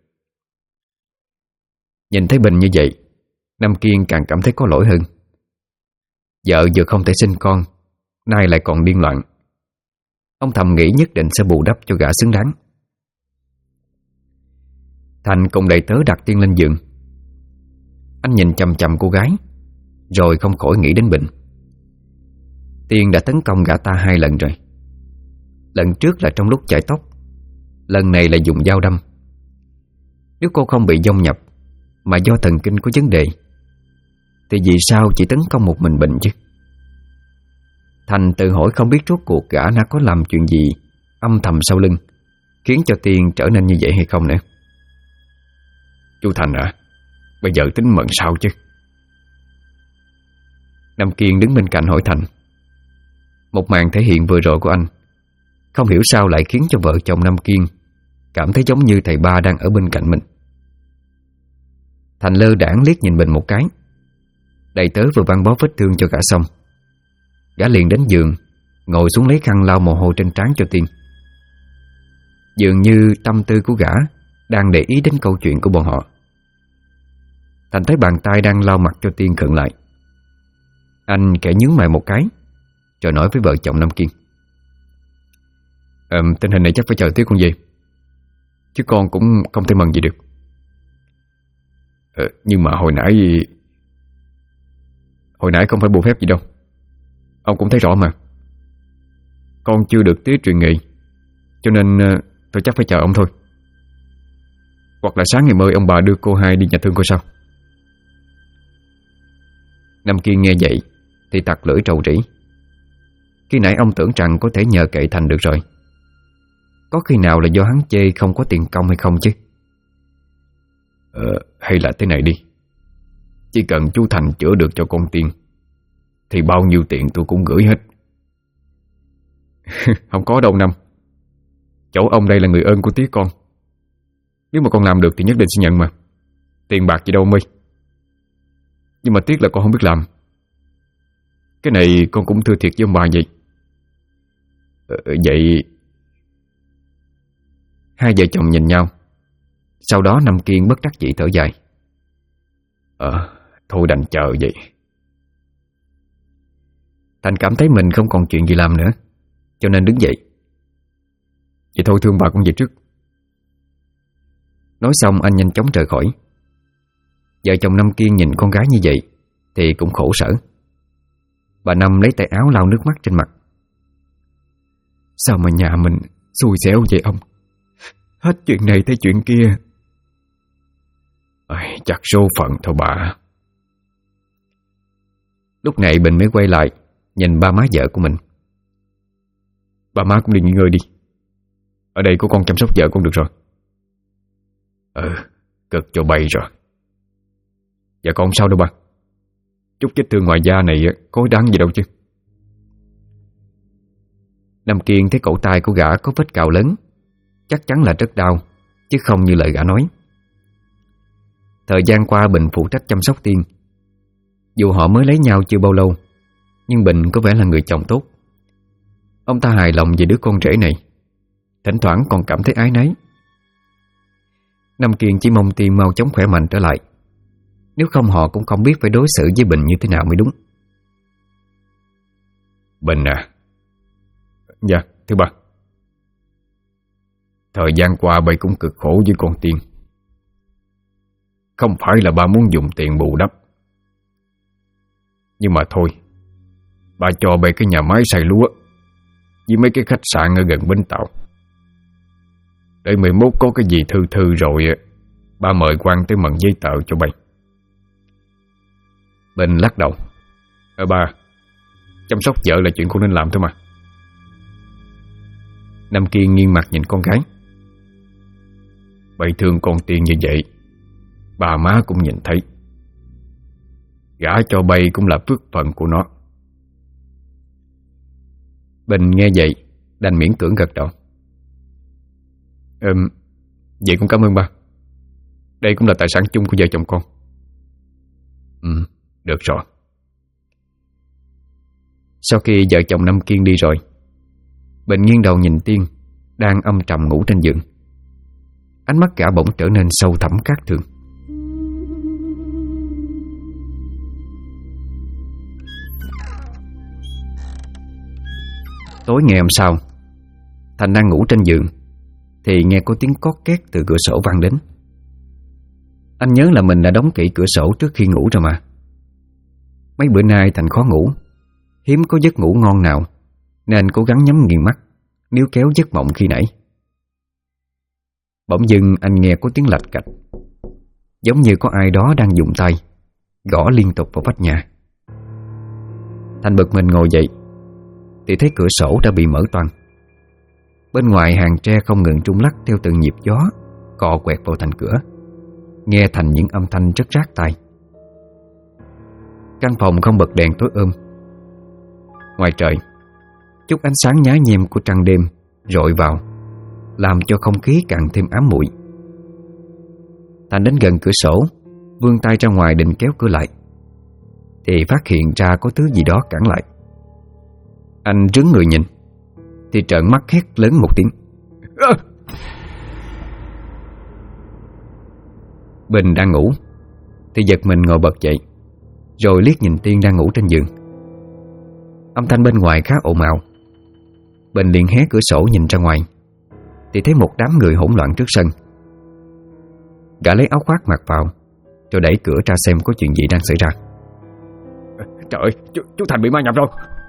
Nhìn thấy Bình như vậy, Năm Kiên càng cảm thấy có lỗi hơn. Vợ vừa không thể sinh con, nay lại còn điên loạn. Ông thầm nghĩ nhất định sẽ bù đắp cho gã xứng đáng. Thành cùng đầy tớ đặt Tiên lên giường. Anh nhìn chằm chằm cô gái, rồi không khỏi nghĩ đến Bình. Tiên đã tấn công gã ta 2 lần rồi. Lần trước là trong lúc chải tóc, lần này là dùng dao đâm. Nếu cô không bị dông nhập mà do thần kinh có vấn đề, thì vì sao chỉ tấn công một mình Bình chứ? Thành tự hỏi không biết rốt cuộc gã đã có làm chuyện gì âm thầm sau lưng, khiến cho Tiên trở nên như vậy hay không nữa. Chú Thành à, bây giờ tính mận sao chứ? Năm Kiên đứng bên cạnh hỏi Thành. Một màn thể hiện vừa rồi của anh không hiểu sao lại khiến cho vợ chồng Năm Kiên cảm thấy giống như thầy Ba đang ở bên cạnh mình. Thành lơ đãng liếc nhìn Bình một cái. Đầy tớ vừa băng bó vết thương cho gã xong, gã liền đến giường, ngồi xuống lấy khăn lau mồ hôi trên trán cho Tiên. Dường như tâm tư của gã đang để ý đến câu chuyện của bọn họ. Thành thấy bàn tay đang lau mặt cho Tiên khựng lại. Anh khẽ nhướng mày một cái, rồi nói với vợ chồng Năm Kiên. Tình hình này chắc phải chờ tiếp con về, chứ con cũng không thể mần gì được. Nhưng mà hồi nãy không phải bùa phép gì đâu. Ông cũng thấy rõ mà. Con chưa được tía truyền nghề, cho nên tôi chắc phải chờ ông thôi. Hoặc là sáng ngày mai ông bà đưa cô hai đi nhà thương coi sao. Năm Kiên nghe vậy thì tặc lưỡi trầu rĩ. Khi nãy ông tưởng rằng có thể nhờ cậy Thành được rồi. Có khi nào là do hắn chê không có tiền công hay không chứ? Hay là thế này đi. Chỉ cần chú Thành chữa được cho con Tiên thì bao nhiêu tiền tôi cũng gửi hết. Không có đâu Năm. Chỗ ông đây là người ơn của tía con. Nếu mà con làm được thì nhất định sẽ nhận mà. Tiền bạc gì đâu My. Nhưng mà tiếc là con không biết làm. Cái này con cũng thưa thiệt với ông bà vậy. Vậy hai vợ chồng nhìn nhau. Sau đó Năm Kiên bất đắc dĩ thở dài. Thôi đành chờ vậy. Thành cảm thấy mình không còn chuyện gì làm nữa, cho nên đứng dậy. Vậy thôi thương bà con về trước. Nói xong anh nhanh chóng rời khỏi. Vợ chồng Năm Kiên nhìn con gái như vậy thì cũng khổ sở. Bà Năm lấy tay áo lau nước mắt trên mặt. Sao mà nhà mình xui xẻo vậy ông? Hết chuyện này tới chuyện kia. Chắc số phận thôi bà. Lúc này Bình mới quay lại nhìn ba má vợ của mình. Bà má cũng đi nghỉ ngơi đi. Ở đây có con chăm sóc vợ con được rồi. Cực cho bay rồi. Dạ con không sao đâu bà. Chút vết thương ngoài da này có đáng gì đâu chứ. Nam Kiên thấy cổ tay của gã có vết cào lớn, chắc chắn là rất đau, chứ không như lời gã nói. Thời gian qua Bình phụ trách chăm sóc Tiên. Dù họ mới lấy nhau chưa bao lâu, nhưng Bình có vẻ là người chồng tốt. Ông ta hài lòng về đứa con rể này, thỉnh thoảng còn cảm thấy áy náy. Nam Kiên chỉ mong Tiên mau chóng khỏe mạnh trở lại, nếu không họ cũng không biết phải đối xử với Bình như thế nào mới đúng. Bình à. Dạ thưa ba. Thời gian qua bay cũng cực khổ với con Tiên. Không phải là ba muốn dùng tiền bù đắp, nhưng mà thôi, ba cho bay cái nhà máy xay lúa với mấy cái khách sạn ở gần Bến Tàu. Để 11 có cái gì thư thư rồi ba mời quan tới mận giấy tờ cho bay. Bình lắc đầu. Ba, chăm sóc vợ là chuyện con nên làm thôi mà. Nam Kiên nghiêng mặt nhìn con gái. Bay thương con Tiên như vậy, bà má cũng nhìn thấy. Gả cho bay cũng là phước phận của nó. Bình nghe vậy đành miễn cưỡng gật đầu. Vậy cũng cảm ơn ba. Đây cũng là tài sản chung của vợ chồng con. Được rồi. Sau khi vợ chồng Nam Kiên đi rồi, Bình nghiêng đầu nhìn Tiên đang âm trầm ngủ trên giường. Ánh mắt gã bỗng trở nên sâu thẳm khác thường. Tối ngày hôm sau, Thành đang ngủ trên giường thì nghe có tiếng cót két từ cửa sổ vang đến. Anh nhớ là mình đã đóng kỹ cửa sổ trước khi ngủ rồi mà. Mấy bữa nay Thành khó ngủ, hiếm có giấc ngủ ngon nào, nên cố gắng nhắm nghiền mắt níu kéo giấc mộng khi nãy. Bỗng dưng anh nghe có tiếng lạch cạch, giống như có ai đó đang dùng tay gõ liên tục vào vách nhà. Thành bực mình ngồi dậy thì thấy cửa sổ đã bị mở toang. Bên ngoài hàng tre không ngừng rung lắc theo từng nhịp gió cọ quẹt vào thành cửa, nghe thành những âm thanh rất rát tai. Căn phòng không bật đèn tối ôm. Ngoài trời, chút ánh sáng nhá nhem của trăng đêm rọi vào, làm cho không khí càng thêm ám muội. Thành đến gần cửa sổ, vươn tay ra ngoài định kéo cửa lại, thì phát hiện ra có thứ gì đó cản lại. Anh rướn người nhìn thì trợn mắt hét lớn một tiếng. Bình đang ngủ thì giật mình ngồi bật dậy, rồi liếc nhìn Tiên đang ngủ trên giường. Âm thanh bên ngoài khá ồn ào. Bình liền hé cửa sổ nhìn ra ngoài thì thấy một đám người hỗn loạn trước sân. Gã lấy áo khoác mặc vào, rồi đẩy cửa ra xem có chuyện gì đang xảy ra. Trời ơi, chú Thành bị ma nhập rồi.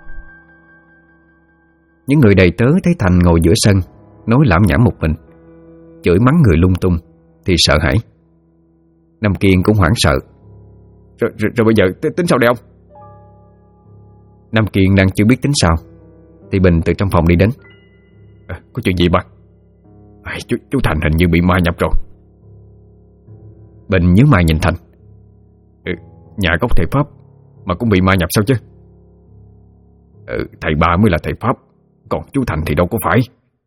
Những người đầy tớ thấy Thành ngồi giữa sân nói lảm nhảm một mình, chửi mắng người lung tung thì sợ hãi. Nam Kiên cũng hoảng sợ. Rồi bây giờ tính sao đây ông? Nam Kiên đang chưa biết tính sao thì Bình từ trong phòng đi đến. Có chuyện gì ba? Chú Thành hình như bị ma nhập rồi. Bình nhíu mày nhìn Thành. Nhà gốc thầy Pháp mà cũng bị ma nhập sao chứ? Thầy ba mới là thầy Pháp, còn chú Thành thì đâu có phải.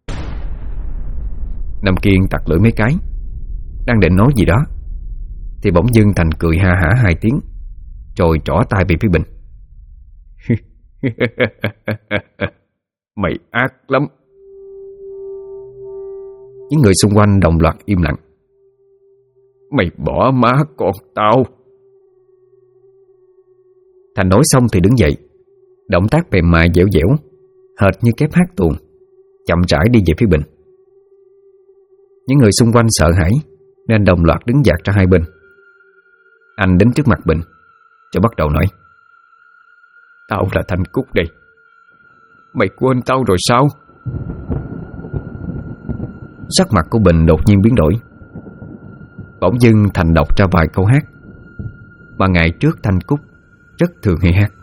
Nam Kiên tặc lưỡi mấy cái, đang định nói gì đó thì bỗng dưng Thành cười ha hả hai tiếng, rồi trỏ tay về phía Bình. Mày ác lắm. Những người xung quanh đồng loạt im lặng. Mày bỏ má con tao. Thành nói xong thì đứng dậy, động tác mềm mại dẻo dẻo, hệt như kép hát tuồng, chậm rãi đi về phía Bình. Những người xung quanh sợ hãi nên đồng loạt đứng dạt ra hai bên. Anh đến trước mặt Bình rồi bắt đầu nói. Tao là Thành Cúc đây. Mày quên tao rồi sao? Sắc mặt của Bình đột nhiên biến đổi. Bỗng dưng Thành đọc ra vài câu hát mà ngày trước Thành Cúc rất thường hay hát.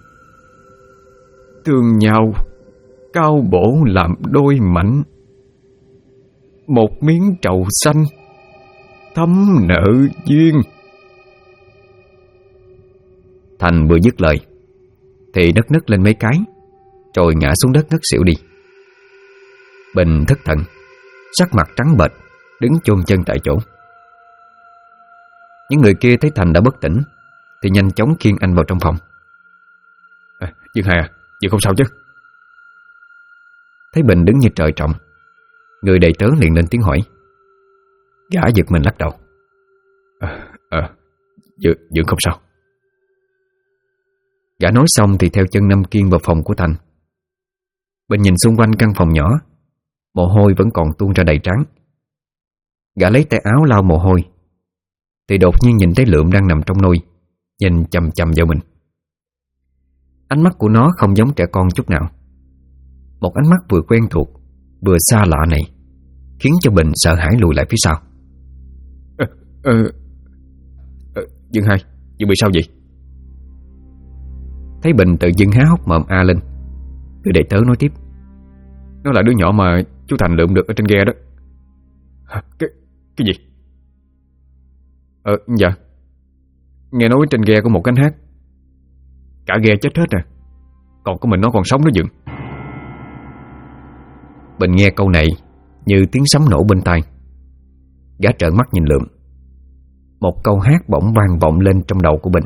Thương nhau cao bổ làm đôi mảnh, một miếng trầu xanh thấm nợ duyên. Thành vừa dứt lời thì đất nứt lên mấy cái, rồi ngã xuống đất ngất xỉu đi. Bình thất thần, sắc mặt trắng bệch, đứng chôn chân tại chỗ. Những người kia thấy Thành đã bất tỉnh thì nhanh chóng khiêng anh vào trong phòng. Dương Hai à, Dương không sao chứ? Thấy Bình đứng như trời trồng, người đầy tớ liền lên tiếng hỏi. Gã giật mình lắc đầu. Dương không sao. Gã nói xong thì theo chân Nam Kiên vào phòng của Thành. Bình nhìn xung quanh căn phòng nhỏ, mồ hôi vẫn còn tuôn ra đầy trán. Gã lấy tay áo lau mồ hôi thì đột nhiên nhìn thấy Lượm đang nằm trong nôi, nhìn chằm chằm vào mình. Ánh mắt của nó không giống trẻ con chút nào. Một ánh mắt vừa quen thuộc vừa xa lạ này khiến cho Bình sợ hãi lùi lại phía sau. Dương Hai, Dương bị sao vậy? Thấy Bình tự dưng há hốc mồm a lên, người đệ tớ nói tiếp. Nó là đứa nhỏ mà chú Thành lượm được ở trên ghe đó. Cái gì? Dạ, nghe nói trên ghe có một cánh hát. Cả ghe chết hết rồi, còn có mình nó còn sống đó Dương. Bình nghe câu này như tiếng sấm nổ bên tai. Gã trợn mắt nhìn Lượm. Một câu hát bỗng vang vọng lên trong đầu của Bình.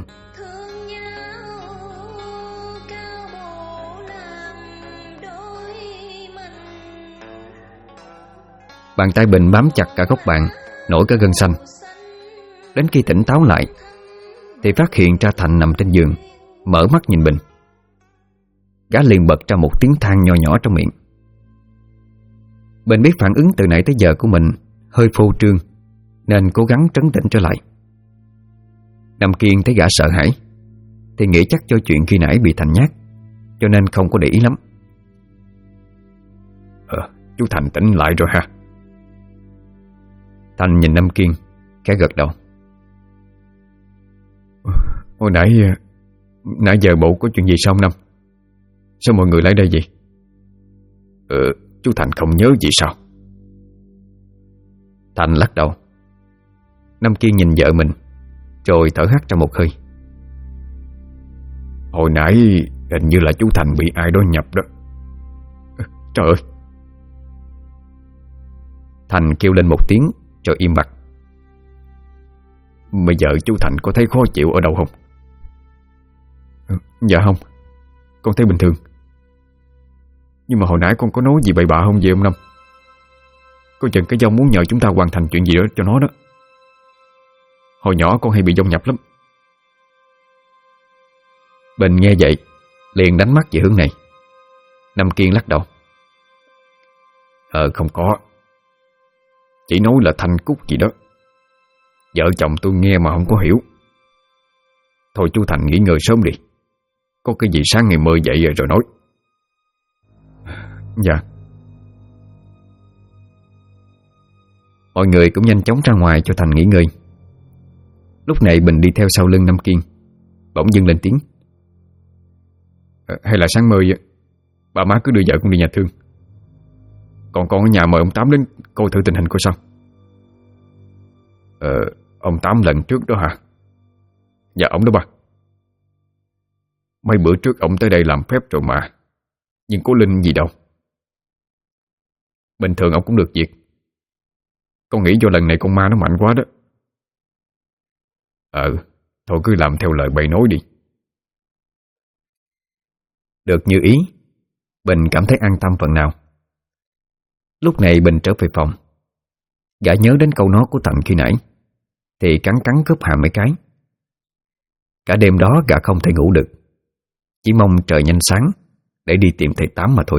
Bàn tay Bình bám chặt cả góc bàn, nổi cả gân xanh. Đến khi tỉnh táo lại thì phát hiện ra Thành nằm trên giường, mở mắt nhìn Bình. Gã liền bật ra một tiếng than nho nhỏ trong miệng. Bình biết phản ứng từ nãy tới giờ của mình hơi phô trương, nên cố gắng trấn tĩnh trở lại. Nam Kiên thấy gã sợ hãi thì nghĩ chắc cho chuyện khi nãy bị Thành nhát, cho nên không có để ý lắm. Chú Thành tỉnh lại rồi ha? Thành nhìn Nam Kiên, khẽ gật đầu. Hồi nãy giờ bộ có chuyện gì sao ông Năm? Sao mọi người lại đây vậy? Chú Thành không nhớ gì sao? Thành lắc đầu. Nam Kiên nhìn vợ mình rồi thở hắt ra một hơi. Hồi nãy hình như là chú Thành bị ai đó nhập đó. Trời ơi! Thành kêu lên một tiếng rồi im bặt. Bây giờ chú Thành có thấy khó chịu ở đâu không? Dạ không, con thấy bình thường. Nhưng mà hồi nãy con có nói gì bậy bạ không vậy ông Năm? Có chừng cái dông muốn nhờ chúng ta hoàn thành chuyện gì đó cho nó đó. Hồi nhỏ con hay bị dông nhập lắm. Bình nghe vậy liền đánh mắt về hướng này. Nam Kiên lắc đầu. Không có. Chỉ nói là Thanh Cúc gì đó. Vợ chồng tôi nghe mà không có hiểu. Thôi chú Thành nghỉ ngơi sớm đi. Có cái gì sáng ngày mơ dậy rồi nói. Dạ. Mọi người cũng nhanh chóng ra ngoài cho Thành nghỉ ngơi. Lúc này Bình đi theo sau lưng Nam Kiên, bỗng dưng lên tiếng. Hay là sáng mơ vậy, bà má cứ đưa vợ con đi nhà thương. Còn con ở nhà mời ông Tám đến coi thử tình hình coi sao. Ông Tám lần trước đó hả? Dạ ông đó ba. Mấy bữa trước ông tới đây làm phép rồi mà, nhưng có linh gì đâu. Bình thường ông cũng được việc. Con nghĩ do lần này con ma nó mạnh quá đó. Thôi cứ làm theo lời bày nói đi. Được như ý, Bình cảm thấy an tâm phần nào. Lúc này Bình trở về phòng. Gã nhớ đến câu nói của Thành khi nãy thì cắn cướp hàm mấy cái. Cả đêm đó gã không thể ngủ được, chỉ mong trời nhanh sáng để đi tìm thầy Tám mà thôi.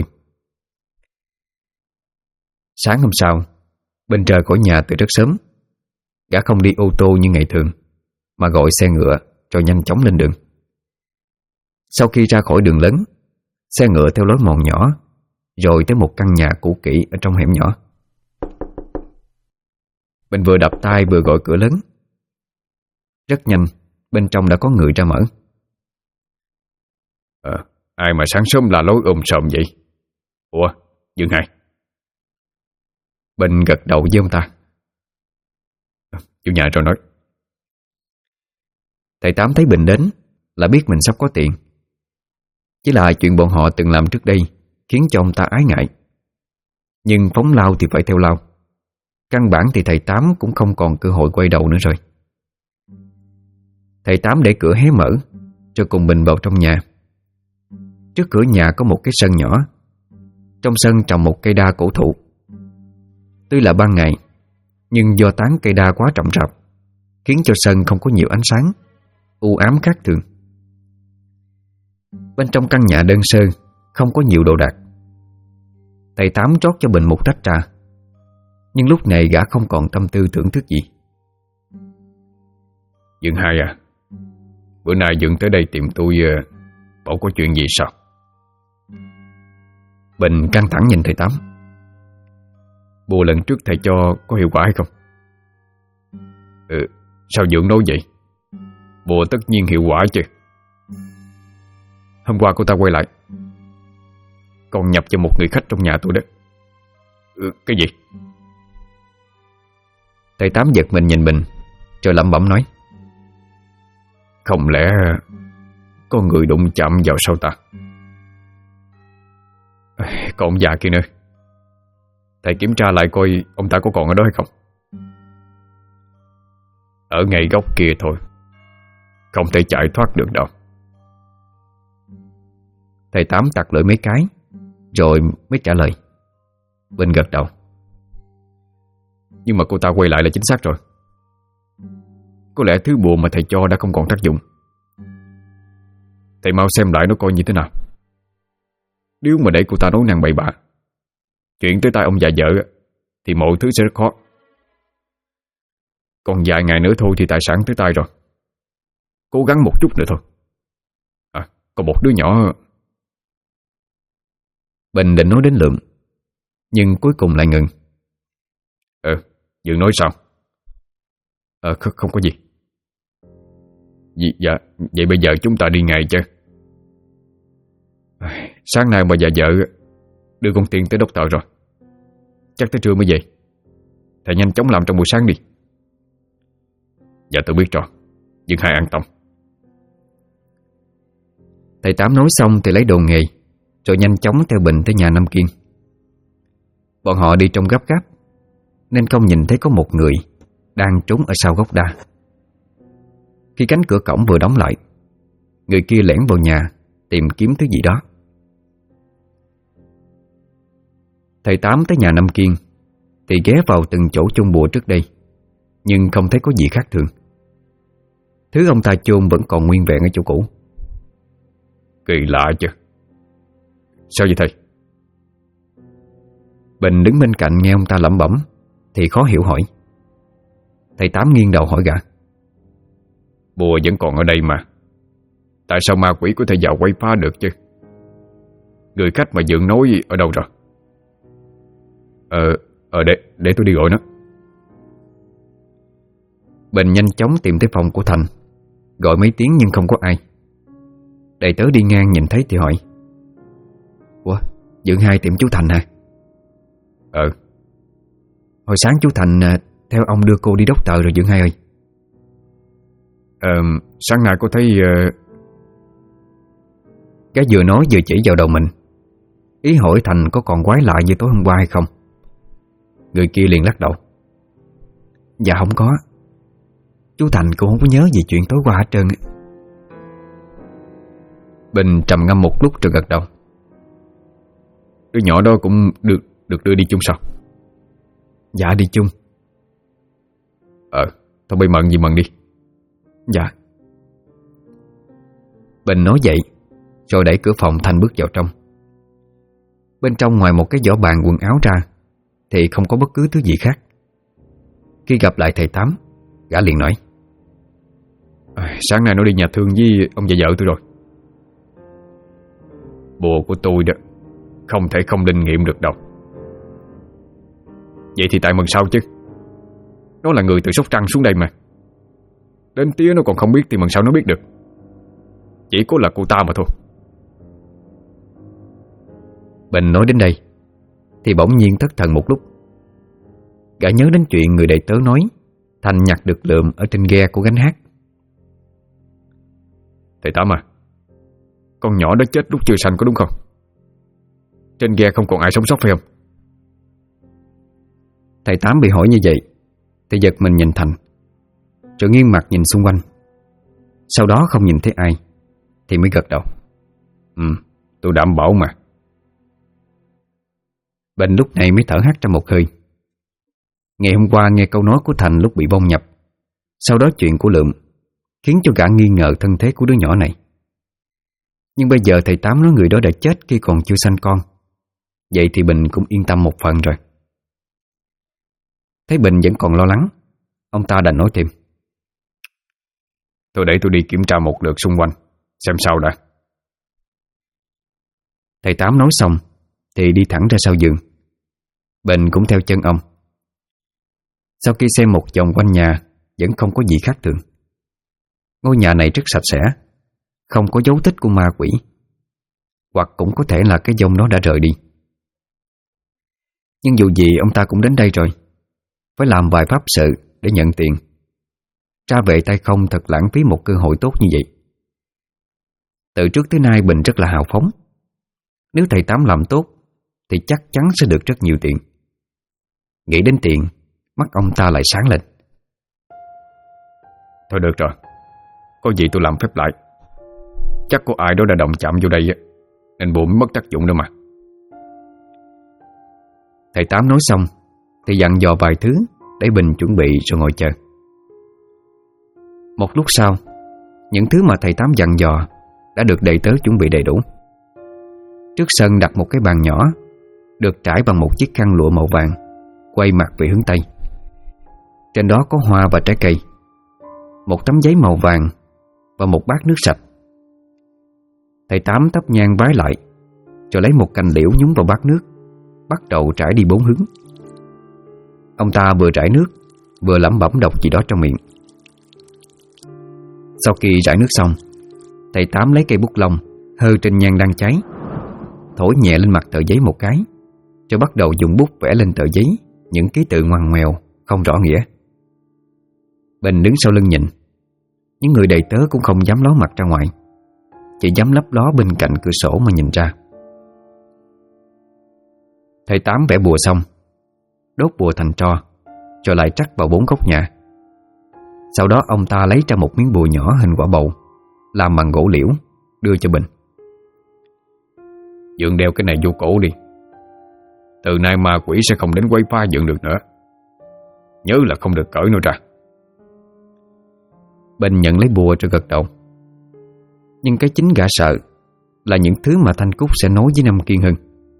Sáng hôm sau, Bình rời khỏi nhà từ rất sớm. Gã không đi ô tô như ngày thường, mà gọi xe ngựa rồi nhanh chóng lên đường. Sau khi ra khỏi đường lớn, xe ngựa theo lối mòn nhỏ rồi tới một căn nhà cũ kỹ ở trong hẻm nhỏ. Bình vừa đập tay vừa gọi cửa lớn. Rất nhanh, bên trong đã có người ra mở. Ai mà sáng sớm là lối sòm vậy? Ủa, Dương Hai. Bình gật đầu với ông ta. Chủ nhà rồi nói. Thầy Tám thấy Bình đến là biết mình sắp có tiền. Chỉ là chuyện bọn họ từng làm trước đây khiến cho ông ta ái ngại. Nhưng phóng lao thì phải theo lao. Căn bản thì thầy Tám cũng không còn cơ hội quay đầu nữa rồi. Thầy Tám để cửa hé mở cho cùng mình vào trong nhà. Trước cửa nhà có một cái sân nhỏ. Trong sân trồng một cây đa cổ thụ. Tuy là ban ngày, nhưng do tán cây đa quá rậm rạp, khiến cho sân không có nhiều ánh sáng, u ám khác thường. Bên trong căn nhà đơn sơ, không có nhiều đồ đạc. Thầy Tám trót cho Bình một tách trà, nhưng lúc này gã không còn tâm tư thưởng thức gì. Dương Hai à, bữa nay Dương tới đây tìm tôi, bảo có chuyện gì sao? Bình căng thẳng nhìn thầy Tám. Bùa lần trước thầy cho có hiệu quả hay không? Sao Dương nói vậy? Bùa tất nhiên hiệu quả chứ. Hôm qua cô ta quay lại, còn nhập cho một người khách trong nhà tôi đó. Cái gì? Thầy Tám giật mình nhìn Bình, rồi lẩm bẩm nói: Không lẽ có người đụng chạm vào sao ta? Còn ông già kia nữa, thầy kiểm tra lại coi ông ta có còn ở đó hay không. Ở ngay góc kia thôi, không thể chạy thoát được đâu. Thầy Tám tặc lưỡi mấy cái, rồi mới trả lời. Bình gật đầu. Nhưng mà cô ta quay lại là chính xác rồi. Có lẽ thứ bùa mà thầy cho đã không còn tác dụng. Thầy mau xem lại nó coi như thế nào. Nếu mà để cô ta nói năng bậy bạ, chuyện tới tay ông già vợ thì mọi thứ sẽ rất khó. Còn vài ngày nữa thôi thì tài sản tới tay rồi. Cố gắng một chút nữa thôi. Còn một đứa nhỏ. Bình định nói đến Lượm, nhưng cuối cùng lại ngừng. Dương nói sao? Không có gì. Dạ, vậy bây giờ chúng ta đi ngay chứ? Sáng nay bà già vợ đưa con Tiên tới doctor rồi. Chắc tới trưa mới về. Thầy nhanh chóng làm trong buổi sáng đi. Dạ tôi biết rồi, Dương Hai an tâm. Thầy Tám nói xong thì lấy đồ nghề, rồi nhanh chóng theo Bình tới nhà Nam Kiên. Bọn họ đi trong gấp gáp, nên không nhìn thấy có một người đang trốn ở sau gốc đa. Khi cánh cửa cổng vừa đóng lại, người kia lẻn vào nhà tìm kiếm thứ gì đó. Thầy Tám tới nhà Nam Kiên thì ghé vào từng chỗ chôn bùa trước đây, nhưng không thấy có gì khác thường. Thứ ông ta chôn vẫn còn nguyên vẹn ở chỗ cũ. Kỳ lạ chứ. Sao vậy thầy? Bình đứng bên cạnh nghe ông ta lẩm bẩm thì khó hiểu hỏi. Thầy Tám nghiêng đầu hỏi gã. Bùa vẫn còn ở đây mà, tại sao ma quỷ có thể vào quấy phá được chứ? Người khách mà Dượng nói ở đâu rồi? Để tôi đi gọi nó. Bình nhanh chóng tìm tới phòng của Thành, gọi mấy tiếng nhưng không có ai. Đầy tớ đi ngang nhìn thấy thì hỏi. Ủa, Dượng Hai tìm chú Thành hả? Hồi sáng chú Thành theo ông đưa cô đi doctor rồi Dượng Hai ơi. Sáng nay cô thấy... Cái vừa nói vừa chỉ vào đầu mình, ý hỏi Thành có còn quái lạ như tối hôm qua hay không. Người kia liền lắc đầu. Dạ không có. Chú Thành cũng không có nhớ gì chuyện tối qua hết trơn. Bình trầm ngâm một lúc rồi gật đầu. Đứa nhỏ đó cũng được đưa đi chung sao? Dạ đi chung. Thôi bây mận gì mận đi. Dạ. Bình nói vậy rồi đẩy cửa phòng Thành bước vào trong. Bên trong ngoài một cái giỏ bàn quần áo ra thì không có bất cứ thứ gì khác. Khi gặp lại thầy Tám, gã liền nói. Sáng nay nó đi nhà thương với ông già vợ tôi rồi. Bùa của tôi đó không thể không linh nghiệm được đâu. Vậy thì tại mần sau chứ? Nó là người từ Sóc Trăng xuống đây mà. Đến tía nó còn không biết thì mần sau nó biết được. Chỉ có là cô ta mà thôi. Bình nói đến đây thì bỗng nhiên thất thần một lúc. Gã nhớ đến chuyện người đầy tớ nói Thành nhặt được lượm ở trên ghe của gánh hát. Thầy Tám à, con nhỏ đó chết lúc chưa sanh có đúng không? Trên ghe không còn ai sống sót phải không? Thầy Tám bị hỏi như vậy thì giật mình nhìn Thành, rồi nghiêng mặt nhìn xung quanh. Sau đó không nhìn thấy ai thì mới gật đầu. Tôi đảm bảo mà. Bình lúc này mới thở hắt ra một hơi. Ngày hôm qua nghe câu nói của Thành lúc bị vong nhập, sau đó chuyện của Lượm, khiến cho gã nghi ngờ thân thế của đứa nhỏ này. Nhưng bây giờ thầy Tám nói người đó đã chết khi còn chưa sanh con, vậy thì Bình cũng yên tâm một phần rồi. Thấy Bình vẫn còn lo lắng, ông ta đành nói thêm. Tôi để tôi đi kiểm tra một lượt xung quanh, xem sao đã. Thầy Tám nói xong thì đi thẳng ra sau giường. Bình cũng theo chân ông. Sau khi xem một vòng quanh nhà, vẫn không có gì khác thường. Ngôi nhà này rất sạch sẽ, không có dấu tích của ma quỷ, hoặc cũng có thể là cái vong đó đã rời đi. Nhưng dù gì ông ta cũng đến đây rồi, phải làm vài pháp sự để nhận tiền. Ra về tay không thật lãng phí một cơ hội tốt như vậy. Từ trước tới nay Bình rất là hào phóng. Nếu thầy Tám làm tốt thì chắc chắn sẽ được rất nhiều tiền. Nghĩ đến tiền, mắt ông ta lại sáng lên. Thôi được rồi, có gì tôi làm phép lại. Chắc có ai đó đã động chạm vô đây, nên bùa mới mất tác dụng đâu mà. Thầy Tám nói xong thì dặn dò vài thứ để Bình chuẩn bị rồi ngồi chờ. Một lúc sau, những thứ mà thầy Tám dặn dò đã được đầy tớ chuẩn bị đầy đủ. Trước sân đặt một cái bàn nhỏ, được trải bằng một chiếc khăn lụa màu vàng, quay mặt về hướng Tây. Trên đó có hoa và trái cây, một tấm giấy màu vàng và một bát nước sạch. Thầy Tám thắp nhang vái lại, rồi lấy một cành liễu nhúng vào bát nước, bắt đầu trải đi 4 hướng. Ông ta vừa trải nước, vừa lẩm bẩm đọc gì đó trong miệng. Sau khi rải nước xong, thầy Tám lấy cây bút lông hơ trên nhang đang cháy, thổi nhẹ lên mặt tờ giấy một cái, rồi bắt đầu dùng bút vẽ lên tờ giấy những ký tự ngoằn ngoèo không rõ nghĩa. Bình đứng sau lưng nhìn. Những người đầy tớ cũng không dám ló mặt ra ngoài, chỉ dám lấp ló bên cạnh cửa sổ mà nhìn ra. Thầy Tám vẽ bùa xong, đốt bùa thành tro, rồi lại trắc vào 4 góc nhà. Sau đó ông ta lấy ra một miếng bùa nhỏ hình quả bầu, làm bằng gỗ liễu, đưa cho Bình. Dượng đeo cái này vô cổ đi. Từ nay ma quỷ sẽ không đến quấy phá dượng được nữa. Nhớ là không được cởi nó ra. Bình nhận lấy bùa rồi gật đầu. Nhưng cái chính gã sợ là những thứ mà Thanh Cúc sẽ nói với Năm Kiên Hưng.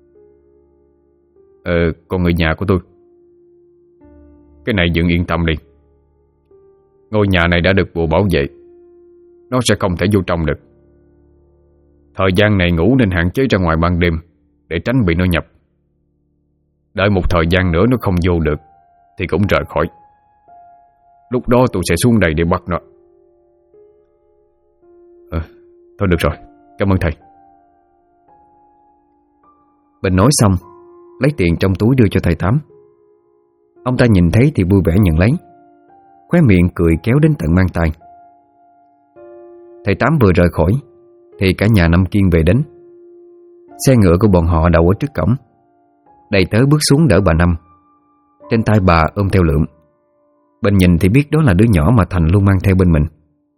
Con người nhà của tôi, cái này dượng yên tâm đi. Ngôi nhà này đã được bùa bảo vệ, nó sẽ không thể vô trong được. Thời gian này ngủ nên hạn chế ra ngoài ban đêm, để tránh bị nó nhập. Đợi một thời gian nữa nó không vô được thì cũng rời khỏi. Lúc đó tôi sẽ xuống đây để bắt nó. Thôi được rồi, cảm ơn thầy. Bình nói xong, lấy tiền trong túi đưa cho thầy Tám. Ông ta nhìn thấy thì vui vẻ nhận lấy, khóe miệng cười kéo đến tận mang tai. Thầy Tám vừa rời khỏi thì cả nhà Năm Kiên về đến. Xe ngựa của bọn họ đậu ở trước cổng. Đầy tớ bước xuống đỡ bà Năm, trên tay bà ôm theo Lượm. Bình nhìn thì biết đó là đứa nhỏ mà Thành luôn mang theo bên mình.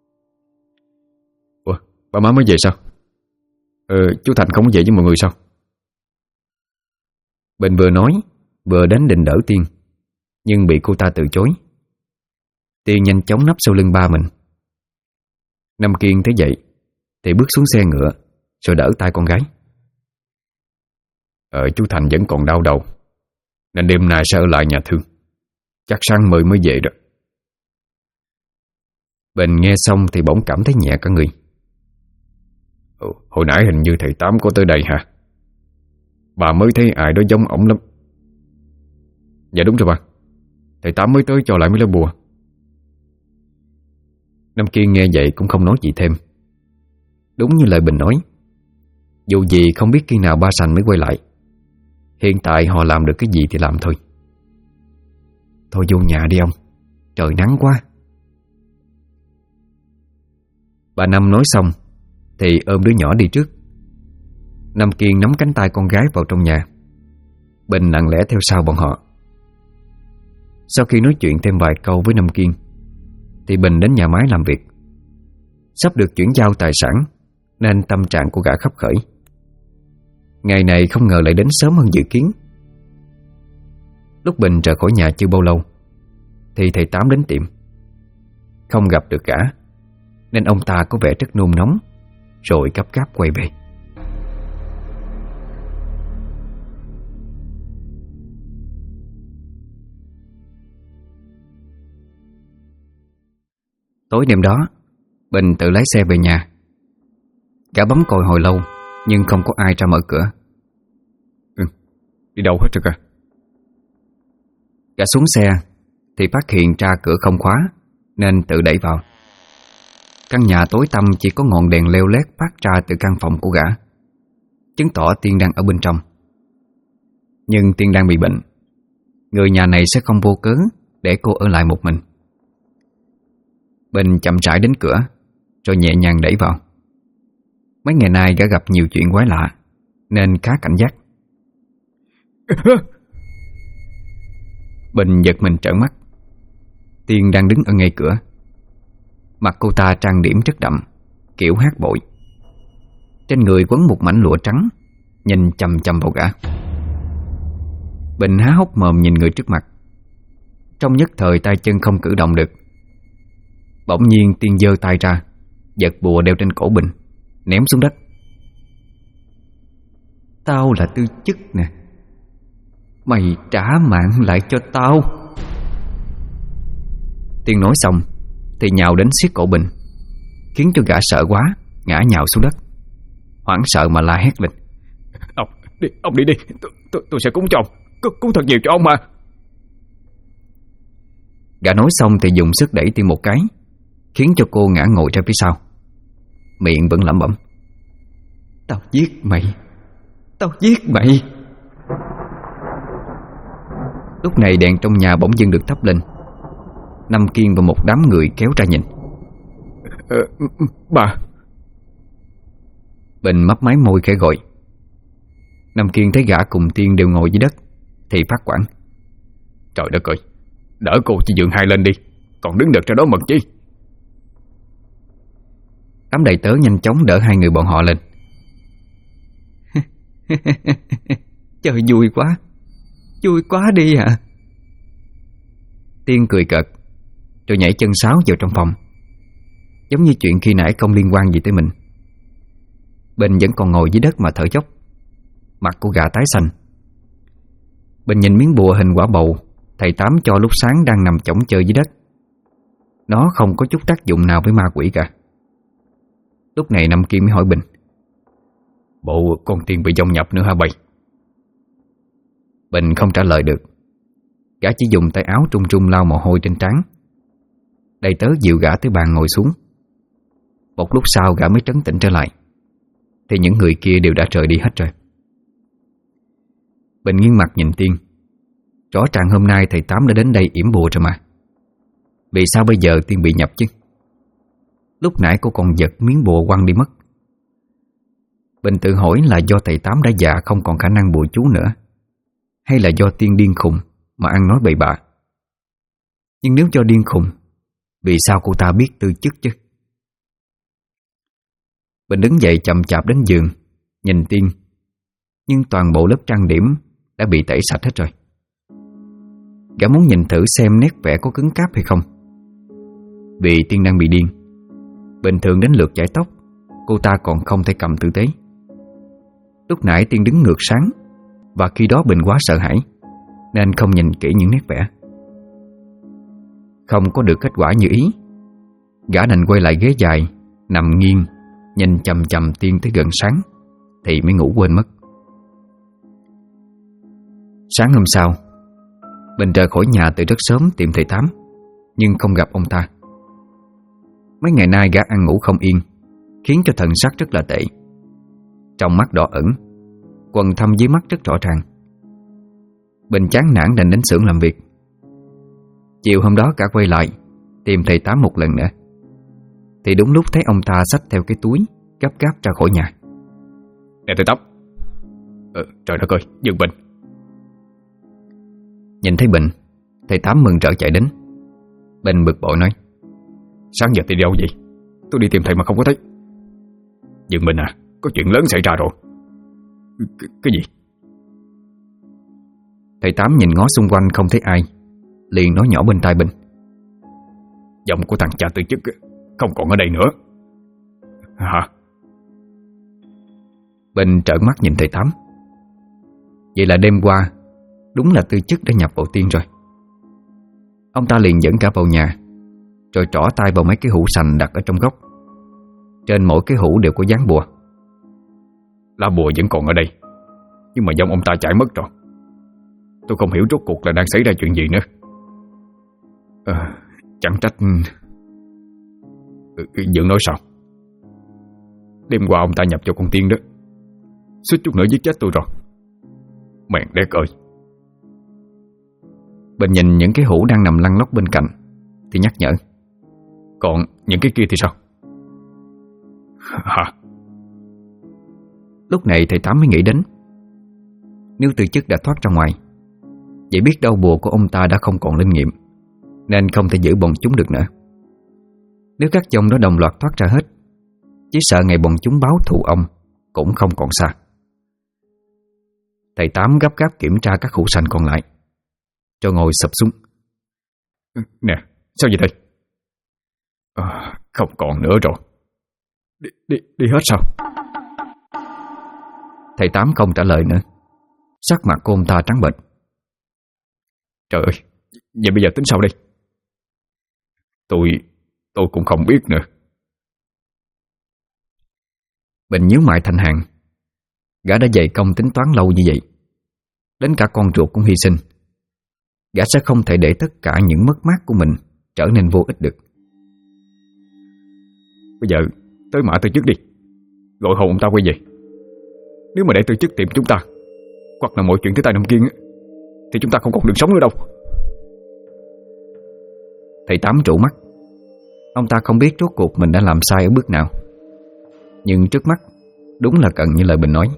Ủa, bà má mới về sao? Chú Thành không có về với mọi người sao? Bình vừa nói vừa đến định đỡ Tiên, nhưng bị cô ta từ chối. Tiên nhanh chóng nấp sau lưng ba mình. Năm Kiên thấy vậy thì bước xuống xe ngựa, rồi đỡ tay con gái. Chú Thành vẫn còn đau đầu, nên đêm nay sẽ ở lại nhà thương. Chắc sáng mới về đó. Bình nghe xong thì bỗng cảm thấy nhẹ cả người. Hồi nãy hình như thầy Tám có tới đây hả? Bà mới thấy ai đó giống ổng lắm. Dạ đúng rồi bà, thầy Tám mới tới cho lại mấy lá bùa. Năm Kiên nghe vậy cũng không nói gì thêm. Đúng như lời Bình nói, dù gì không biết khi nào ba Sành mới quay lại. Hiện tại họ làm được cái gì thì làm thôi. Thôi vô nhà đi ông, trời nắng quá. Bà Năm nói xong thì ôm đứa nhỏ đi trước. Năm Kiên nắm cánh tay con gái vào trong nhà. Bình lặng lẽ theo sau bọn họ. Sau khi nói chuyện thêm vài câu với Năm Kiên thì Bình đến nhà máy làm việc. Sắp được chuyển giao tài sản nên tâm trạng của gã khấp khởi. Ngày này không ngờ lại đến sớm hơn dự kiến. Lúc Bình rời khỏi nhà chưa bao lâu thì thầy Tám đến tiệm. Không gặp được gã nên ông ta có vẻ rất nôn nóng, rồi gấp gáp quay về. Tối đêm đó, Bình tự lái xe về nhà. Gã bấm còi hồi lâu nhưng không có ai ra mở cửa. Đi đâu hết rồi kìa? Gã xuống xe thì phát hiện ra cửa không khóa nên tự đẩy vào. Căn nhà tối tăm chỉ có ngọn đèn leo lét phát ra từ căn phòng của gã, chứng tỏ Tiên đang ở bên trong. Nhưng Tiên đang bị bệnh, người nhà này sẽ không vô cớ để cô ở lại một mình. Bình chậm rãi đến cửa rồi nhẹ nhàng đẩy vào. Mấy ngày nay gã gặp nhiều chuyện quái lạ nên khá cảnh giác. Bình giật mình trợn mắt. Tiên đang đứng ở ngay cửa. Mặt cô ta trang điểm rất đậm, kiểu hát bội. Trên người quấn một mảnh lụa trắng, nhìn chằm chằm vào gã. Bình há hốc mồm nhìn người trước mặt. Trong nhất thời tay chân không cử động được. Bỗng nhiên Tiên giơ tay ra, giật bùa đeo trên cổ Bình, ném xuống đất. Tao là Tư Chức nè, mày trả mạng lại cho tao. Tiên nói xong thì nhào đến siết cổ Bình, khiến cho gã sợ quá, ngã nhào xuống đất, hoảng sợ mà la hét lên. Ông đi đi, tôi sẽ cúng cho ông, cúng thật nhiều cho ông mà. Gã nói xong thì dùng sức đẩy Tiên một cái, khiến cho cô ngã ngồi ra phía sau. Miệng vẫn lẩm bẩm. Tao giết mày, tao giết mày. Lúc này đèn trong nhà bỗng dưng được thắp lên. Năm Kiên và một đám người kéo ra nhìn. Bà. Bình mấp máy môi khẽ gọi. Năm Kiên thấy gã cùng Tiên đều ngồi dưới đất thì phát quản. Trời đất ơi, đỡ cô chị Dượng hai lên đi, còn đứng được ra đó mừng chi. Đám đầy tớ nhanh chóng đỡ hai người bọn họ lên. Trời vui quá đi hả? Tiên cười cợt rồi nhảy chân sáo vào trong phòng, giống như chuyện khi nãy không liên quan gì tới mình. Bình vẫn còn ngồi dưới đất mà thở dốc. Mặt của gã tái xanh. Bình nhìn miếng bùa hình quả bầu thầy Tám cho lúc sáng đang nằm chõng chơi dưới đất. Nó không có chút tác dụng nào với ma quỷ cả. Lúc này Năm Kim mới hỏi Bình. Bộ con Tiên bị dông nhập nữa hả bầy? Bình không trả lời được. Gã chỉ dùng tay áo trung trung lau mồ hôi trên trán. Đầy tớ dìu gã tới bàn ngồi xuống. Một lúc sau gã mới trấn tĩnh trở lại thì những người kia đều đã rời đi hết rồi. Bình nghiêng mặt nhìn Tiên. Rõ ràng hôm nay thầy Tám đã đến đây yểm bùa rồi mà. Vì sao bây giờ Tiên bị nhập chứ? Lúc nãy cô còn giật miếng bùa quăng đi mất. Bình tự hỏi là do thầy Tám đã già không còn khả năng bùa chú nữa, hay là do Tiên điên khùng mà ăn nói bậy bạ. Nhưng nếu do điên khùng, vì sao cô ta biết Tư Chức chứ? Bình đứng dậy chậm chạp đến giường, nhìn Tiên. Nhưng toàn bộ lớp trang điểm đã bị tẩy sạch hết rồi. Gã muốn nhìn thử xem nét vẽ có cứng cáp hay không. Vì Tiên đang bị điên, bình thường đến lượt chải tóc cô ta còn không thể cầm tử tế. Lúc nãy Tiên đứng ngược sáng, và khi đó Bình quá sợ hãi nên không nhìn kỹ những nét vẽ. Không có được kết quả như ý, gã đành quay lại ghế dài, nằm nghiêng, nhìn chằm chằm Tiên tới gần sáng thì mới ngủ quên mất. Sáng hôm sau, Bình rời khỏi nhà từ rất sớm tìm thầy Tám, nhưng không gặp ông ta. Mấy ngày nay gã ăn ngủ không yên, khiến cho thần sắc rất là tệ. Trong mắt đỏ ẩn, quầng thâm dưới mắt rất rõ ràng. Bình chán nản đành đến xưởng làm việc. Chiều hôm đó cả quay lại tìm thầy Tám một lần nữa, thì đúng lúc thấy ông ta xách theo cái túi, gấp gáp ra khỏi nhà. Nè thầy Tám. Trời đất ơi, Dương Bình. Nhìn thấy Bình, Thầy Tám mừng rỡ chạy đến. Bình bực bội nói: Sáng giờ thì đi đâu vậy? Tôi đi tìm thầy mà không có thấy. Dương Minh à, có chuyện lớn xảy ra rồi. Cái gì? Thầy Tám nhìn ngó xung quanh không thấy ai, liền nói nhỏ bên tai Bình: Giọng của thằng cha Tư Chức không còn ở đây nữa. Hả? Bình trợn mắt nhìn thầy Tám. Vậy là đêm qua đúng là Tư Chức đã nhập vào tiên rồi. Ông ta liền dẫn cả vào nhà, rồi trỏ tay vào mấy cái hũ sành đặt ở trong góc. Trên mỗi cái hũ đều có dán bùa. Lá bùa vẫn còn ở đây, nhưng mà dòng ông ta chạy mất rồi. Tôi không hiểu rốt cuộc là đang xảy ra chuyện gì nữa. Chẳng trách. Dưỡng nói sao? Đêm qua ông ta nhập cho con tiên đó, suýt chút nữa giết chết tôi rồi. Mẹ đét ơi. Bình nhìn những cái hũ đang nằm lăn lóc bên cạnh thì nhắc nhở: Còn những cái kia thì sao? Hả? Lúc này thầy Tám mới nghĩ đến, nếu Tư Chức đã thoát ra ngoài, vậy biết đâu bùa của ông ta đã không còn linh nghiệm, nên không thể giữ bọn chúng được nữa. Nếu các dòng đó đồng loạt thoát ra hết, chỉ sợ ngày bọn chúng báo thù ông cũng không còn xa. Thầy Tám gấp gáp kiểm tra các hũ sành còn lại, rồi ngồi sập xuống. Nè, sao vậy thầy? Không còn nữa rồi. Đi hết sao? Thầy Tám không trả lời nữa. Sắc mặt của ông ta trắng bệch. Trời ơi, vậy bây giờ tính sao đây? Tôi cũng không biết nữa. Bình nhíu mày thành hàng. Gã đã dày công tính toán lâu như vậy, đến cả con ruột cũng hy sinh. Gã sẽ không thể để tất cả những mất mát của mình trở nên vô ích được. Bây giờ tới Mã Tư Chức đi, gọi hồn ông ta quay về. Nếu mà để Tư Chức tìm chúng ta, hoặc là mọi chuyện tới tay Nam Kiên, thì chúng ta không còn đường sống nữa đâu. Thầy Tám trụ mắt. Ông ta không biết rốt cuộc mình đã làm sai ở bước nào, nhưng trước mắt đúng là cần như lời Bình nói.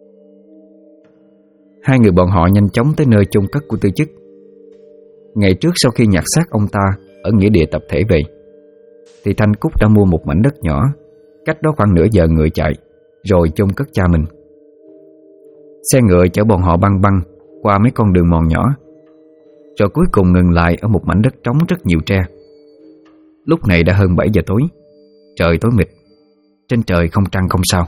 Hai người bọn họ nhanh chóng tới nơi chôn cất của Tư Chức. Ngày trước sau khi nhặt xác ông ta ở nghĩa địa tập thể về, thì Thanh Cúc đã mua một mảnh đất nhỏ cách đó khoảng nửa giờ người chạy, rồi chôn cất cha mình. Xe ngựa chở bọn họ băng băng qua mấy con đường mòn nhỏ, rồi cuối cùng ngừng lại ở một mảnh đất trống rất nhiều tre. Lúc này đã hơn 7 giờ tối, trời tối mịt, trên trời không trăng không sao.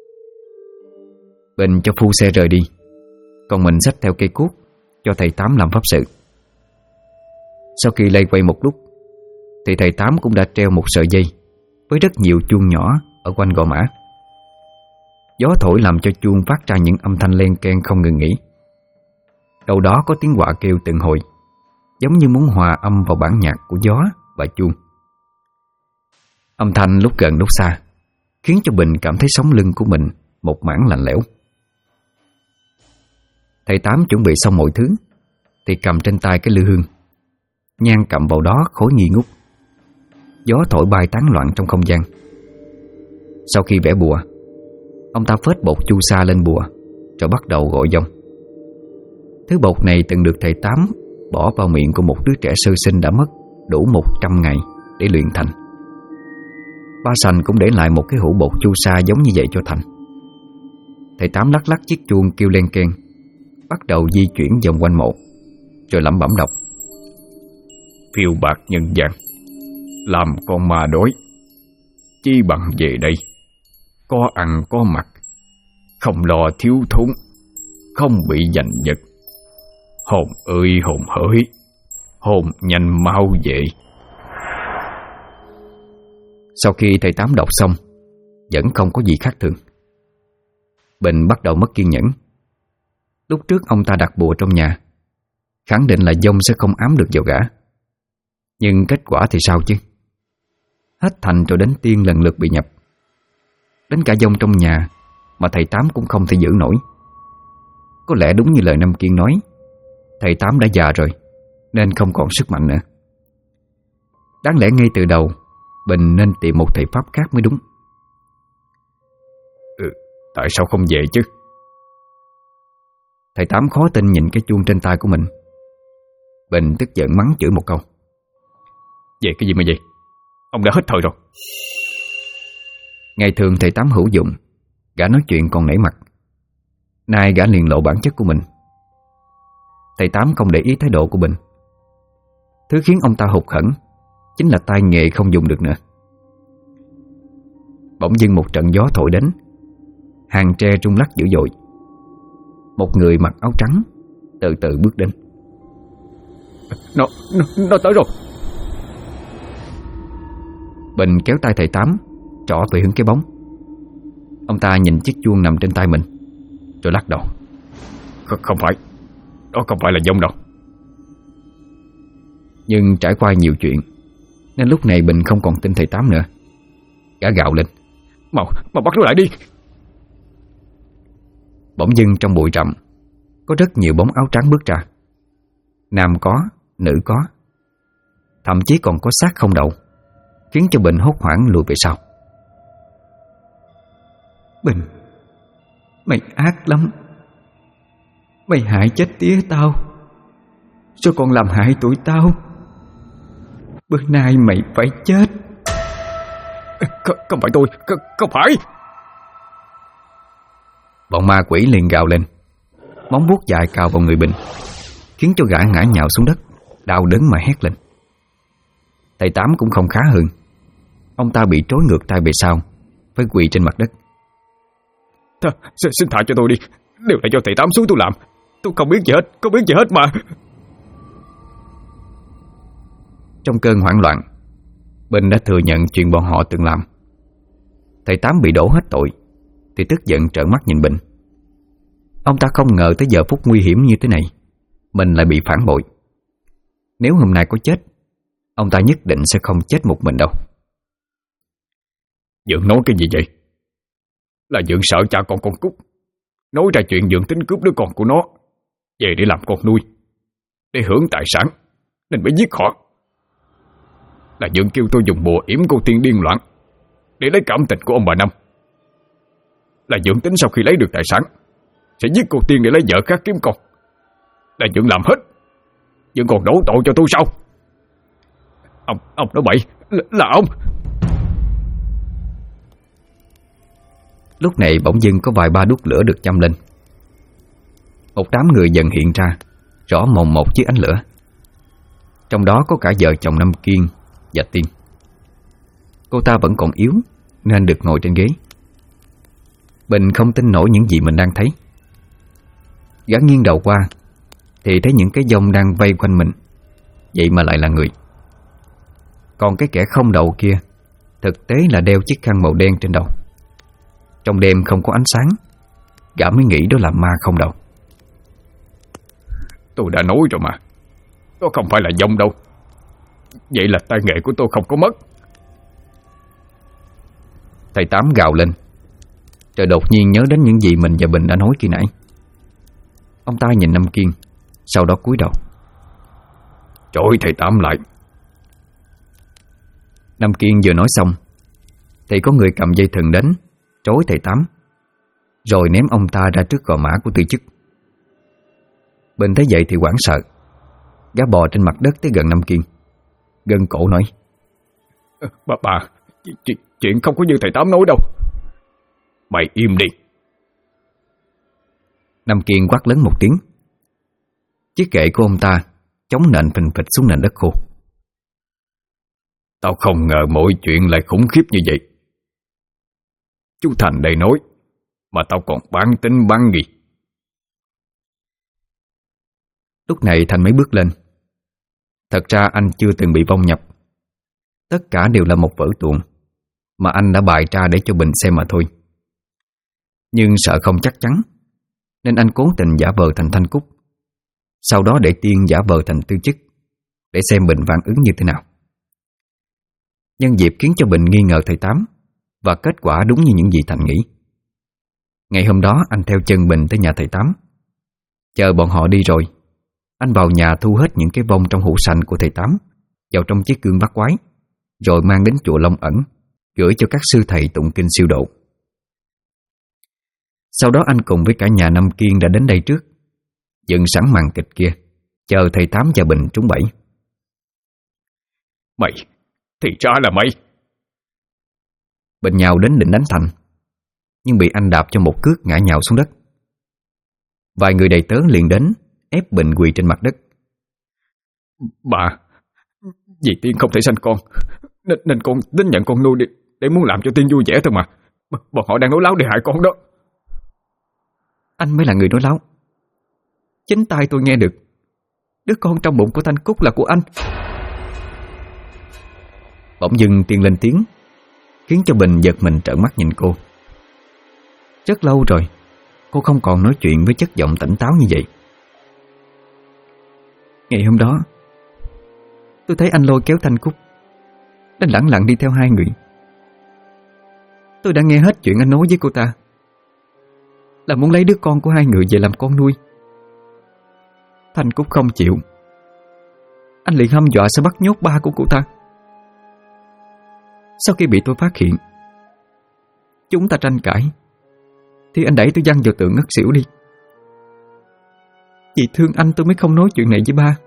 Bình cho phu xe rời đi, còn mình xách theo cây cuốc cho thầy Tám làm pháp sự. Sau khi lây quay một lúc, thì thầy Tám cũng đã treo một sợi dây với rất nhiều chuông nhỏ ở quanh gò mã. Gió thổi làm cho chuông phát ra những âm thanh len keng không ngừng nghỉ. Đâu đó có tiếng quạ kêu từng hồi, giống như muốn hòa âm vào bản nhạc của gió và chuông. Âm thanh lúc gần lúc xa khiến cho Bình cảm thấy sống lưng của mình một mảng lạnh lẽo. Thầy Tám chuẩn bị xong mọi thứ thì cầm trên tay cái lư hương, nhang cầm vào đó khói nghi ngút. Gió thổi bay tán loạn trong không gian. Sau khi vẽ bùa, ông ta phết bột chu sa lên bùa, rồi bắt đầu gọi dông. Thứ bột này từng được thầy Tám bỏ vào miệng của một đứa trẻ sơ sinh đã mất đủ 100 ngày để luyện thành. Ba Sành cũng để lại một cái hũ bột chu sa giống như vậy cho Thành. Thầy Tám lắc lắc chiếc chuông kêu len keng, bắt đầu di chuyển vòng quanh mộ, rồi lẩm bẩm đọc: Phiêu bạc nhân gian, làm con ma đói, chi bằng về đây, có ăn có mặc, không lo thiếu thốn, không bị giành giật. Hồn ơi hồn hỡi, hồn nhanh mau về. Sau khi thầy Tám đọc xong, vẫn không có gì khác thường. Bình bắt đầu mất kiên nhẫn. Lúc trước ông ta đặt bùa trong nhà, khẳng định là dông sẽ không ám được vào gã. Nhưng kết quả thì sao chứ? Hết thành rồi đến tiên lần lượt bị nhập. Đến cả dông trong nhà mà thầy Tám cũng không thể giữ nổi. Có lẽ đúng như lời Nam Kiên nói, thầy Tám đã già rồi nên không còn sức mạnh nữa. Đáng lẽ ngay từ đầu Bình nên tìm một thầy pháp khác mới đúng. Tại sao không về chứ? Thầy Tám khó tin nhìn cái chuông trên tay của mình. Bình tức giận mắng chửi một câu. Về cái gì mà vậy? Ông đã hết thời rồi. Ngày thường thầy Tám hữu dụng, gã nói chuyện còn nể mặt. Nay gã liền lộ bản chất của mình. Thầy Tám không để ý thái độ của Bình. Thứ khiến ông ta hụt hẫng chính là tay nghề không dùng được nữa. Bỗng dưng một trận gió thổi đến, hàng tre rung lắc dữ dội. Một người mặc áo trắng từ từ bước đến. Nó tới rồi. Bình kéo tay thầy Tám trỏ về hướng cái bóng. Ông ta nhìn chiếc chuông nằm trên tay mình rồi lắc đầu. Không phải. Đó không phải là dông đâu. Nhưng trải qua nhiều chuyện nên lúc này Bình không còn tin thầy Tám nữa. Gã gào lên. Mau bắt nó lại đi. Bỗng dưng trong bụi rậm có rất nhiều bóng áo trắng bước ra. Nam có, nữ có, thậm chí còn có xác không đầu, khiến cho Bình hốt hoảng lùi về sau. Bình, mày ác lắm. Mày hại chết tía tao, sao còn làm hại tụi tao? Bữa nay mày phải chết. Không phải tôi, không phải. Bọn ma quỷ liền gào lên, móng vuốt dài cào vào người Bình, khiến cho gã ngã nhào xuống đất, đau đớn mà hét lên. Thầy Tám cũng không khá hơn. Ông ta bị trói ngược tay về sau, phải quỳ trên mặt đất. Xin thả cho tôi đi. Đều là do thầy Tám xuống tôi làm. Tôi không biết gì hết mà. Trong cơn hoảng loạn, Bình đã thừa nhận chuyện bọn họ từng làm. Thầy Tám bị đổ hết tội thì tức giận trợn mắt nhìn Bình. Ông ta không ngờ tới giờ phút nguy hiểm như thế này mình lại bị phản bội. Nếu hôm nay có chết, ông ta nhất định sẽ không chết một mình đâu. Dượng nói cái gì vậy? Là Dượng sợ cha con Cúc nói ra chuyện Dượng tính cướp đứa con của nó về để làm con nuôi, để hưởng tài sản, nên mới giết họ. Là Dượng kêu tôi dùng bùa yểm cô tiên điên loạn để lấy cảm tình của ông bà Năm. Là Dượng tính sau khi lấy được tài sản sẽ giết cô tiên để lấy vợ khác kiếm con. Là Dượng làm hết. Dượng còn đổ tội cho tôi sao? Ông nói bậy. Là ông. Lúc này bỗng dưng có vài ba đuốc lửa được châm lên. Một đám người dần hiện ra, rõ mồn một dưới ánh lửa. Trong đó có cả vợ chồng Năm Kiên và Tiên. Cô ta vẫn còn yếu nên được ngồi trên ghế. Bình không tin nổi những gì mình đang thấy. Gã nghiêng đầu qua thì thấy những cái dông đang vây quanh mình, vậy mà lại là người. Còn cái kẻ không đầu kia thực tế là đeo chiếc khăn màu đen trên đầu. Trong đêm không có ánh sáng, gã mới nghĩ đó là ma không đầu. Tôi đã nói rồi mà, đó không phải là dông đâu. Vậy là tay nghệ của tôi không có mất. Thầy Tám gào lên, rồi đột nhiên nhớ đến những gì mình và Bình đã nói khi nãy. Ông ta nhìn Năm Kiên, sau đó cúi đầu. Trói thầy Tám lại. Năm Kiên vừa nói xong thì có người cầm dây thừng đến trói thầy Tám, rồi ném ông ta ra trước gò mã của Tư Chức. Bình thấy vậy thì hoảng sợ. Gã bò trên mặt đất tới gần Năm Kiên, gân cổ nói: Bà, chuyện không có như thầy Tám nói đâu. Mày im đi. Năm Kiên quát lớn một tiếng. Chiếc kệ của ông ta chống nện phình phịch xuống nền đất khô. Tao không ngờ mọi chuyện lại khủng khiếp như vậy. Chú Thành đây nói mà tao còn bán tính bán nghi. Lúc này Thành mới bước lên. Thật ra anh chưa từng bị vong nhập. Tất cả đều là một vở tuồng mà anh đã bày ra để cho Bình xem mà thôi. Nhưng sợ không chắc chắn nên anh cố tình giả vờ thành Thanh Cúc, sau đó để Tiên giả vờ thành Tư Chức, để xem Bình phản ứng như thế nào. Nhân dịp khiến cho Bình nghi ngờ thầy Tám, và kết quả đúng như những gì Thành nghĩ. Ngày hôm đó anh theo chân Bình tới nhà thầy Tám. Chờ bọn họ đi rồi, anh vào nhà thu hết những cái vong trong hũ sành của thầy Tám vào trong chiếc gương bắt quái, rồi mang đến chùa Long Ẩn, gửi cho các sư thầy tụng kinh siêu độ. Sau đó anh cùng với cả nhà Năm Kiên đã đến đây trước, dựng sẵn màn kịch kia, chờ thầy Tám và Bình trúng bẫy. Mày, thì ra là mày. Bình nhào đến định đánh Thành, nhưng bị anh đạp cho một cước ngã nhào xuống đất. Vài người đầy tớ liền đến ép Bình quỳ trên mặt đất. Bà, vì Tiên không thể sanh con, nên con tính nhận con nuôi để muốn làm cho Tiên vui vẻ thôi mà. Bọn họ đang nói láo để hại con đó. Anh mới là người nói láo. Chính tai tôi nghe được đứa con trong bụng của Thanh Cúc là của anh. Bỗng dưng Tiên lên tiếng, khiến cho Bình giật mình trợn mắt nhìn cô. Rất lâu rồi cô không còn nói chuyện với chất giọng tỉnh táo như vậy. Ngày hôm đó tôi thấy anh lôi kéo Thanh Cúc, đang lẳng lặng đi theo hai người. Tôi đã nghe hết chuyện anh nói với cô ta, là muốn lấy đứa con của hai người về làm con nuôi. Thanh Cúc không chịu, anh liền hăm dọa sẽ bắt nhốt ba của cô ta. Sau khi bị tôi phát hiện, chúng ta tranh cãi, thì anh đẩy tôi văng vào tường ngất xỉu đi. Vì thương anh tôi mới không nói chuyện này với ba.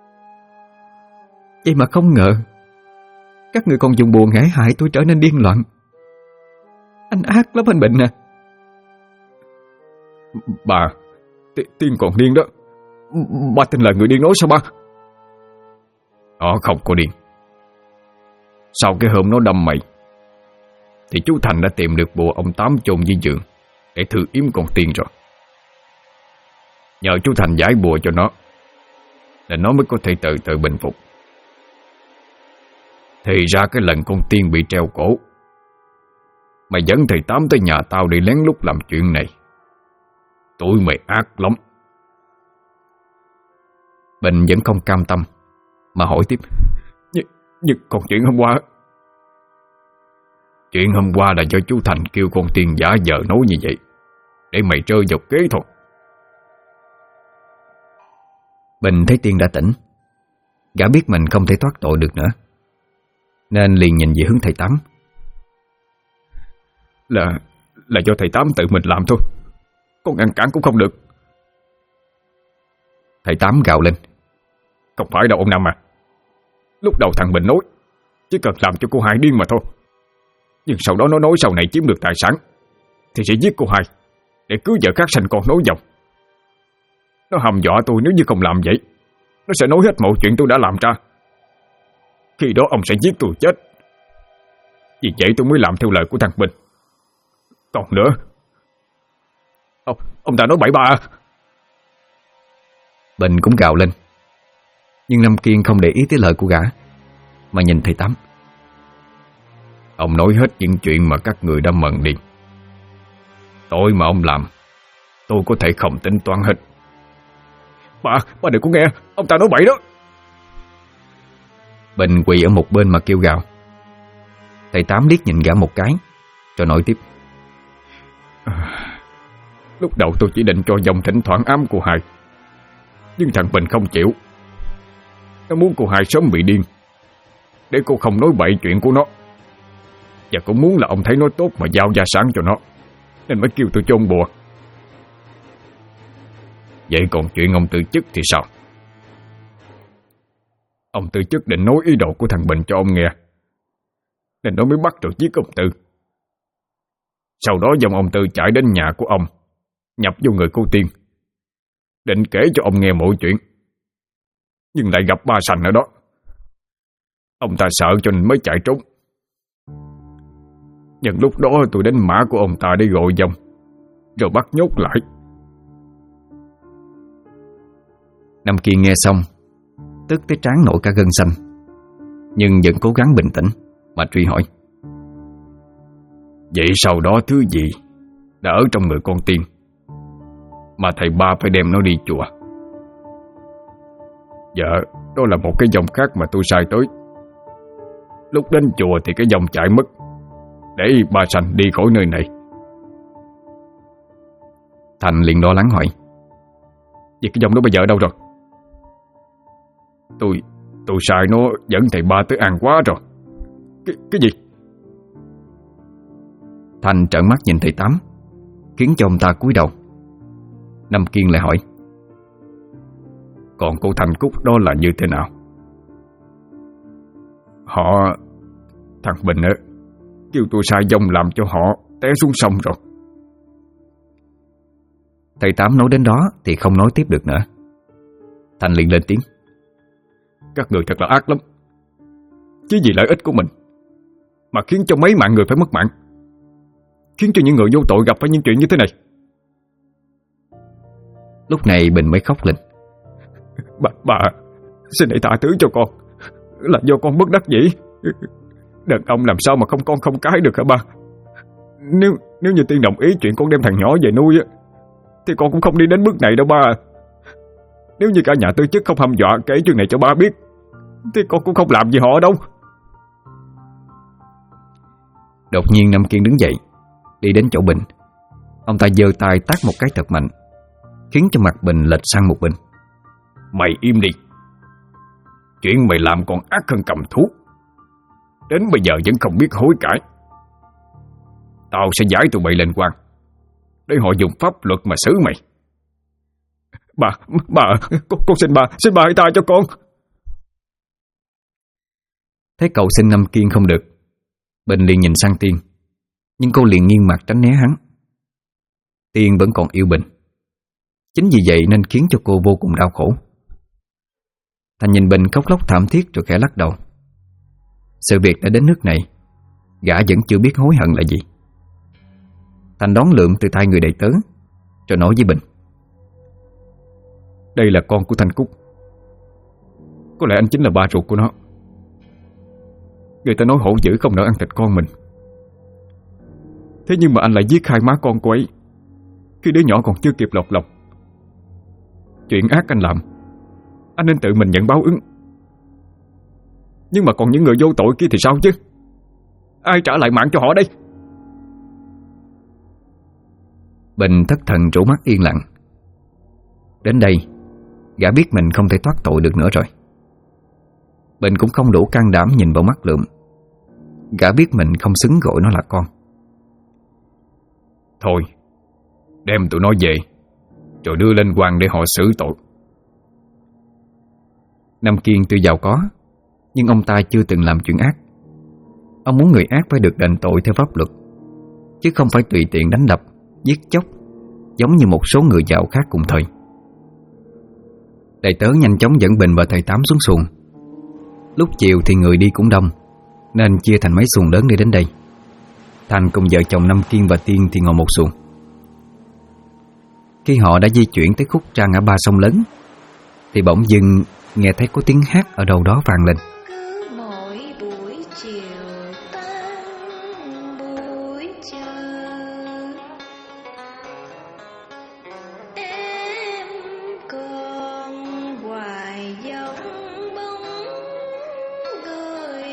Vậy mà không ngờ các người còn dùng bùa ngải hại tôi trở nên điên loạn. Anh ác lắm anh Bình à. Bà, Tiên còn điên đó. Ba tin là người điên nói sao ba? Nó không có điên. Sau cái hôm nó đâm mày thì chú Thành đã tìm được bùa ông Tám chôn dưới giường để thử yếm con Tiên rồi. Nhờ chú Thành giải bùa cho nó là nó mới có thể từ từ bình phục. Thì ra cái lần con Tiên bị treo cổ, mày dẫn thầy Tám tới nhà tao để lén lút làm chuyện này. Tụi mày ác lắm. Bình vẫn không cam tâm mà hỏi tiếp. Nhưng còn chuyện hôm qua? Chuyện hôm qua là do chú Thành kêu con Tiên giả vờ nói như vậy để mày rơi vào kế thôi. Bình thấy Tiên đã tỉnh, gã biết mình không thể thoát tội được nữa, nên liền nhìn về hướng thầy Tám. Là do thầy Tám tự mình làm thôi, con ngăn cản cũng không được. Thầy Tám gào lên. Không phải đâu ông Năm à. Lúc đầu thằng Bình nói chỉ cần làm cho cô Hai điên mà thôi, nhưng sau đó nó nói sau này chiếm được tài sản thì sẽ giết cô Hai để cưới vợ khác sanh con nối dòng. Nó hăm dọa tôi nếu như không làm vậy, nó sẽ nói hết mọi chuyện tôi đã làm ra. Khi đó ông sẽ giết tôi chết. Vì vậy tôi mới làm theo lời của thằng Bình. Còn nữa, ông ta nói bậy bạ. Bình cũng gào lên, nhưng Nam Kiên không để ý tới lời của gã, mà nhìn thầy Tám. Ông nói hết những chuyện mà các người đã mần đi. Tội mà ông làm, tôi có thể không tính toán hết. Bà đừng có nghe, ông ta nói bậy đó. Bình quỳ ở một bên mà kêu gào. Thầy Tám liếc nhìn gã một cái rồi nói tiếp. Lúc đầu tôi chỉ định cho dòng thỉnh thoảng ám cô Hai, nhưng thằng Bình không chịu. Nó muốn cô Hai sớm bị điên để cô không nói bậy chuyện của nó, và cũng muốn là ông thấy nó tốt mà giao gia sản cho nó, nên mới kêu tôi chôn bùa. Vậy còn chuyện ông từ chức thì sao? Ông từ chức định nói ý đồ của thằng Bình cho ông nghe, nên nó mới bắt được giết ông Tư. Sau đó dòng ông Tư chạy đến nhà của ông, nhập vô người cô Tiên, định kể cho ông nghe mọi chuyện, nhưng lại gặp ba Sành ở đó. Ông ta sợ cho nên mới chạy trốn. Nhưng lúc đó tôi đến mã của ông ta để gọi dòng, rồi bắt nhốt lại. Nam Kiên nghe xong, tức tới trán nổi cả gân xanh, nhưng vẫn cố gắng bình tĩnh mà truy hỏi. Vậy sau đó thứ gì đã ở trong người con Tiên mà thầy ba phải đem nó đi chùa? Dạ, đó là một cái dòng khác mà tôi sai tới. Lúc đến chùa thì cái dòng chạy mất, để ba Sành đi khỏi nơi này. Thành liền lo lắng hỏi. Vậy cái dòng đó bây giờ ở đâu rồi? Tôi sai nó dẫn thầy ba tới An Quá rồi. Cái gì? Thành trợn mắt nhìn thầy Tám, khiến cho ông ta cúi đầu. Nam Kiên lại hỏi. Còn cô Thành Cúc đó là như thế nào? Thằng Bình á, kêu tôi sai dông làm cho họ té xuống sông rồi. Thầy Tám nói đến đó thì không nói tiếp được nữa. Thành liền lên tiếng: Các người thật là ác lắm. Chỉ vì lợi ích của mình mà khiến cho mấy mạng người phải mất mạng, khiến cho những người vô tội gặp phải những chuyện như thế này. Lúc này Bình mới khóc lên: Bà xin hãy tha thứ cho con. Là do con bất đắc dĩ. Đàn ông làm sao mà không con không cái được hả ba? Nếu như Tiên đồng ý chuyện con đem thằng nhỏ về nuôi á, thì con cũng không đi đến bước này đâu ba. Nếu như cả nhà tư chức không hăm dọa kể chuyện này cho ba biết, thì con cũng không làm gì họ đâu. Đột nhiên Nam Kiên đứng dậy, đi đến chỗ Bình. Ông ta giơ tay tát một cái thật mạnh, khiến cho mặt Bình lệch sang một bên. Mày im đi. Chuyện mày làm còn ác hơn cầm thú. Đến bây giờ vẫn không biết hối cải. Tao sẽ giải tụi bay lên quan, để họ dùng pháp luật mà xử mày. Bà, con xin bà hãy tha cho con. Thấy cậu xin Nam Kiên không được, Bình liền nhìn sang Tiên, nhưng cô liền nghiêng mặt tránh né hắn. Tiên vẫn còn yêu Bình, chính vì vậy nên khiến cho cô vô cùng đau khổ. Thành nhìn Bình khóc lóc thảm thiết rồi khẽ lắc đầu. Sự việc đã đến nước này, gã vẫn chưa biết hối hận là gì. Thành đón lượm từ tay người đầy tớ, rồi nói với Bình: Đây là con của Thành Cúc. Có lẽ anh chính là ba ruột của nó. Người ta nói hổ dữ không nỡ ăn thịt con mình. Thế nhưng mà anh lại giết hai má con cô ấy khi đứa nhỏ còn chưa kịp lọt lòng. Chuyện ác anh làm, anh nên tự mình nhận báo ứng. Nhưng mà còn những người vô tội kia thì sao chứ? Ai trả lại mạng cho họ đây? Bình thất thần trố mắt yên lặng. Đến đây, gã biết mình không thể thoát tội được nữa rồi. Bình cũng không đủ can đảm nhìn vào mắt Lượm. Gã biết mình không xứng gọi nó là con. Thôi, đem tụi nó về, rồi đưa lên quan để họ xử tội. Nam Kiên tuy giàu có, nhưng ông ta chưa từng làm chuyện ác. Ông muốn người ác phải được đền tội theo pháp luật, chứ không phải tùy tiện đánh đập, giết chóc giống như một số người giàu khác cùng thời. Đầy tớ nhanh chóng dẫn Bình và thầy Tám xuống xuồng. Lúc chiều thì người đi cũng đông, nên chia thành mấy xuồng lớn đi đến đây. Thành cùng vợ chồng Nam Kiên và Tiên thì ngồi một xuồng. Khi họ đã di chuyển tới khúc ra ngã ba sông lớn, thì bỗng dưng nghe thấy có tiếng hát ở đâu đó vang lên. Cứ mỗi buổi chiều tan buổi chờ, em còn hoài dòng bóng người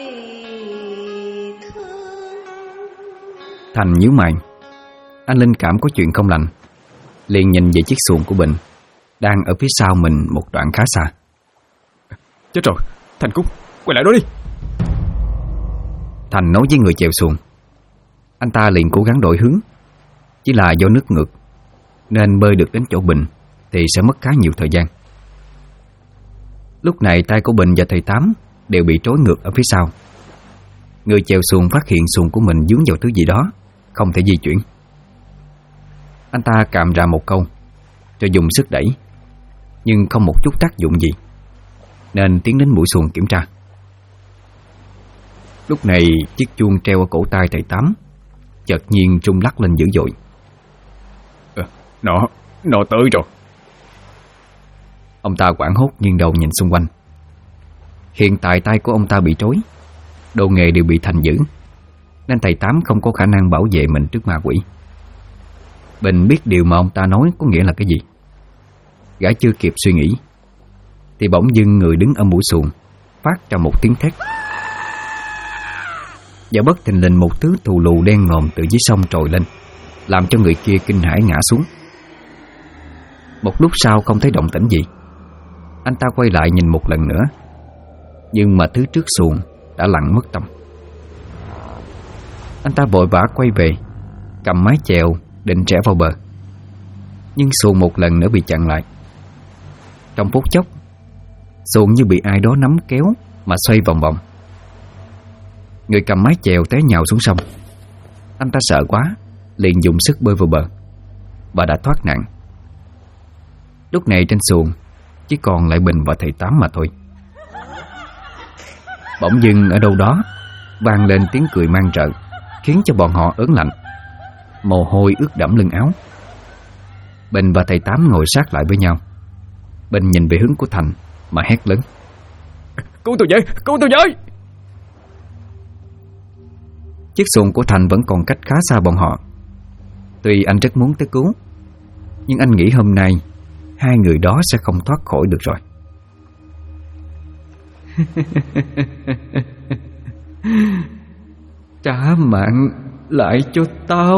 thương. Thành nhíu mày, anh linh cảm có chuyện không lành, liền nhìn về chiếc xuồng của Bình đang ở phía sau mình một đoạn khá xa. Chết rồi, Thành Cúc, quay lại đó đi. Thành nói với người chèo xuồng. Anh ta liền cố gắng đổi hướng, chỉ là do nước ngược nên bơi được đến chỗ Bình thì sẽ mất khá nhiều thời gian. Lúc này tay của Bình và thầy Tám đều bị trói ngược ở phía sau. Người chèo xuồng phát hiện xuồng của mình dướng vào thứ gì đó, không thể di chuyển. Anh ta càm ra một câu rồi dùng sức đẩy, nhưng không một chút tác dụng gì, nên tiến đến mũi xuồng kiểm tra. Lúc này chiếc chuông treo ở cổ tay thầy Tám chợt nhiên rung lắc lên dữ dội. Nó tới rồi. Ông ta hoảng hốt nghiêng đầu nhìn xung quanh. Hiện tại tay của ông ta bị trói, đồ nghề đều bị Thành giữ, nên thầy Tám không có khả năng bảo vệ mình trước ma quỷ. Bình biết điều mà ông ta nói có nghĩa là cái gì. Gã chưa kịp suy nghĩ thì bỗng dưng người đứng ở mũi xuồng phát ra một tiếng thét, và bất thình lình một thứ thù lù đen ngòm từ dưới sông trồi lên, làm cho người kia kinh hãi ngã xuống. Một lúc sau không thấy động tĩnh gì, anh ta quay lại nhìn một lần nữa, nhưng mà thứ trước xuồng đã lặn mất tâm. Anh ta vội vã quay về, cầm mái chèo định rẽ vào bờ, nhưng xuồng một lần nữa bị chặn lại. Trong phút chốc, xuồng như bị ai đó nắm kéo mà xoay vòng vòng. Người cầm mái chèo té nhào xuống sông. Anh ta sợ quá, liền dùng sức bơi vào bờ và đã thoát nạn. Lúc này trên xuồng chỉ còn lại Bình và thầy Tám mà thôi. Bỗng dưng ở đâu đó vang lên tiếng cười man rợ, khiến cho bọn họ ớn lạnh. Mồ hôi ướt đẫm lưng áo. Bình và thầy Tám ngồi sát lại với nhau. Bình nhìn về hướng của Thành mà hét lớn: Cứu tôi với! Cứu tôi với! Chiếc xuồng của Thành vẫn còn cách khá xa bọn họ. Tuy anh rất muốn tới cứu, nhưng anh nghĩ hôm nay hai người đó sẽ không thoát khỏi được rồi. Trả mạng lại cho tao.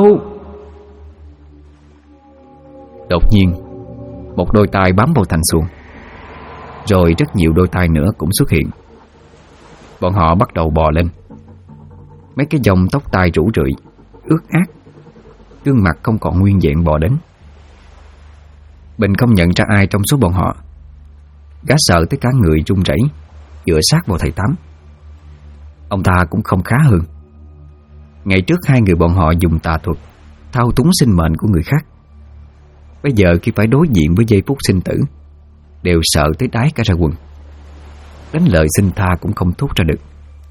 Đột nhiên, một đôi tay bám vào thành xuồng, rồi rất nhiều đôi tay nữa cũng xuất hiện. Bọn họ bắt đầu bò lên. Mấy cái dòng tóc tai rủ rượi, ướt át, gương mặt không còn nguyên vẹn bò đến. Bình không nhận ra ai trong số bọn họ. Gã sợ tới cả người run rẩy, dựa sát vào thầy Tám. Ông ta cũng không khá hơn. Ngày trước hai người bọn họ dùng tà thuật thao túng sinh mệnh của người khác. Bây giờ khi phải đối diện với giây phút sinh tử, đều sợ tới đái cả ra quần. Đến lời xin tha cũng không thốt ra được.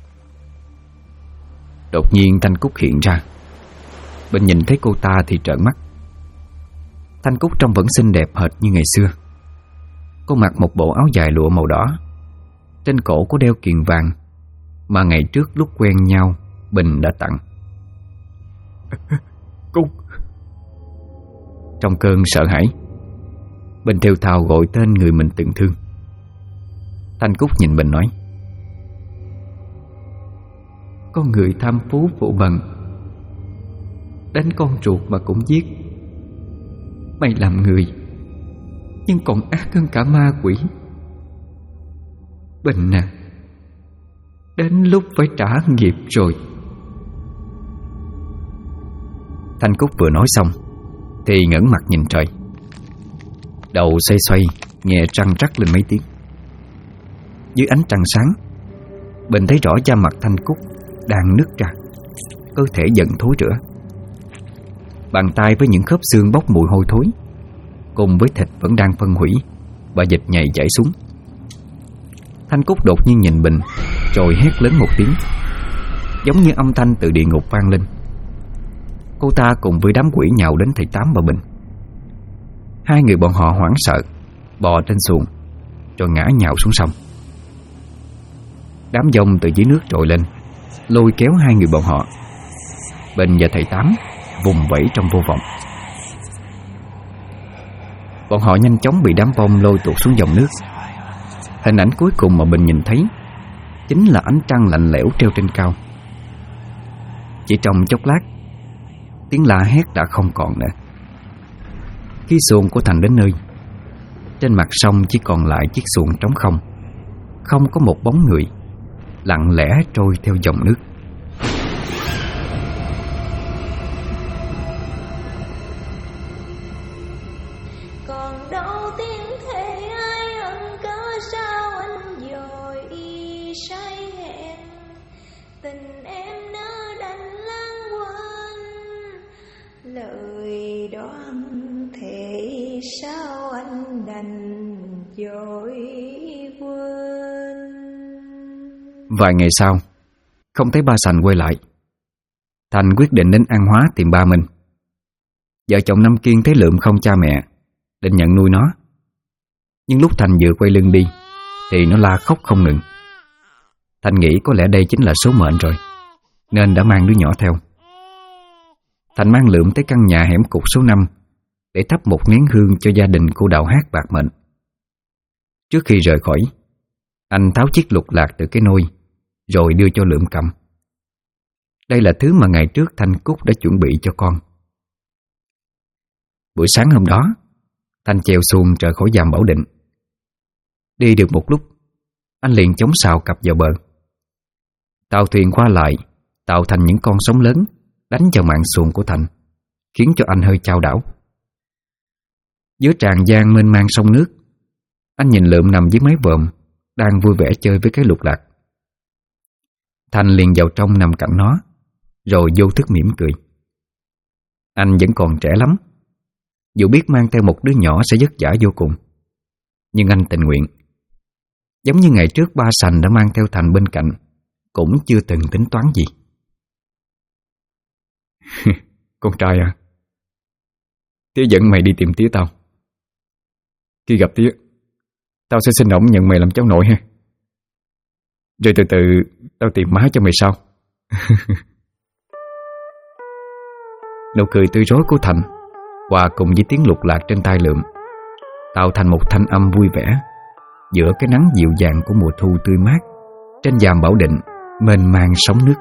Đột nhiên Thanh Cúc hiện ra. Bình nhìn thấy cô ta thì trợn mắt. Thanh Cúc trông vẫn xinh đẹp hệt như ngày xưa. Cô mặc một bộ áo dài lụa màu đỏ, trên cổ có đeo kiềng vàng mà ngày trước lúc quen nhau Bình đã tặng. Cúc! Trong cơn sợ hãi, Bình thều thào gọi tên người mình từng thương. Thanh Cúc nhìn Bình nói: Con người tham phú phụ bần, đánh con ruột mà cũng giết. Mày làm người nhưng còn ác hơn cả ma quỷ. Bình à, đến lúc phải trả nghiệp rồi. Thanh Cúc vừa nói xong thì ngẩng mặt nhìn trời. Đầu xoay xoay, nghe trăng trắc lên mấy tiếng. Dưới ánh trăng sáng, Bình thấy rõ da mặt Thanh Cúc đang nứt ra, cơ thể dần thối rữa. Bàn tay với những khớp xương bốc mùi hôi thối, cùng với thịt vẫn đang phân hủy và dịch nhầy chảy xuống. Thanh Cúc đột nhiên nhìn Bình, rồi hét lớn một tiếng, giống như âm thanh từ địa ngục vang lên. Cô ta cùng với đám quỷ nhào đến thầy Tám và Bình. Hai người bọn họ hoảng sợ, bò trên xuồng, rồi ngã nhào xuống sông. Đám dông từ dưới nước trồi lên, lôi kéo hai người bọn họ. Bình và thầy Tám vùng vẫy trong vô vọng. Bọn họ nhanh chóng bị đám bom lôi tuột xuống dòng nước. Hình ảnh cuối cùng mà Bình nhìn thấy chính là ánh trăng lạnh lẽo treo trên cao. Chỉ trong chốc lát, tiếng la hét đã không còn nữa. Khi xuồng của Thành đến nơi, trên mặt sông chỉ còn lại chiếc xuồng trống không, không có một bóng người, lặng lẽ trôi theo dòng nước. Còn đâu tiếng thề ai ân cớ sao anh dội say hẹn. Tình em nỡ đành lãng quên, lời đó anh thề sao anh đành dội quên. Vài ngày sau, không thấy ba Sành quay lại. Thành quyết định đến An Hóa tìm ba mình. Vợ chồng Năm Kiên thấy Lượm không cha mẹ, định nhận nuôi nó. Nhưng lúc Thành vừa quay lưng đi thì nó la khóc không ngừng. Thành nghĩ có lẽ đây chính là số mệnh rồi, nên đã mang đứa nhỏ theo. Thành mang Lượm tới căn nhà hẻm cục số 5 để thắp một nén hương cho gia đình cô Đào Hát bạc mệnh. Trước khi rời khỏi, anh tháo chiếc lục lạc từ cái nôi rồi đưa cho Lượm cầm. Đây là thứ mà ngày trước Thanh Cúc đã chuẩn bị cho con. Buổi sáng hôm đó, Thanh chèo xuồng rời khỏi Giàm Bảo Định. Đi được một lúc, anh liền chống sào cập vào bờ. Tàu thuyền qua lại tạo thành những con sóng lớn đánh vào mạn xuồng của Thành, khiến cho anh hơi chao đảo. Giữa tràn gian mênh mang sông nước, anh nhìn Lượm nằm dưới mái vòm, đang vui vẻ chơi với cái lục lạc. Thành liền vào trong nằm cạnh nó, rồi vô thức mỉm cười. Anh vẫn còn trẻ lắm, dù biết mang theo một đứa nhỏ sẽ vất vả vô cùng, nhưng anh tình nguyện. Giống như ngày trước ba Sành đã mang theo Thành bên cạnh, cũng chưa từng tính toán gì. Con trai à, tía dẫn mày đi tìm tía tao. Khi gặp tía, tao sẽ xin ổng nhận mày làm cháu nội ha. Rồi từ từ tao tìm má cho mày sau. Nụ cười tươi rói của Thành hòa cùng với tiếng lục lạc trên tai lượm, tạo thành một thanh âm vui vẻ giữa cái nắng dịu dàng của mùa thu tươi mát trên Giàm Bảo Định mênh mang sóng nước.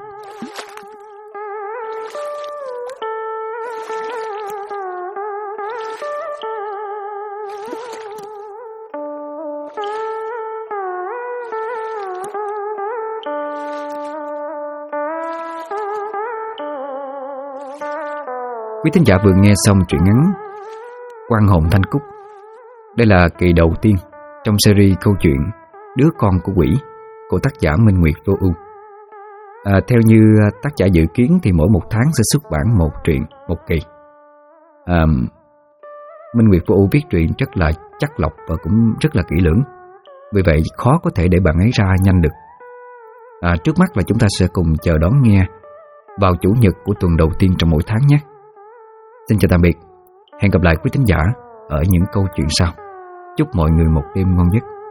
Quý thính giả vừa nghe xong truyện ngắn Quan Hồn Thanh Cúc. Đây là kỳ đầu tiên trong series câu chuyện Đứa Con Của Quỷ của tác giả Minh Nguyệt Vô Ưu. Theo như tác giả dự kiến thì mỗi một tháng sẽ xuất bản một truyện, một kỳ. Minh Nguyệt Vô Ưu viết truyện rất là chắc lọc và cũng rất là kỹ lưỡng, vì vậy khó có thể để bạn ấy ra nhanh được. Trước mắt là chúng ta sẽ cùng chờ đón nghe vào chủ nhật của tuần đầu tiên trong mỗi tháng nhé. Xin chào tạm biệt. Hẹn gặp lại quý thính giả ở những câu chuyện sau. Chúc mọi người một đêm ngon giấc.